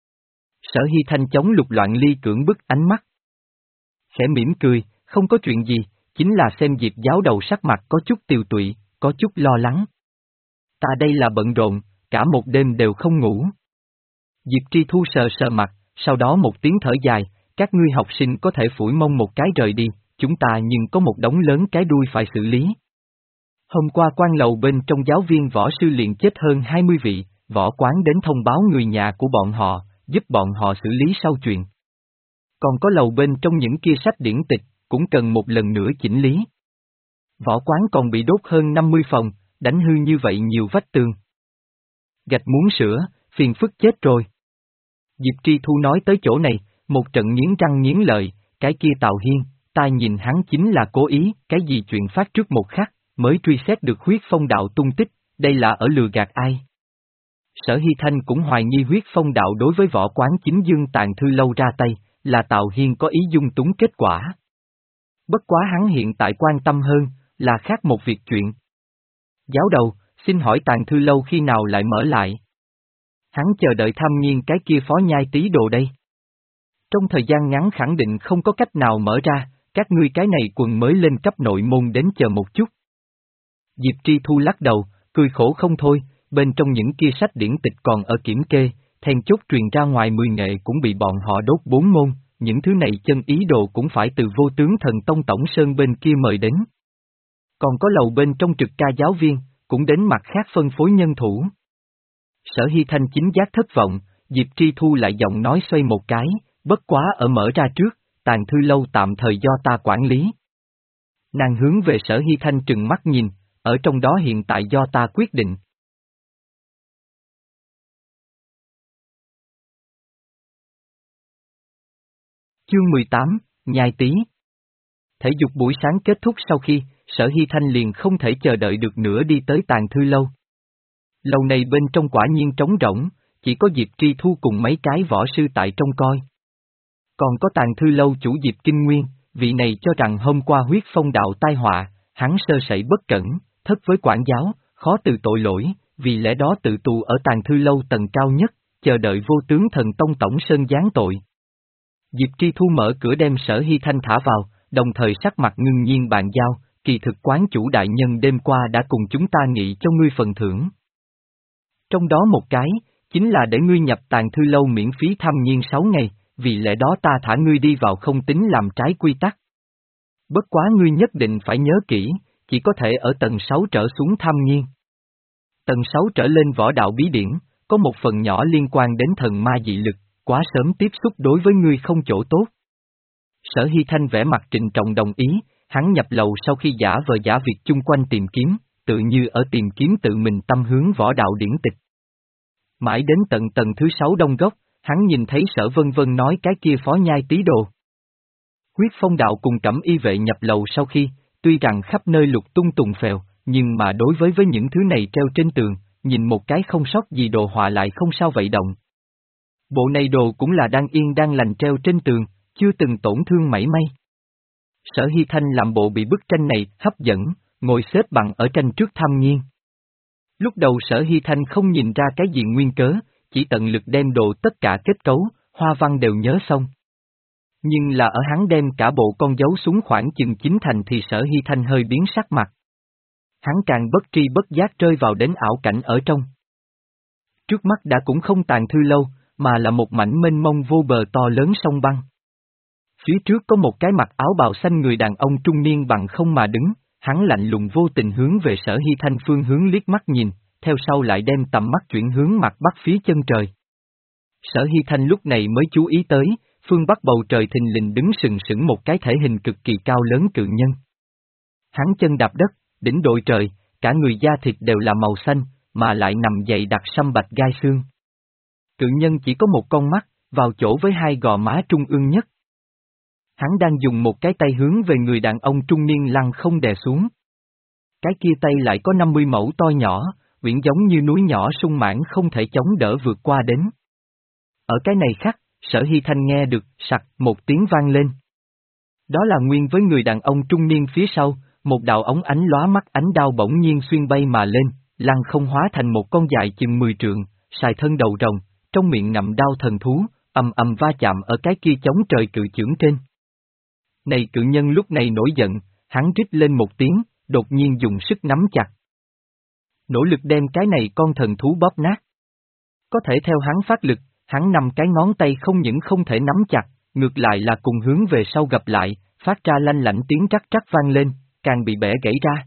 Sở Hy Thanh chống Lục Loạn Ly cưỡng bức ánh mắt. Khẽ mỉm cười, không có chuyện gì, chính là xem Diệp giáo đầu sắc mặt có chút tiều tụy, có chút lo lắng. Ta đây là bận rộn, cả một đêm đều không ngủ. Diệp Tri Thu sờ sờ mặt, sau đó một tiếng thở dài, các ngươi học sinh có thể phủi mông một cái rời đi, chúng ta nhưng có một đống lớn cái đuôi phải xử lý. Hôm qua quan lầu bên trong giáo viên võ sư liền chết hơn hai mươi vị, võ quán đến thông báo người nhà của bọn họ, giúp bọn họ xử lý sau chuyện. Còn có lầu bên trong những kia sách điển tịch, cũng cần một lần nữa chỉnh lý. Võ quán còn bị đốt hơn năm mươi phòng, đánh hư như vậy nhiều vách tường. Gạch muốn sửa, phiền phức chết rồi. Diệp Tri Thu nói tới chỗ này, một trận nghiến răng nghiến lợi, cái kia Tào Hiên, ta nhìn hắn chính là cố ý, cái gì chuyện phát trước một khắc, mới truy xét được huyết phong đạo tung tích, đây là ở lừa gạt ai. Sở Hy Thanh cũng hoài nghi huyết phong đạo đối với võ quán chính dương tàn thư lâu ra tay, là Tào Hiên có ý dung túng kết quả. Bất quá hắn hiện tại quan tâm hơn, là khác một việc chuyện. Giáo đầu, xin hỏi tàn thư lâu khi nào lại mở lại? Hắn chờ đợi tham nghiên cái kia phó nhai tí đồ đây. Trong thời gian ngắn khẳng định không có cách nào mở ra, các ngươi cái này quần mới lên cấp nội môn đến chờ một chút. Diệp Tri Thu lắc đầu, cười khổ không thôi, bên trong những kia sách điển tịch còn ở kiểm kê, then chốt truyền ra ngoài mười nghệ cũng bị bọn họ đốt bốn môn, những thứ này chân ý đồ cũng phải từ Vô Tướng Thần Tông Tổng Sơn bên kia mời đến. Còn có lầu bên trong trực ca giáo viên, cũng đến mặt khác phân phối nhân thủ. Sở Hy Thanh chính giác thất vọng, Diệp Tri Thu lại giọng nói xoay một cái, bất quá ở mở ra trước, tàn thư lâu tạm thời do ta quản lý. Nàng hướng về Sở Hy Thanh trừng mắt nhìn, ở trong đó hiện tại do ta quyết định. Chương mười tám, Nhai Tí. Thể dục buổi sáng kết thúc sau khi, Sở Hy Thanh liền không thể chờ đợi được nữa đi tới tàn thư lâu. Lầu này bên trong quả nhiên trống rỗng, chỉ có Diệp Tri Thu cùng mấy cái võ sư tại trong coi. Còn có tàn thư lâu chủ Diệp Kinh Nguyên, vị này cho rằng hôm qua huyết phong đạo tai họa, hắn sơ sẩy bất cẩn, thất với quản giáo, khó từ tội lỗi, vì lẽ đó tự tù ở tàn thư lâu tầng cao nhất, chờ đợi Vô Tướng Thần Tông Tổng Sơn giáng tội. Diệp Tri Thu mở cửa đem Sở Hy Thanh thả vào, đồng thời sắc mặt ngưng nhiên bàn giao, kỳ thực quán chủ đại nhân đêm qua đã cùng chúng ta nghị cho ngươi phần thưởng. Trong đó một cái, chính là để ngươi nhập tàn thư lâu miễn phí thăm nhiên sáu ngày, vì lẽ đó ta thả ngươi đi vào không tính làm trái quy tắc. Bất quá ngươi nhất định phải nhớ kỹ, chỉ có thể ở tầng sáu trở xuống thăm nhiên. Tầng sáu trở lên võ đạo bí điển, có một phần nhỏ liên quan đến thần ma dị lực, quá sớm tiếp xúc đối với ngươi không chỗ tốt. Sở Hy Thanh vẽ mặt trịnh trọng đồng ý, hắn nhập lầu sau khi giả vờ giả việc chung quanh tìm kiếm, tự như ở tìm kiếm tự mình tâm hướng võ đạo điển tịch. Mãi đến tận tầng thứ sáu đông góc, hắn nhìn thấy Sở Vân Vân nói cái kia phó nhai tí đồ. Huyết phong đạo cùng Cẩm Y vệ nhập lầu sau khi, tuy rằng khắp nơi lục tung tùng phèo, nhưng mà đối với với những thứ này treo trên tường, nhìn một cái không sót gì đồ họa lại không sao vậy động. Bộ này đồ cũng là đang yên đang lành treo trên tường, chưa từng tổn thương mảy may. Sở Hy Thanh làm bộ bị bức tranh này hấp dẫn, ngồi xếp bằng ở tranh trước tham nghiên. Lúc đầu Sở Hy Thanh không nhìn ra cái gì nguyên cớ, chỉ tận lực đem đồ tất cả kết cấu, hoa văn đều nhớ xong. Nhưng là ở hắn đem cả bộ con dấu xuống khoảng chừng chín thành thì Sở Hy Thanh hơi biến sắc mặt. Hắn càng bất tri bất giác rơi vào đến ảo cảnh ở trong. Trước mắt đã cũng không tàn thư lâu, mà là một mảnh mênh mông vô bờ to lớn sông băng. Phía trước có một cái mặc áo bào xanh người đàn ông trung niên bằng không mà đứng, hắn lạnh lùng vô tình hướng về Sở Hy Thanh phương hướng liếc mắt nhìn, theo sau lại đem tầm mắt chuyển hướng mặt bắc phía chân trời. Sở Hy Thanh lúc này mới chú ý tới, phương bắc bầu trời thình lình đứng sừng sững một cái thể hình cực kỳ cao lớn cự nhân. Hắn chân đạp đất, đỉnh đội trời, cả người da thịt đều là màu xanh, mà lại nằm dậy đặt sâm bạch gai xương. Cự nhân chỉ có một con mắt, vào chỗ với hai gò má trung ương nhất. Hắn đang dùng một cái tay hướng về người đàn ông trung niên lăng không đè xuống. Cái kia tay lại có năm mươi mẫu to nhỏ, uyển giống như núi nhỏ sung mãn không thể chống đỡ vượt qua đến. Ở cái này khắc, Sở Hy Thanh nghe được sặc một tiếng vang lên. Đó là nguyên với người đàn ông trung niên phía sau, một đạo ống ánh lóa mắt ánh đao bỗng nhiên xuyên bay mà lên, lăng không hóa thành một con dài chừng mười trượng, xài thân đầu rồng, trong miệng ngậm đao thần thú, ầm ầm va chạm ở cái kia chống trời cự chưởng trên. Này cự nhân lúc này nổi giận, hắn rít lên một tiếng, đột nhiên dùng sức nắm chặt. Nỗ lực đem cái này con thần thú bóp nát. Có thể theo hắn phát lực, hắn nằm cái ngón tay không những không thể nắm chặt, ngược lại là cùng hướng về sau gặp lại, phát ra lanh lảnh tiếng trắc trắc vang lên, càng bị bẻ gãy ra.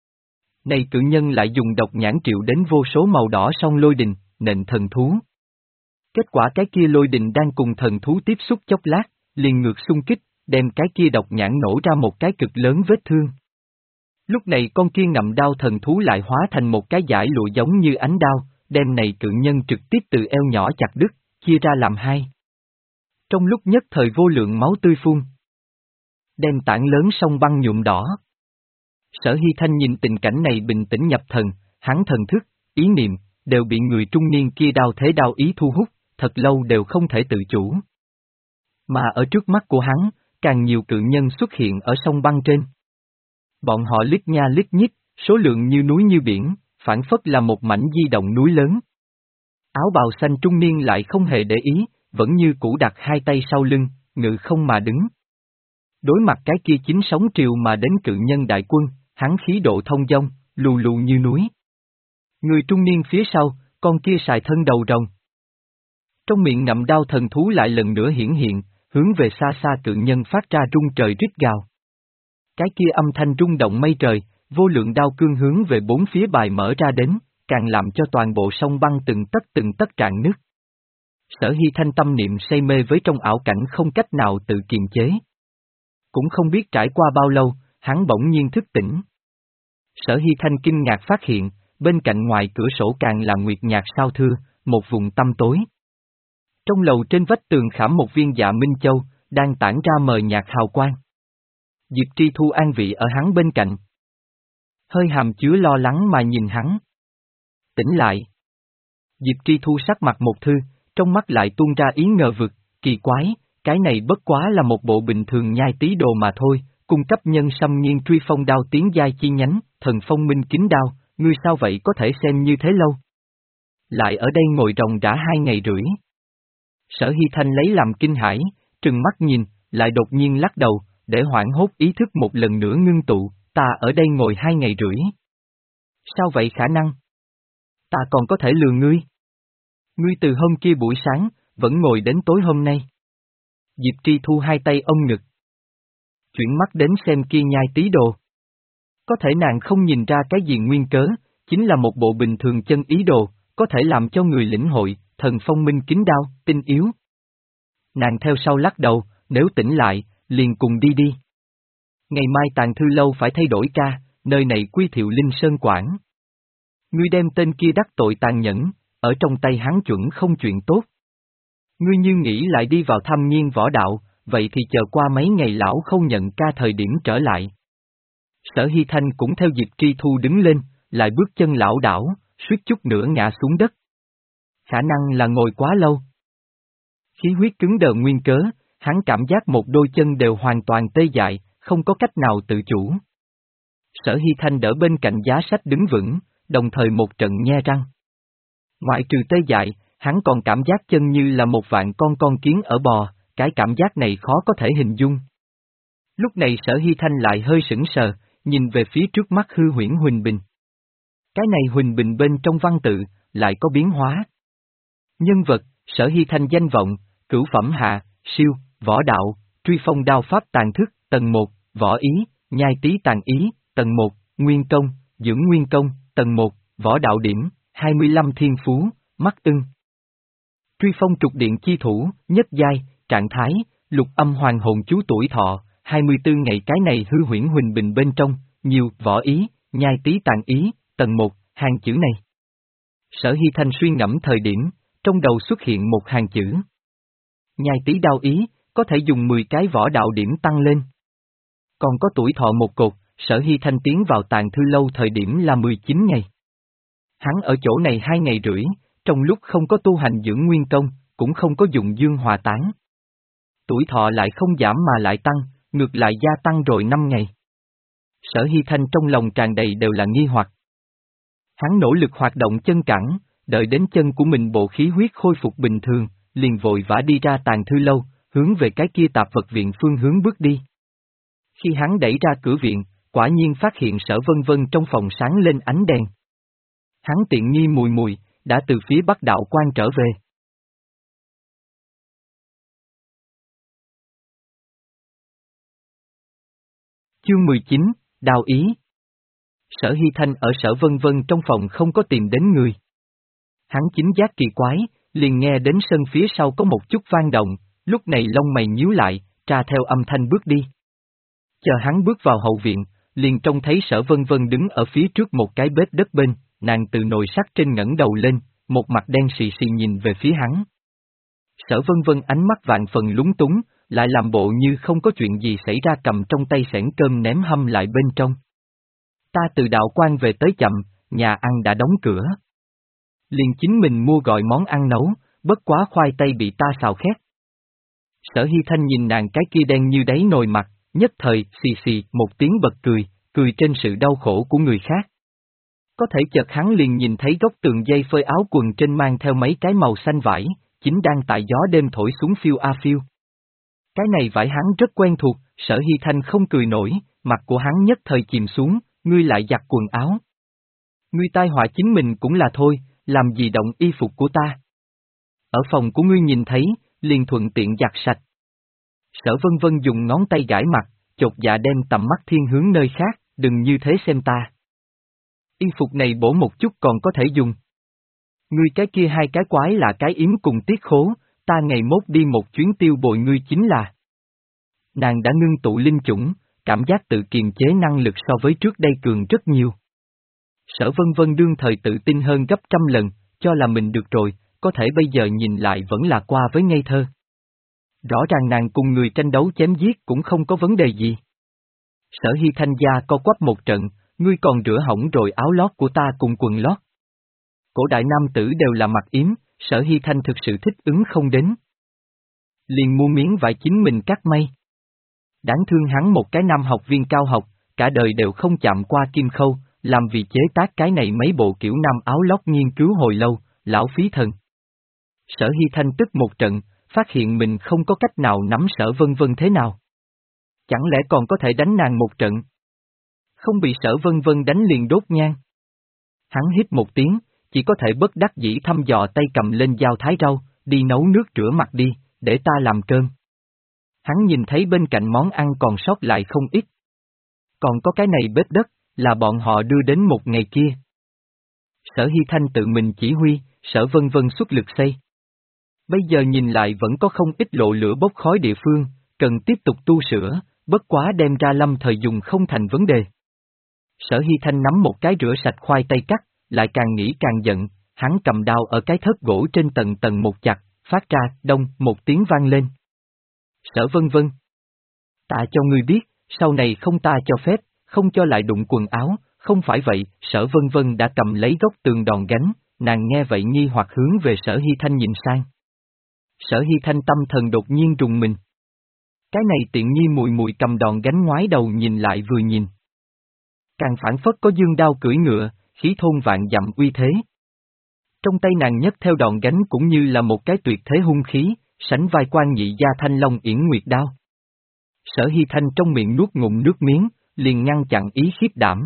Này cự nhân lại dùng độc nhãn triệu đến vô số màu đỏ song lôi đình, nện thần thú. Kết quả cái kia lôi đình đang cùng thần thú tiếp xúc chốc lát, liền ngược xung kích, đem cái kia độc nhãn nổ ra một cái cực lớn vết thương. Lúc này con kia ngậm đao thần thú lại hóa thành một cái dải lụa giống như ánh đao, đem này cự nhân trực tiếp từ eo nhỏ chặt đứt, chia ra làm hai. Trong lúc nhất thời vô lượng máu tươi phun, đem tảng lớn sông băng nhuộm đỏ. Sở Hy Thanh nhìn tình cảnh này bình tĩnh nhập thần, hắn thần thức, ý niệm, đều bị người trung niên kia đao thế đao ý thu hút, thật lâu đều không thể tự chủ. Mà ở trước mắt của hắn, càng nhiều cự nhân xuất hiện ở sông băng trên. Bọn họ lít nha lít nhít, số lượng như núi như biển, phản phất là một mảnh di động núi lớn. Áo bào xanh trung niên lại không hề để ý, vẫn như cũ đặt hai tay sau lưng, ngự không mà đứng. Đối mặt cái kia chính sóng triều mà đến cự nhân đại quân, hắn khí độ thông dong, lù lù như núi. Người trung niên phía sau, con kia xài thân đầu rồng. Trong miệng ngậm đao thần thú lại lần nữa hiển hiện, hướng về xa xa cự nhân phát ra rung trời rít gào. Cái kia âm thanh rung động mây trời, vô lượng đao cương hướng về bốn phía bài mở ra đến, càng làm cho toàn bộ sông băng từng tấc từng tấc rạn nứt. Sở Hy Thanh tâm niệm say mê với trong ảo cảnh không cách nào tự kiềm chế. Cũng không biết trải qua bao lâu, hắn bỗng nhiên thức tỉnh. Sở Hy Thanh kinh ngạc phát hiện, bên cạnh ngoài cửa sổ càng là nguyệt nhạt sao thưa, một vùng tăm tối. Trong lầu trên vách tường khảm một viên dạ minh châu, đang tản ra mờ nhạt hào quang. Diệp Tri Thu an vị ở hắn bên cạnh. Hơi hàm chứa lo lắng mà nhìn hắn. Tỉnh lại. Diệp Tri Thu sắc mặt một thư, trong mắt lại tuôn ra ý ngờ vực, kỳ quái, cái này bất quá là một bộ bình thường nhai tí đồ mà thôi, cung cấp nhân xâm nhiên truy phong đao tiến giai chi nhánh, thần phong minh kính đao, ngươi sao vậy có thể xem như thế lâu? Lại ở đây ngồi ròng rã hai ngày rưỡi. Sở Hy Thanh lấy làm kinh hãi, trừng mắt nhìn, lại đột nhiên lắc đầu, để hoảng hốt ý thức một lần nữa ngưng tụ, ta ở đây ngồi hai ngày rưỡi. Sao vậy khả năng? Ta còn có thể lừa ngươi. Ngươi từ hôm kia buổi sáng, vẫn ngồi đến tối hôm nay. Diệp Tri Thu hai tay ôm ngực. Chuyển mắt đến xem kia nhai tí đồ. Có thể nàng không nhìn ra cái gì nguyên cớ, chính là một bộ bình thường chân ý đồ, có thể làm cho người lĩnh hội, thần phong minh kính đao, tinh yếu. Nàng theo sau lắc đầu, nếu tỉnh lại, liền cùng đi đi. Ngày mai Tàng Thư Lâu phải thay đổi ca, nơi này quy Thiệu Linh Sơn quản. Ngươi đem tên kia đắc tội tàn nhẫn, ở trong tay hắn chuẩn không chuyện tốt. Ngươi như nghĩ lại đi vào thăm nhiên võ đạo, vậy thì chờ qua mấy ngày lão không nhận ca thời điểm trở lại. Sở Hy Thanh cũng theo Diệp Tri Thu đứng lên, lại bước chân lảo đảo, suýt chút nữa ngã xuống đất. Khả năng là ngồi quá lâu. Khí huyết cứng đờ nguyên cớ, hắn cảm giác một đôi chân đều hoàn toàn tê dại, không có cách nào tự chủ. Sở Hy Thanh đỡ bên cạnh giá sách đứng vững, đồng thời một trận nhe răng. Ngoại trừ tê dại, hắn còn cảm giác chân như là một vạn con con kiến ở bò, cái cảm giác này khó có thể hình dung. Lúc này Sở Hy Thanh lại hơi sững sờ, nhìn về phía trước mắt hư huyễn Huỳnh Bình. Cái này Huỳnh Bình bên trong văn tự, lại có biến hóa. Nhân vật, Sở Hy Thanh danh vọng, cửu phẩm hạ, siêu, võ đạo, truy phong đao pháp tàn thức, tầng một, võ ý, nhai tí tàn ý, tầng một, nguyên công, dưỡng nguyên công, tầng một, võ đạo điểm, hai mươi lăm thiên phú, mắt ưng. Truy phong trục điện chi thủ, nhất giai, trạng thái, lục âm hoàng hồn chú tuổi thọ, hai mươi tư ngày cái này hư huyễn Huỳnh Bình bên trong, nhiều, võ ý, nhai tí tàn ý, tầng một, hàng chữ này. Sở Hy Thanh suy ngẫm thời điểm, trong đầu xuất hiện một hàng chữ. Nhai tí đao ý, có thể dùng mười cái võ đạo điểm tăng lên. Còn có tuổi thọ một cột, Sở Hy Thanh tiến vào Tàng Thư Lâu thời điểm là mười chín ngày. Hắn ở chỗ này hai ngày rưỡi, trong lúc không có tu hành dưỡng nguyên công, cũng không có dùng dương hòa tán. Tuổi thọ lại không giảm mà lại tăng, ngược lại gia tăng rồi năm ngày. Sở Hy Thanh trong lòng tràn đầy đều là nghi hoặc. Hắn nỗ lực hoạt động chân cẳng, đợi đến chân của mình bộ khí huyết khôi phục bình thường, liền vội vã đi ra Tàng Thư Lâu, hướng về cái kia tạp vật viện phương hướng bước đi. Khi hắn đẩy ra cửa viện, quả nhiên phát hiện Sở Vân Vân trong phòng sáng lên ánh đèn. Hắn tiện nghi mùi mùi, đã từ phía Bắc đạo quan trở về. Chương mười chín, Đao ý. Sở Hy Thanh ở Sở Vân Vân trong phòng không có tìm đến người. Hắn chính giác kỳ quái, liền nghe đến sân phía sau có một chút vang động, lúc này lông mày nhíu lại, tra theo âm thanh bước đi. Chờ hắn bước vào hậu viện, liền trông thấy Sở Vân Vân đứng ở phía trước một cái bếp đất bên, nàng từ nồi sắt trên ngẩng đầu lên, một mặt đen xì xì nhìn về phía hắn. Sở Vân Vân ánh mắt vạn phần lúng túng, lại làm bộ như không có chuyện gì xảy ra cầm trong tay xẻng cơm ném hâm lại bên trong. Ta từ đạo quan về tới chậm, nhà ăn đã đóng cửa. Liền chính mình mua gọi món ăn nấu, bất quá khoai tây bị ta xào khét. Sở Hy Thanh nhìn nàng cái kia đen như đáy nồi mặt, nhất thời, xì xì, một tiếng bật cười, cười trên sự đau khổ của người khác. Có thể chợt hắn liền nhìn thấy góc tường dây phơi áo quần trên mang theo mấy cái màu xanh vải, chính đang tại gió đêm thổi xuống phiêu a phiêu. Cái này vải hắn rất quen thuộc, Sở Hy Thanh không cười nổi, mặt của hắn nhất thời chìm xuống, ngươi lại giặt quần áo. Ngươi tai họa chính mình cũng là thôi, làm gì động y phục của ta. Ở phòng của ngươi nhìn thấy, liền thuận tiện giặt sạch. Sở Vân Vân dùng ngón tay gãi mặt, chột dạ đem tầm mắt thiên hướng nơi khác, đừng như thế xem ta. Y phục này bổ một chút còn có thể dùng. Ngươi cái kia hai cái quái là cái yếm cùng tiết khố, ta ngày mốt đi một chuyến tiêu bội ngươi chính là. Nàng đã ngưng tụ linh chủng, cảm giác tự kiềm chế năng lực so với trước đây cường rất nhiều. Sở Vân Vân đương thời tự tin hơn gấp trăm lần, cho là mình được rồi, có thể bây giờ nhìn lại vẫn là qua với ngây thơ. Rõ ràng nàng cùng người tranh đấu chém giết cũng không có vấn đề gì. Sở Hy Thanh gia co quắp một trận, ngươi còn rửa hỏng rồi áo lót của ta cùng quần lót. Cổ đại nam tử đều là mặc yếm, Sở Hy Thanh thực sự thích ứng không đến. Liền mua miếng vải chính mình cắt may. Đáng thương hắn một cái nam học viên cao học, cả đời đều không chạm qua kim khâu, làm vì chế tác cái này mấy bộ kiểu nam áo lót nghiên cứu hồi lâu, lão phí thần. Sở Hy Thanh tức một trận, phát hiện mình không có cách nào nắm Sở Vân Vân thế nào. Chẳng lẽ còn có thể đánh nàng một trận? Không bị Sở Vân Vân đánh liền đốt nhang. Hắn hít một tiếng, chỉ có thể bất đắc dĩ thăm dò tay cầm lên dao thái rau, đi nấu nước rửa mặt đi, để ta làm cơm. Hắn nhìn thấy bên cạnh món ăn còn sót lại không ít. Còn có cái này bếp đất, là bọn họ đưa đến một ngày kia. Sở Hy Thanh tự mình chỉ huy, Sở Vân Vân xuất lực xây. Bây giờ nhìn lại vẫn có không ít lộ lửa bốc khói địa phương, cần tiếp tục tu sửa, bất quá đem ra lâm thời dùng không thành vấn đề. Sở Hy Thanh nắm một cái rửa sạch khoai tây cắt, lại càng nghĩ càng giận, hắn cầm đao ở cái thớt gỗ trên tầng tầng một chặt, phát ra, đông, một tiếng vang lên. Sở Vân Vân. Ta cho ngươi biết, sau này không ta cho phép, không cho lại đụng quần áo, không phải vậy, Sở Vân Vân đã cầm lấy góc tường đòn gánh, nàng nghe vậy nghi hoặc hướng về Sở Hy Thanh nhìn sang. Sở Hy Thanh tâm thần đột nhiên rùng mình. Cái này tiện nhi mùi mùi cầm đòn gánh ngoái đầu nhìn lại vừa nhìn. Càng phản phất có dương đao cưỡi ngựa, khí thôn vạn dặm uy thế. Trong tay nàng nhấc theo đòn gánh cũng như là một cái tuyệt thế hung khí, sánh vai quan nhị gia thanh long yển nguyệt đao. Sở Hy Thanh trong miệng nuốt ngụm nước miếng, liền ngăn chặn ý khiếp đảm.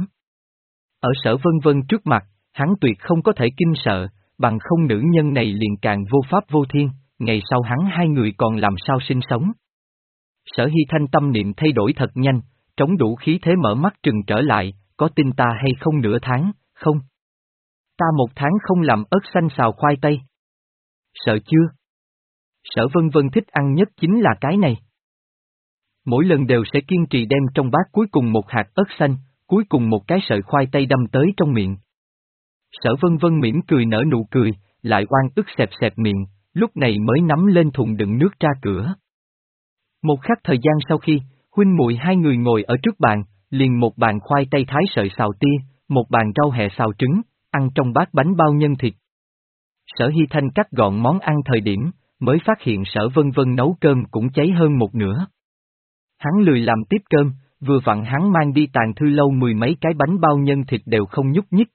Ở Sở Vân Vân trước mặt, hắn tuyệt không có thể kinh sợ, bằng không nữ nhân này liền càng vô pháp vô thiên, ngày sau hắn hai người còn làm sao sinh sống. Sở Hy Thanh tâm niệm thay đổi thật nhanh, trống đủ khí thế mở mắt trừng trở lại, có tin ta hay không nửa tháng, không? Ta một tháng không làm ớt xanh xào khoai tây. Sợ chưa? Sở Vân Vân thích ăn nhất chính là cái này. Mỗi lần đều sẽ kiên trì đem trong bát cuối cùng một hạt ớt xanh, cuối cùng một cái sợi khoai tây đâm tới trong miệng. Sở Vân Vân mỉm cười nở nụ cười, lại oan ức xẹp xẹp miệng, lúc này mới nắm lên thùng đựng nước ra cửa. Một khắc thời gian sau khi, huynh muội hai người ngồi ở trước bàn, liền một bàn khoai tây thái sợi xào tia, một bàn rau hẹ xào trứng, ăn trong bát bánh bao nhân thịt. Sở Hy Thanh cắt gọn món ăn thời điểm, mới phát hiện Sở Vân Vân nấu cơm cũng cháy hơn một nửa. Hắn lười làm tiếp cơm, vừa vặn hắn mang đi Tàng Thư Lâu mười mấy cái bánh bao nhân thịt đều không nhúc nhích.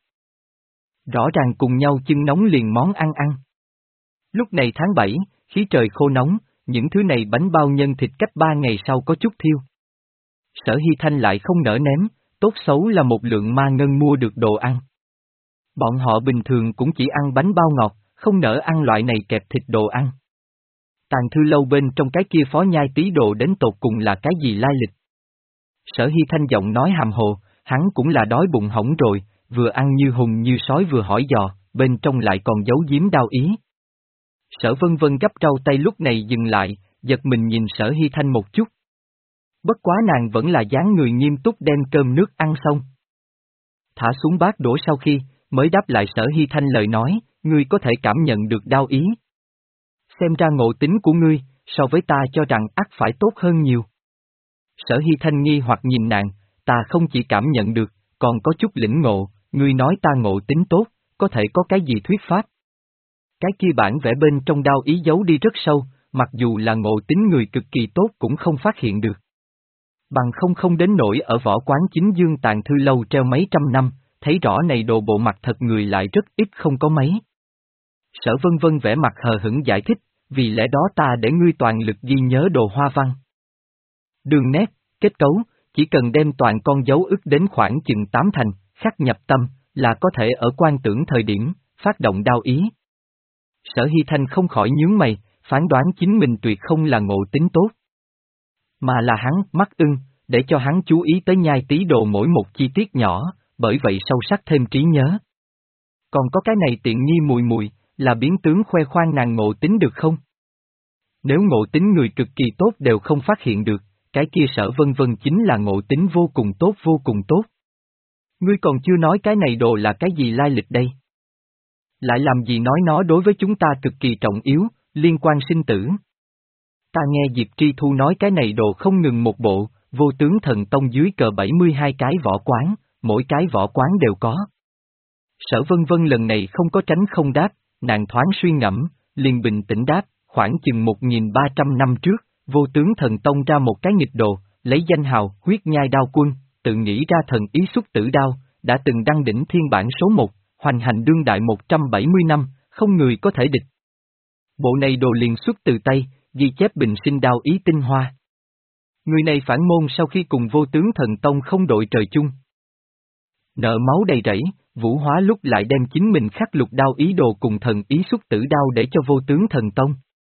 Rõ ràng cùng nhau chưng nóng liền món ăn ăn. Lúc này tháng bảy, khí trời khô nóng, những thứ này bánh bao nhân thịt cách ba ngày sau có chút thiêu. Sở Hy Thanh lại không nỡ ném, tốt xấu là một lượng ma ngân mua được đồ ăn. Bọn họ bình thường cũng chỉ ăn bánh bao ngọt, không nỡ ăn loại này kẹp thịt đồ ăn. Tàng Thư Lâu bên trong cái kia phó nhai tí đồ đến tột cùng là cái gì lai lịch? Sở Hy Thanh giọng nói hàm hồ, hắn cũng là đói bụng hỏng rồi, vừa ăn như hùng như sói vừa hỏi dò, bên trong lại còn giấu giếm đao ý. Sở Vân Vân gấp rau tay lúc này dừng lại, giật mình nhìn Sở Hy Thanh một chút. Bất quá nàng vẫn là dáng người nghiêm túc đem cơm nước ăn xong. Thả xuống bát đũa sau khi, mới đáp lại Sở Hy Thanh lời nói, ngươi có thể cảm nhận được đao ý. Xem ra ngộ tính của ngươi, so với ta cho rằng ắt phải tốt hơn nhiều. Sở Hy Thanh nghi hoặc nhìn nàng, ta không chỉ cảm nhận được, còn có chút lĩnh ngộ, ngươi nói ta ngộ tính tốt, có thể có cái gì thuyết pháp, Cái kia bản vẽ bên trong đao ý giấu đi rất sâu, mặc dù là ngộ tính người cực kỳ tốt cũng không phát hiện được. Bằng không không đến nỗi ở võ quán chính dương tàng thư lâu treo mấy trăm năm, thấy rõ này đồ bộ mặt thật người lại rất ít không có mấy. Sở Vân Vân vẽ mặt hờ hững giải thích, vì lẽ đó ta để ngươi toàn lực ghi nhớ đồ hoa văn. Đường nét, kết cấu, chỉ cần đem toàn con dấu ức đến khoảng chừng tám thành, khắc nhập tâm, là có thể ở quan tưởng thời điểm, phát động đao ý. Sở Hy Thanh không khỏi nhướng mày, phán đoán chính mình tuyệt không là ngộ tính tốt. Mà là hắn mắt ưng, để cho hắn chú ý tới nhai tí đồ mỗi một chi tiết nhỏ, bởi vậy sâu sắc thêm trí nhớ. Còn có cái này tiện nghi mùi mùi, là biến tướng khoe khoang nàng ngộ tính được không? Nếu ngộ tính người cực kỳ tốt đều không phát hiện được, cái kia Sở Vân Vân chính là ngộ tính vô cùng tốt vô cùng tốt. Ngươi còn chưa nói cái này đồ là cái gì lai lịch đây? Lại làm gì nói nó đối với chúng ta cực kỳ trọng yếu, liên quan sinh tử. Ta nghe Diệp Tri Thu nói cái này đồ không ngừng một bộ, vô tướng thần tông dưới cờ bảy mươi hai cái võ quán, mỗi cái võ quán đều có. Sở Vân Vân lần này không có tránh không đáp, nàng thoáng suy ngẫm, liền bình tĩnh đáp, khoảng chừng một nghìn ba trăm năm trước, vô tướng thần tông ra một cái nghịch đồ, lấy danh hào huyết nhai đao quân, tự nghĩ ra thần ý xuất tử đao, đã từng đăng đỉnh thiên bản số một, hoành hành đương đại một trăm bảy mươi năm, không người có thể địch. Bộ này đồ liền xuất từ Tây, ghi chép bình sinh đao ý tinh hoa. Người này phản môn sau khi cùng vô tướng thần tông không đội trời chung. Nợ máu đầy rẫy, vũ hóa lúc lại đem chính mình khắc lục đao ý đồ cùng thần ý xuất tử đao để cho vô tướng thần tông.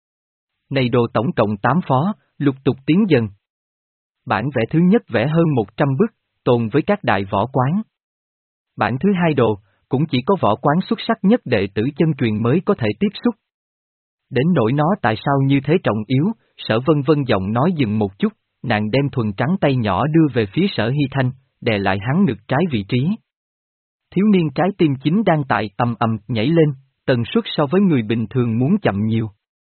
Này đồ tổng cộng tám phó, lục tục tiến dần. Bản vẽ thứ nhất vẽ hơn một trăm bức, tồn với các đại võ quán. Bản thứ hai đồ, cũng chỉ có võ quán xuất sắc nhất đệ tử chân truyền mới có thể tiếp xúc. Đến nỗi nó tại sao như thế trọng yếu, Sở Vân Vân giọng nói dừng một chút, nàng đem thuần trắng tay nhỏ đưa về phía Sở Hy Thanh, đè lại hắn ngực trái vị trí. Thiếu niên trái tim chính đang tại ầm ầm nhảy lên, tần suất so với người bình thường muốn chậm nhiều.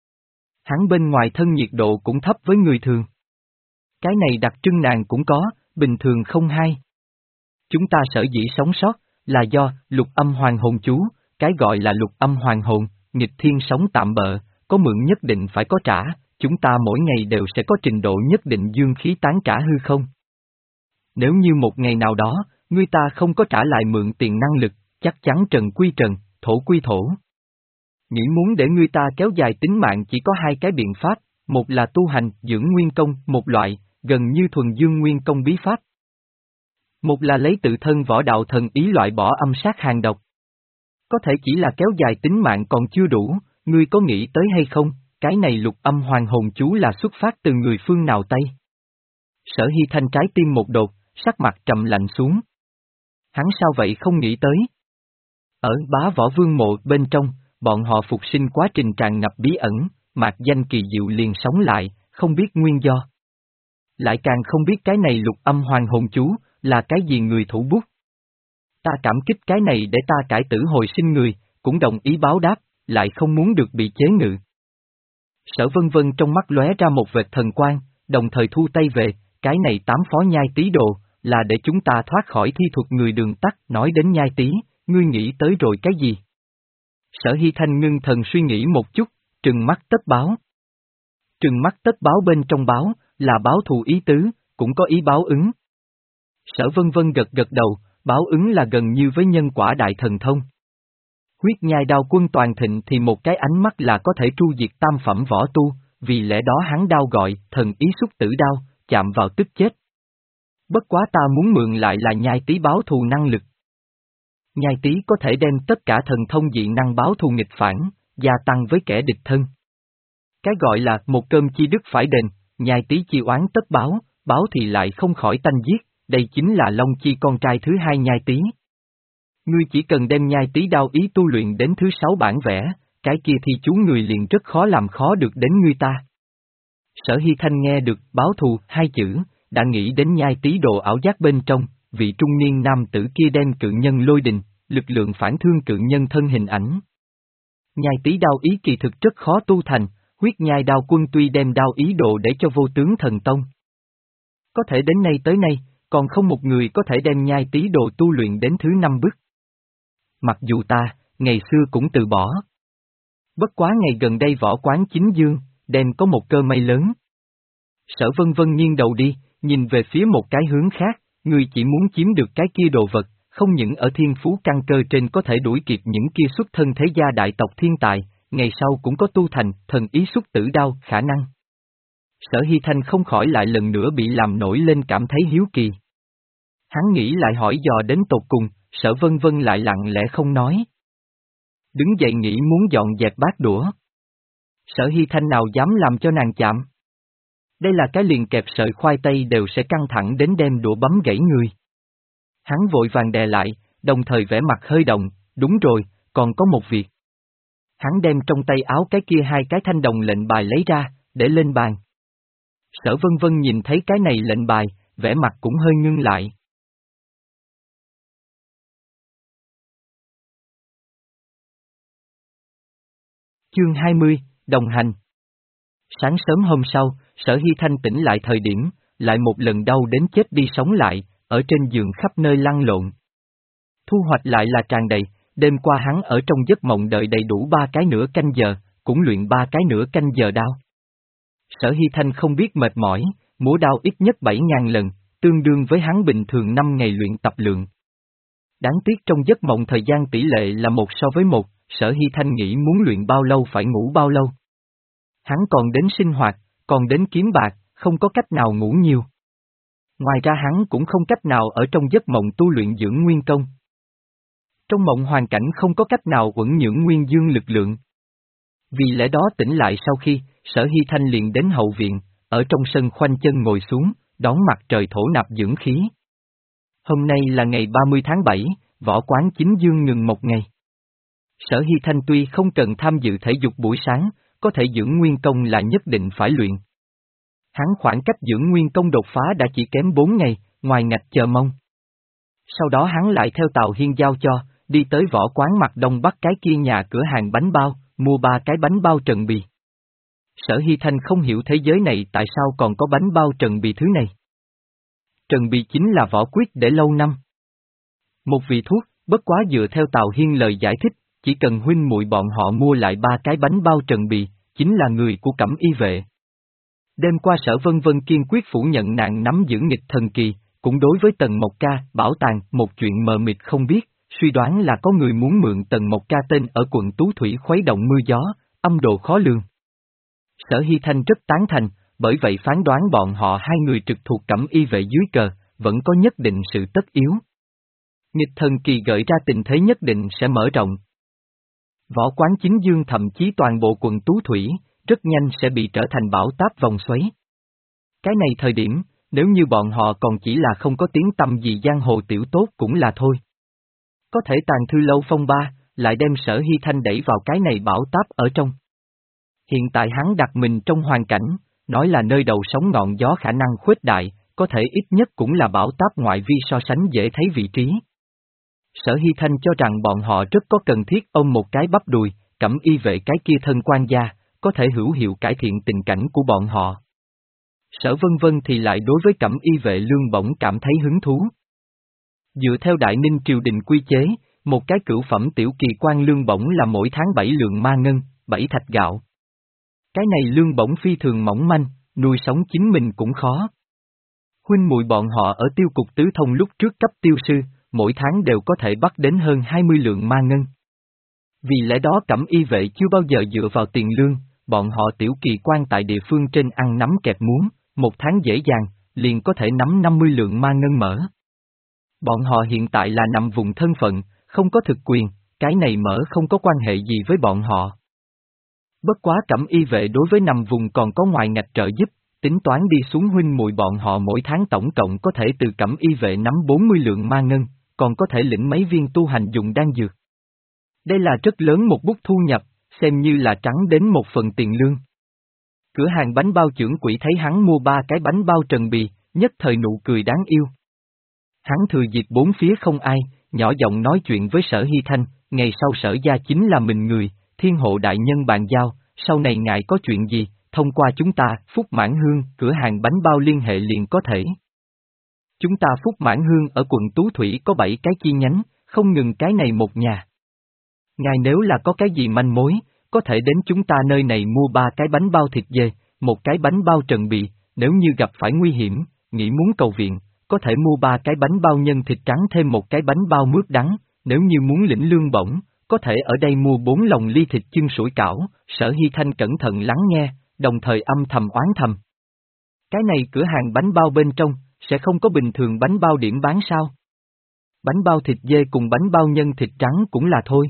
Hắn bên ngoài thân nhiệt độ cũng thấp với người thường. Cái này đặc trưng nàng cũng có, bình thường không hay. Chúng ta sở dĩ sống sót, là do lục âm hoàng hồn chú, cái gọi là lục âm hoàng hồn, nghịch thiên sống tạm bợ, có mượn nhất định phải có trả, chúng ta mỗi ngày đều sẽ có trình độ nhất định dương khí tán trả hư không. Nếu như một ngày nào đó, người ta không có trả lại mượn tiền năng lực, chắc chắn trần quy trần, thổ quy thổ. Nghĩ muốn để người ta kéo dài tính mạng chỉ có hai cái biện pháp, một là tu hành, dưỡng nguyên công, một loại, gần như thuần dương nguyên công bí pháp. Một là lấy tự thân võ đạo thần ý loại bỏ âm sát hàng độc. Có thể chỉ là kéo dài tính mạng còn chưa đủ, ngươi có nghĩ tới hay không, cái này lục âm hoàng hồn chú là xuất phát từ người phương nào Tây? Sở Hy Thanh trái tim một đột, sắc mặt trầm lạnh xuống. Hắn sao vậy không nghĩ tới? Ở Bá Võ Vương mộ bên trong, bọn họ phục sinh quá trình tràn ngập bí ẩn, mạc danh kỳ diệu liền sống lại, không biết nguyên do. Lại càng không biết cái này lục âm hoàng hồn chú, là cái gì người thủ bút. Ta cảm kích cái này để ta cải tử hồi sinh người, cũng đồng ý báo đáp, lại không muốn được bị chế ngự. Sở Vân Vân trong mắt lóe ra một vệt thần quang, đồng thời thu tay về, cái này tám phó nhai tí đồ, là để chúng ta thoát khỏi thi thuật người đường tắt. Nói đến nhai tí, ngươi nghĩ tới rồi cái gì? Sở Hy Thanh ngưng thần suy nghĩ một chút, trừng mắt tất báo. Trừng mắt tất báo bên trong báo, là báo thù ý tứ, cũng có ý báo ứng. Sở Vân Vân gật gật đầu, báo ứng là gần như với nhân quả đại thần thông. Huyết nhai đao quân toàn thịnh thì một cái ánh mắt là có thể tru diệt tam phẩm võ tu, vì lẽ đó hắn đao gọi thần ý xuất tử đao, chạm vào tức chết. Bất quá ta muốn mượn lại là nhai tí báo thù năng lực. Nhai tí có thể đem tất cả thần thông dị năng báo thù nghịch phản, gia tăng với kẻ địch thân. Cái gọi là một cơm chi đức phải đền, nhai tí chi oán tất báo, báo thì lại không khỏi tanh giết, đây chính là Long Chi con trai thứ hai nhai tí. Ngươi chỉ cần đem nhai tí đao ý tu luyện đến thứ sáu bản vẽ, cái kia thì chú người liền rất khó làm khó được đến ngươi ta. Sở Hy Thanh nghe được báo thù hai chữ, đã nghĩ đến nhai tí đồ ảo giác bên trong, vị trung niên nam tử kia đem cự nhân lôi đình, lực lượng phản thương cự nhân thân hình ảnh. Nhai tí đao ý kỳ thực rất khó tu thành, huyết nhai đao quân tuy đem đao ý đồ để cho vô tướng thần tông. Có thể đến nay tới nay, còn không một người có thể đem nhai tí đồ tu luyện đến thứ năm bước. Mặc dù ta, ngày xưa cũng từ bỏ. Bất quá ngày gần đây Võ Quán Chính Dương, đem có một cơ may lớn. Sở Vân Vân nghiêng đầu đi, nhìn về phía một cái hướng khác, ngươi chỉ muốn chiếm được cái kia đồ vật, không những ở thiên phú căn cơ trên có thể đuổi kịp những kia xuất thân thế gia đại tộc thiên tài, ngày sau cũng có tu thành, thần ý xuất tử đao, khả năng. Sở Hy Thanh không khỏi lại lần nữa bị làm nổi lên cảm thấy hiếu kỳ. Hắn nghĩ lại hỏi dò đến tột cùng, Sở Vân Vân lại lặng lẽ không nói. Đứng dậy nghĩ muốn dọn dẹp bát đũa. Sở Hy Thanh nào dám làm cho nàng chạm. Đây là cái liền kẹp sợi khoai tây đều sẽ căng thẳng đến đem đũa bấm gãy người. Hắn vội vàng đè lại, đồng thời vẻ mặt hơi động, đúng rồi, còn có một việc. Hắn đem trong tay áo cái kia hai cái thanh đồng lệnh bài lấy ra, để lên bàn. Sở Vân Vân nhìn thấy cái này lệnh bài, vẻ mặt cũng hơi ngưng lại. Chương hai mươi, Đồng hành. Sáng sớm hôm sau, Sở Hy Thanh tỉnh lại thời điểm, lại một lần đau đến chết đi sống lại, ở trên giường khắp nơi lăn lộn. Thu hoạch lại là tràn đầy, đêm qua hắn ở trong giấc mộng đợi đầy đủ ba cái nửa canh giờ, cũng luyện ba cái nửa canh giờ đao. Sở Hy Thanh không biết mệt mỏi, múa đao ít nhất bảy ngàn lần, tương đương với hắn bình thường năm ngày luyện tập lượng. Đáng tiếc trong giấc mộng thời gian tỷ lệ là một so với một, Sở Hy Thanh nghĩ muốn luyện bao lâu phải ngủ bao lâu. Hắn còn đến sinh hoạt, còn đến kiếm bạc, không có cách nào ngủ nhiều. Ngoài ra hắn cũng không cách nào ở trong giấc mộng tu luyện dưỡng nguyên công. Trong mộng hoàn cảnh không có cách nào uẩn nhưỡng nguyên dương lực lượng. Vì lẽ đó tỉnh lại sau khi, Sở Hy Thanh liền đến hậu viện, ở trong sân khoanh chân ngồi xuống, đón mặt trời thổ nạp dưỡng khí. Hôm nay là ngày ba mươi tháng bảy, Võ Quán Chính Dương ngừng một ngày. Sở Hy Thanh tuy không cần tham dự thể dục buổi sáng, có thể dưỡng nguyên công là nhất định phải luyện. Hắn khoảng cách dưỡng nguyên công đột phá đã chỉ kém bốn ngày, ngoài ngạch chờ mong. Sau đó hắn lại theo Tào Hiên giao cho, đi tới Võ Quán mặt đông bắc cái kia nhà cửa hàng bánh bao, mua ba cái bánh bao trần bì. Sở Hy Thanh không hiểu thế giới này tại sao còn có bánh bao trần bì thứ này. Trần bì chính là võ quyết để lâu năm. Một vị thuốc, bất quá dựa theo Tào Hiên lời giải thích, chỉ cần huynh muội bọn họ mua lại ba cái bánh bao trần bì, chính là người của Cẩm Y vệ. Đêm qua Sở Vân Vân kiên quyết phủ nhận nạn nắm giữ nghịch thần kỳ, cũng đối với Tần Mộc Ca, bảo tàng, một chuyện mờ mịt không biết, suy đoán là có người muốn mượn Tần Mộc Ca tên ở quận Tú Thủy khuấy động mưa gió, âm độ khó lường. Sở Hy Thanh rất tán thành, bởi vậy phán đoán bọn họ hai người trực thuộc Cẩm Y vệ dưới cờ, vẫn có nhất định sự tất yếu. Nghịch thần kỳ gợi ra tình thế nhất định sẽ mở rộng. Võ Quán Chính Dương thậm chí toàn bộ quận Tú Thủy, rất nhanh sẽ bị trở thành bão táp vòng xoáy. Cái này thời điểm, nếu như bọn họ còn chỉ là không có tiếng tăm gì giang hồ tiểu tốt cũng là thôi. Có thể Tàng Thư Lâu phong ba, lại đem Sở Hy Thanh đẩy vào cái này bão táp ở trong. Hiện tại hắn đặt mình trong hoàn cảnh, nói là nơi đầu sóng ngọn gió khả năng khuếch đại, có thể ít nhất cũng là bão táp ngoại vi so sánh dễ thấy vị trí. Sở Hy Thanh cho rằng bọn họ rất có cần thiết ôm một cái bắp đùi, Cẩm Y vệ cái kia thân quan gia, có thể hữu hiệu cải thiện tình cảnh của bọn họ. Sở Vân Vân thì lại đối với Cẩm Y vệ lương bổng cảm thấy hứng thú. Dựa theo Đại Ninh triều đình quy chế, một cái cửu phẩm tiểu kỳ quan lương bổng là mỗi tháng bảy lượng ma ngân, bảy thạch gạo. Cái này lương bổng phi thường mỏng manh, nuôi sống chính mình cũng khó. Huynh muội bọn họ ở tiêu cục tứ thông lúc trước cấp tiêu sư, mỗi tháng đều có thể bắt đến hơn hai mươi lượng ma ngân. Vì lẽ đó Cẩm Y vệ chưa bao giờ dựa vào tiền lương, bọn họ tiểu kỳ quan tại địa phương trên ăn nắm kẹp muốn, một tháng dễ dàng, liền có thể nắm năm mươi lượng ma ngân mở. Bọn họ hiện tại là nằm vùng thân phận, không có thực quyền, cái này mở không có quan hệ gì với bọn họ. Bất quá Cẩm Y vệ đối với nằm vùng còn có ngoài ngạch trợ giúp, tính toán đi xuống huynh muội bọn họ mỗi tháng tổng cộng có thể từ Cẩm Y vệ nắm bốn mươi lượng ma ngân, còn có thể lĩnh mấy viên tu hành dùng đan dược. Đây là rất lớn một bút thu nhập, xem như là trắng đến một phần tiền lương. Cửa hàng bánh bao trưởng quỹ thấy hắn mua ba cái bánh bao trần bì, nhất thời nụ cười đáng yêu. Hắn thừa dịp bốn phía không ai, nhỏ giọng nói chuyện với Sở Hy Thanh, ngày sau Sở gia chính là mình người, thiên hộ đại nhân bàn giao, sau này ngài có chuyện gì, thông qua chúng ta, Phúc Mãn Hương, cửa hàng bánh bao liên hệ liền có thể. Chúng ta Phúc Mãn Hương ở quận Tú Thủy có bảy cái chi nhánh, không ngừng cái này một nhà. Ngài nếu là có cái gì manh mối, có thể đến chúng ta nơi này mua ba cái bánh bao thịt dê, một cái bánh bao trần bì, nếu như gặp phải nguy hiểm, nghĩ muốn cầu viện, có thể mua ba cái bánh bao nhân thịt trắng thêm một cái bánh bao mướp đắng, nếu như muốn lĩnh lương bổng, có thể ở đây mua bốn lồng ly thịt chưng sủi cảo. Sở Hy Thanh cẩn thận lắng nghe, đồng thời âm thầm oán thầm. Cái này cửa hàng bánh bao bên trong, sẽ không có bình thường bánh bao điểm bán sao? Bánh bao thịt dê cùng bánh bao nhân thịt trắng cũng là thôi.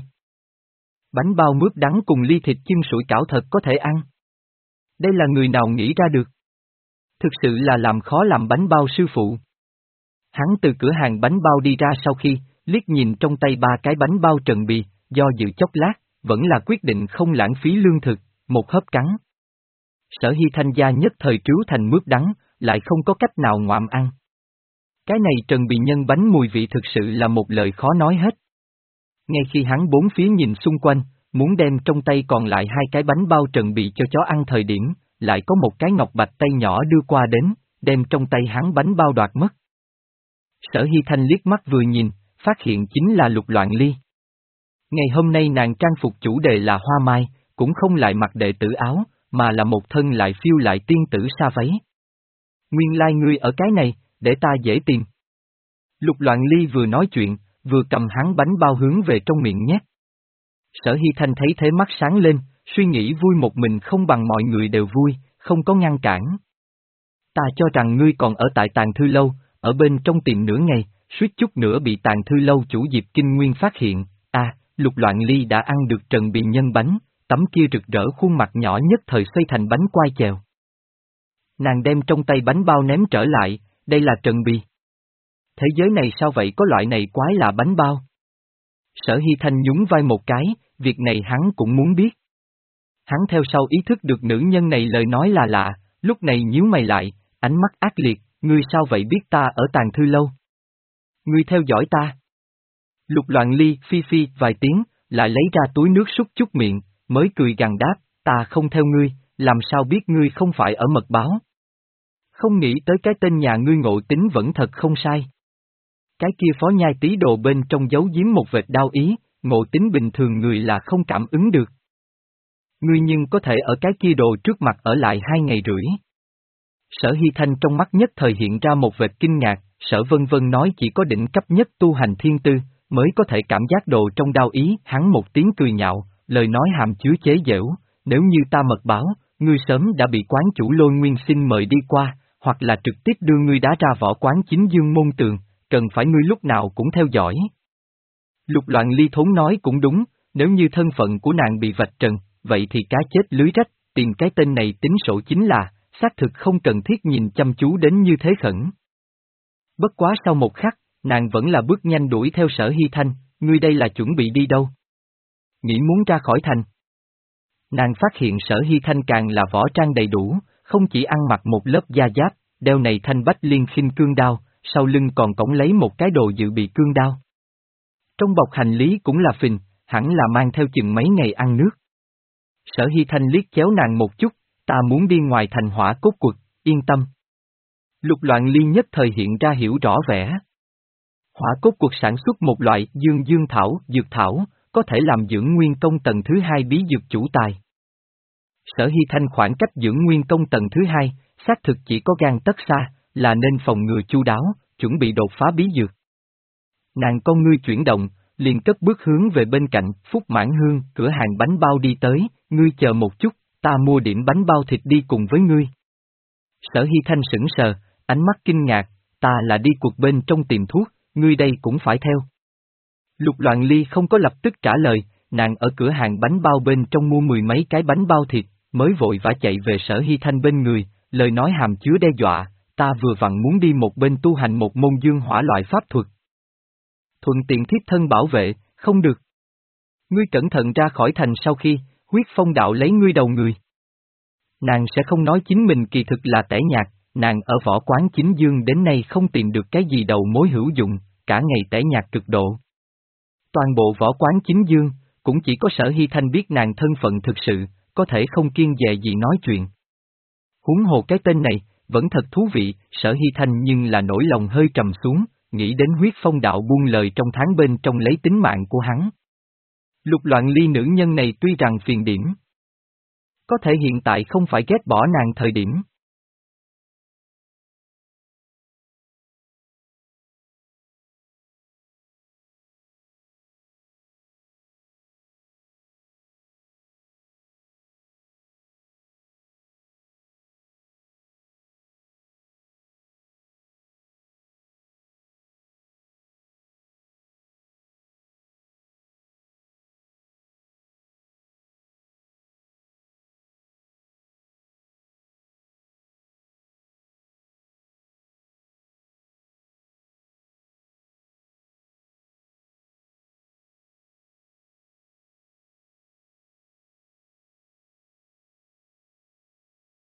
Bánh bao mướp đắng cùng ly thịt chưng sủi cảo thật có thể ăn. Đây là người nào nghĩ ra được? Thực sự là làm khó làm bánh bao sư phụ. Hắn từ cửa hàng bánh bao đi ra sau khi, liếc nhìn trong tay ba cái bánh bao trần bì, do dự chốc lát, vẫn là quyết định không lãng phí lương thực, một hớp cắn. Sở Hy Thanh gia nhất thời trứu thành mướp đắng, lại không có cách nào ngoạm ăn. Cái này trần bì nhân bánh mùi vị thực sự là một lời khó nói hết. Ngay khi hắn bốn phía nhìn xung quanh, muốn đem trong tay còn lại hai cái bánh bao trần bì cho chó ăn thời điểm, lại có một cái ngọc bạch tay nhỏ đưa qua đến, đem trong tay hắn bánh bao đoạt mất. Sở Hy Thanh liếc mắt vừa nhìn, phát hiện chính là Lục Loạn Ly. Ngày hôm nay nàng trang phục chủ đề là hoa mai, cũng không lại mặc đệ tử áo, mà là một thân lại phiêu lại tiên tử sa váy. Nguyên lai ngươi ở cái này, để ta dễ tìm. Lục Loạn Ly vừa nói chuyện, vừa cầm hắn bánh bao hướng về trong miệng nhét. Sở Hy Thanh thấy thế mắt sáng lên, suy nghĩ vui một mình không bằng mọi người đều vui, không có ngăn cản. Ta cho rằng ngươi còn ở tại Tàng Thư Lâu, ở bên trong tìm nửa ngày, suýt chút nữa bị Tàng Thư Lâu chủ Diệp Kinh Nguyên phát hiện. À, Lục Loạn Ly đã ăn được trần bì nhân bánh, tấm kia rực rỡ khuôn mặt nhỏ nhất thời xoay thành bánh quai chèo. Nàng đem trong tay bánh bao ném trở lại, đây là trần bì. Thế giới này sao vậy, có loại này quái lạ bánh bao? Sở Hy Thanh nhún vai một cái, việc này hắn cũng muốn biết. Hắn theo sau ý thức được nữ nhân này lời nói là lạ, lúc này nhíu mày lại, ánh mắt ác liệt, ngươi sao vậy biết ta ở Tàng Thư Lâu? Ngươi theo dõi ta. Lục Loạn Ly phi phi vài tiếng, lại lấy ra túi nước súc chút miệng, mới cười gằn đáp, ta không theo ngươi, làm sao biết ngươi không phải ở mật báo? Không nghĩ tới cái tên nhà ngươi ngộ tính vẫn thật không sai. Cái kia phó nhai tí đồ bên trong giấu giếm một vệt đao ý, ngộ tính bình thường người là không cảm ứng được. Ngươi nhưng có thể ở cái kia đồ trước mặt ở lại hai ngày rưỡi. Sở Hy Thanh trong mắt nhất thời hiện ra một vệt kinh ngạc, Sở Vân Vân nói chỉ có đỉnh cấp nhất tu hành thiên tư, mới có thể cảm giác đồ trong đao ý, hắn một tiếng cười nhạo, lời nói hàm chứa chế giễu, nếu như ta mật báo, ngươi sớm đã bị quán chủ Lôi Nguyên Sinh mời đi qua, hoặc là trực tiếp đưa ngươi đá ra võ quán chính dương môn tường, cần phải ngươi lúc nào cũng theo dõi. Lục Loạn Ly thốn nói cũng đúng, nếu như thân phận của nàng bị vạch trần, vậy thì cá chết lưới rách, tìm cái tên này tính sổ chính là, xác thực không cần thiết nhìn chăm chú đến như thế khẩn. Bất quá sau một khắc, nàng vẫn là bước nhanh đuổi theo Sở Hy Thanh, ngươi đây là chuẩn bị đi đâu? Nghĩ muốn ra khỏi thành. Nàng phát hiện Sở Hy Thanh càng là võ trang đầy đủ, không chỉ ăn mặc một lớp da giáp, đeo này thanh bách liên khinh cương đao, sau lưng còn cõng lấy một cái đồ dự bị cương đao. Trong bọc hành lý cũng là phình, hẳn là mang theo chừng mấy ngày ăn nước. Sở Hy Thanh liếc chéo nàng một chút, ta muốn đi ngoài thành hỏa cốt quật, yên tâm. Lục Loạn Ly nhất thời hiện ra hiểu rõ vẻ. Hỏa cốt quật sản xuất một loại dương dương thảo, dược thảo, có thể làm dưỡng nguyên công tầng thứ hai bí dược chủ tài. Sở Hy Thanh khoảng cách dưỡng nguyên công tầng thứ hai, xác thực chỉ có gan tấc xa, là nên phòng ngừa chu đáo, chuẩn bị đột phá bí dược. Nàng con ngươi chuyển động, liền cất bước hướng về bên cạnh, Phúc Mãn Hương, cửa hàng bánh bao đi tới, ngươi chờ một chút, ta mua điểm bánh bao thịt đi cùng với ngươi. Sở Hy Thanh sững sờ, ánh mắt kinh ngạc, ta là đi cuộc bên trong tìm thuốc, ngươi đây cũng phải theo. Lục Loạn Ly không có lập tức trả lời, nàng ở cửa hàng bánh bao bên trong mua mười mấy cái bánh bao thịt, mới vội vã chạy về Sở Hy Thanh bên người, lời nói hàm chứa đe dọa, ta vừa vặn muốn đi một bên tu hành một môn dương hỏa loại pháp thuật. Thuận tiện thiếp thân bảo vệ, không được. Ngươi cẩn thận ra khỏi thành sau khi, huyết phong đạo lấy ngươi đầu người. Nàng sẽ không nói chính mình kỳ thực là tẻ nhạt, nàng ở võ quán chính dương đến nay không tìm được cái gì đầu mối hữu dụng, cả ngày tẻ nhạt cực độ. Toàn bộ võ quán chính dương, cũng chỉ có Sở Hy Thanh biết nàng thân phận thực sự, có thể không kiêng dè gì nói chuyện. Huống hồ cái tên này, vẫn thật thú vị, Sở Hy Thanh nhưng là nỗi lòng hơi trầm xuống, nghĩ đến huyết phong đạo buông lời trong tháng bên trong lấy tính mạng của hắn. Lục Loạn Ly nữ nhân này tuy rằng phiền điểm. Có thể hiện tại không phải ghét bỏ nàng thời điểm.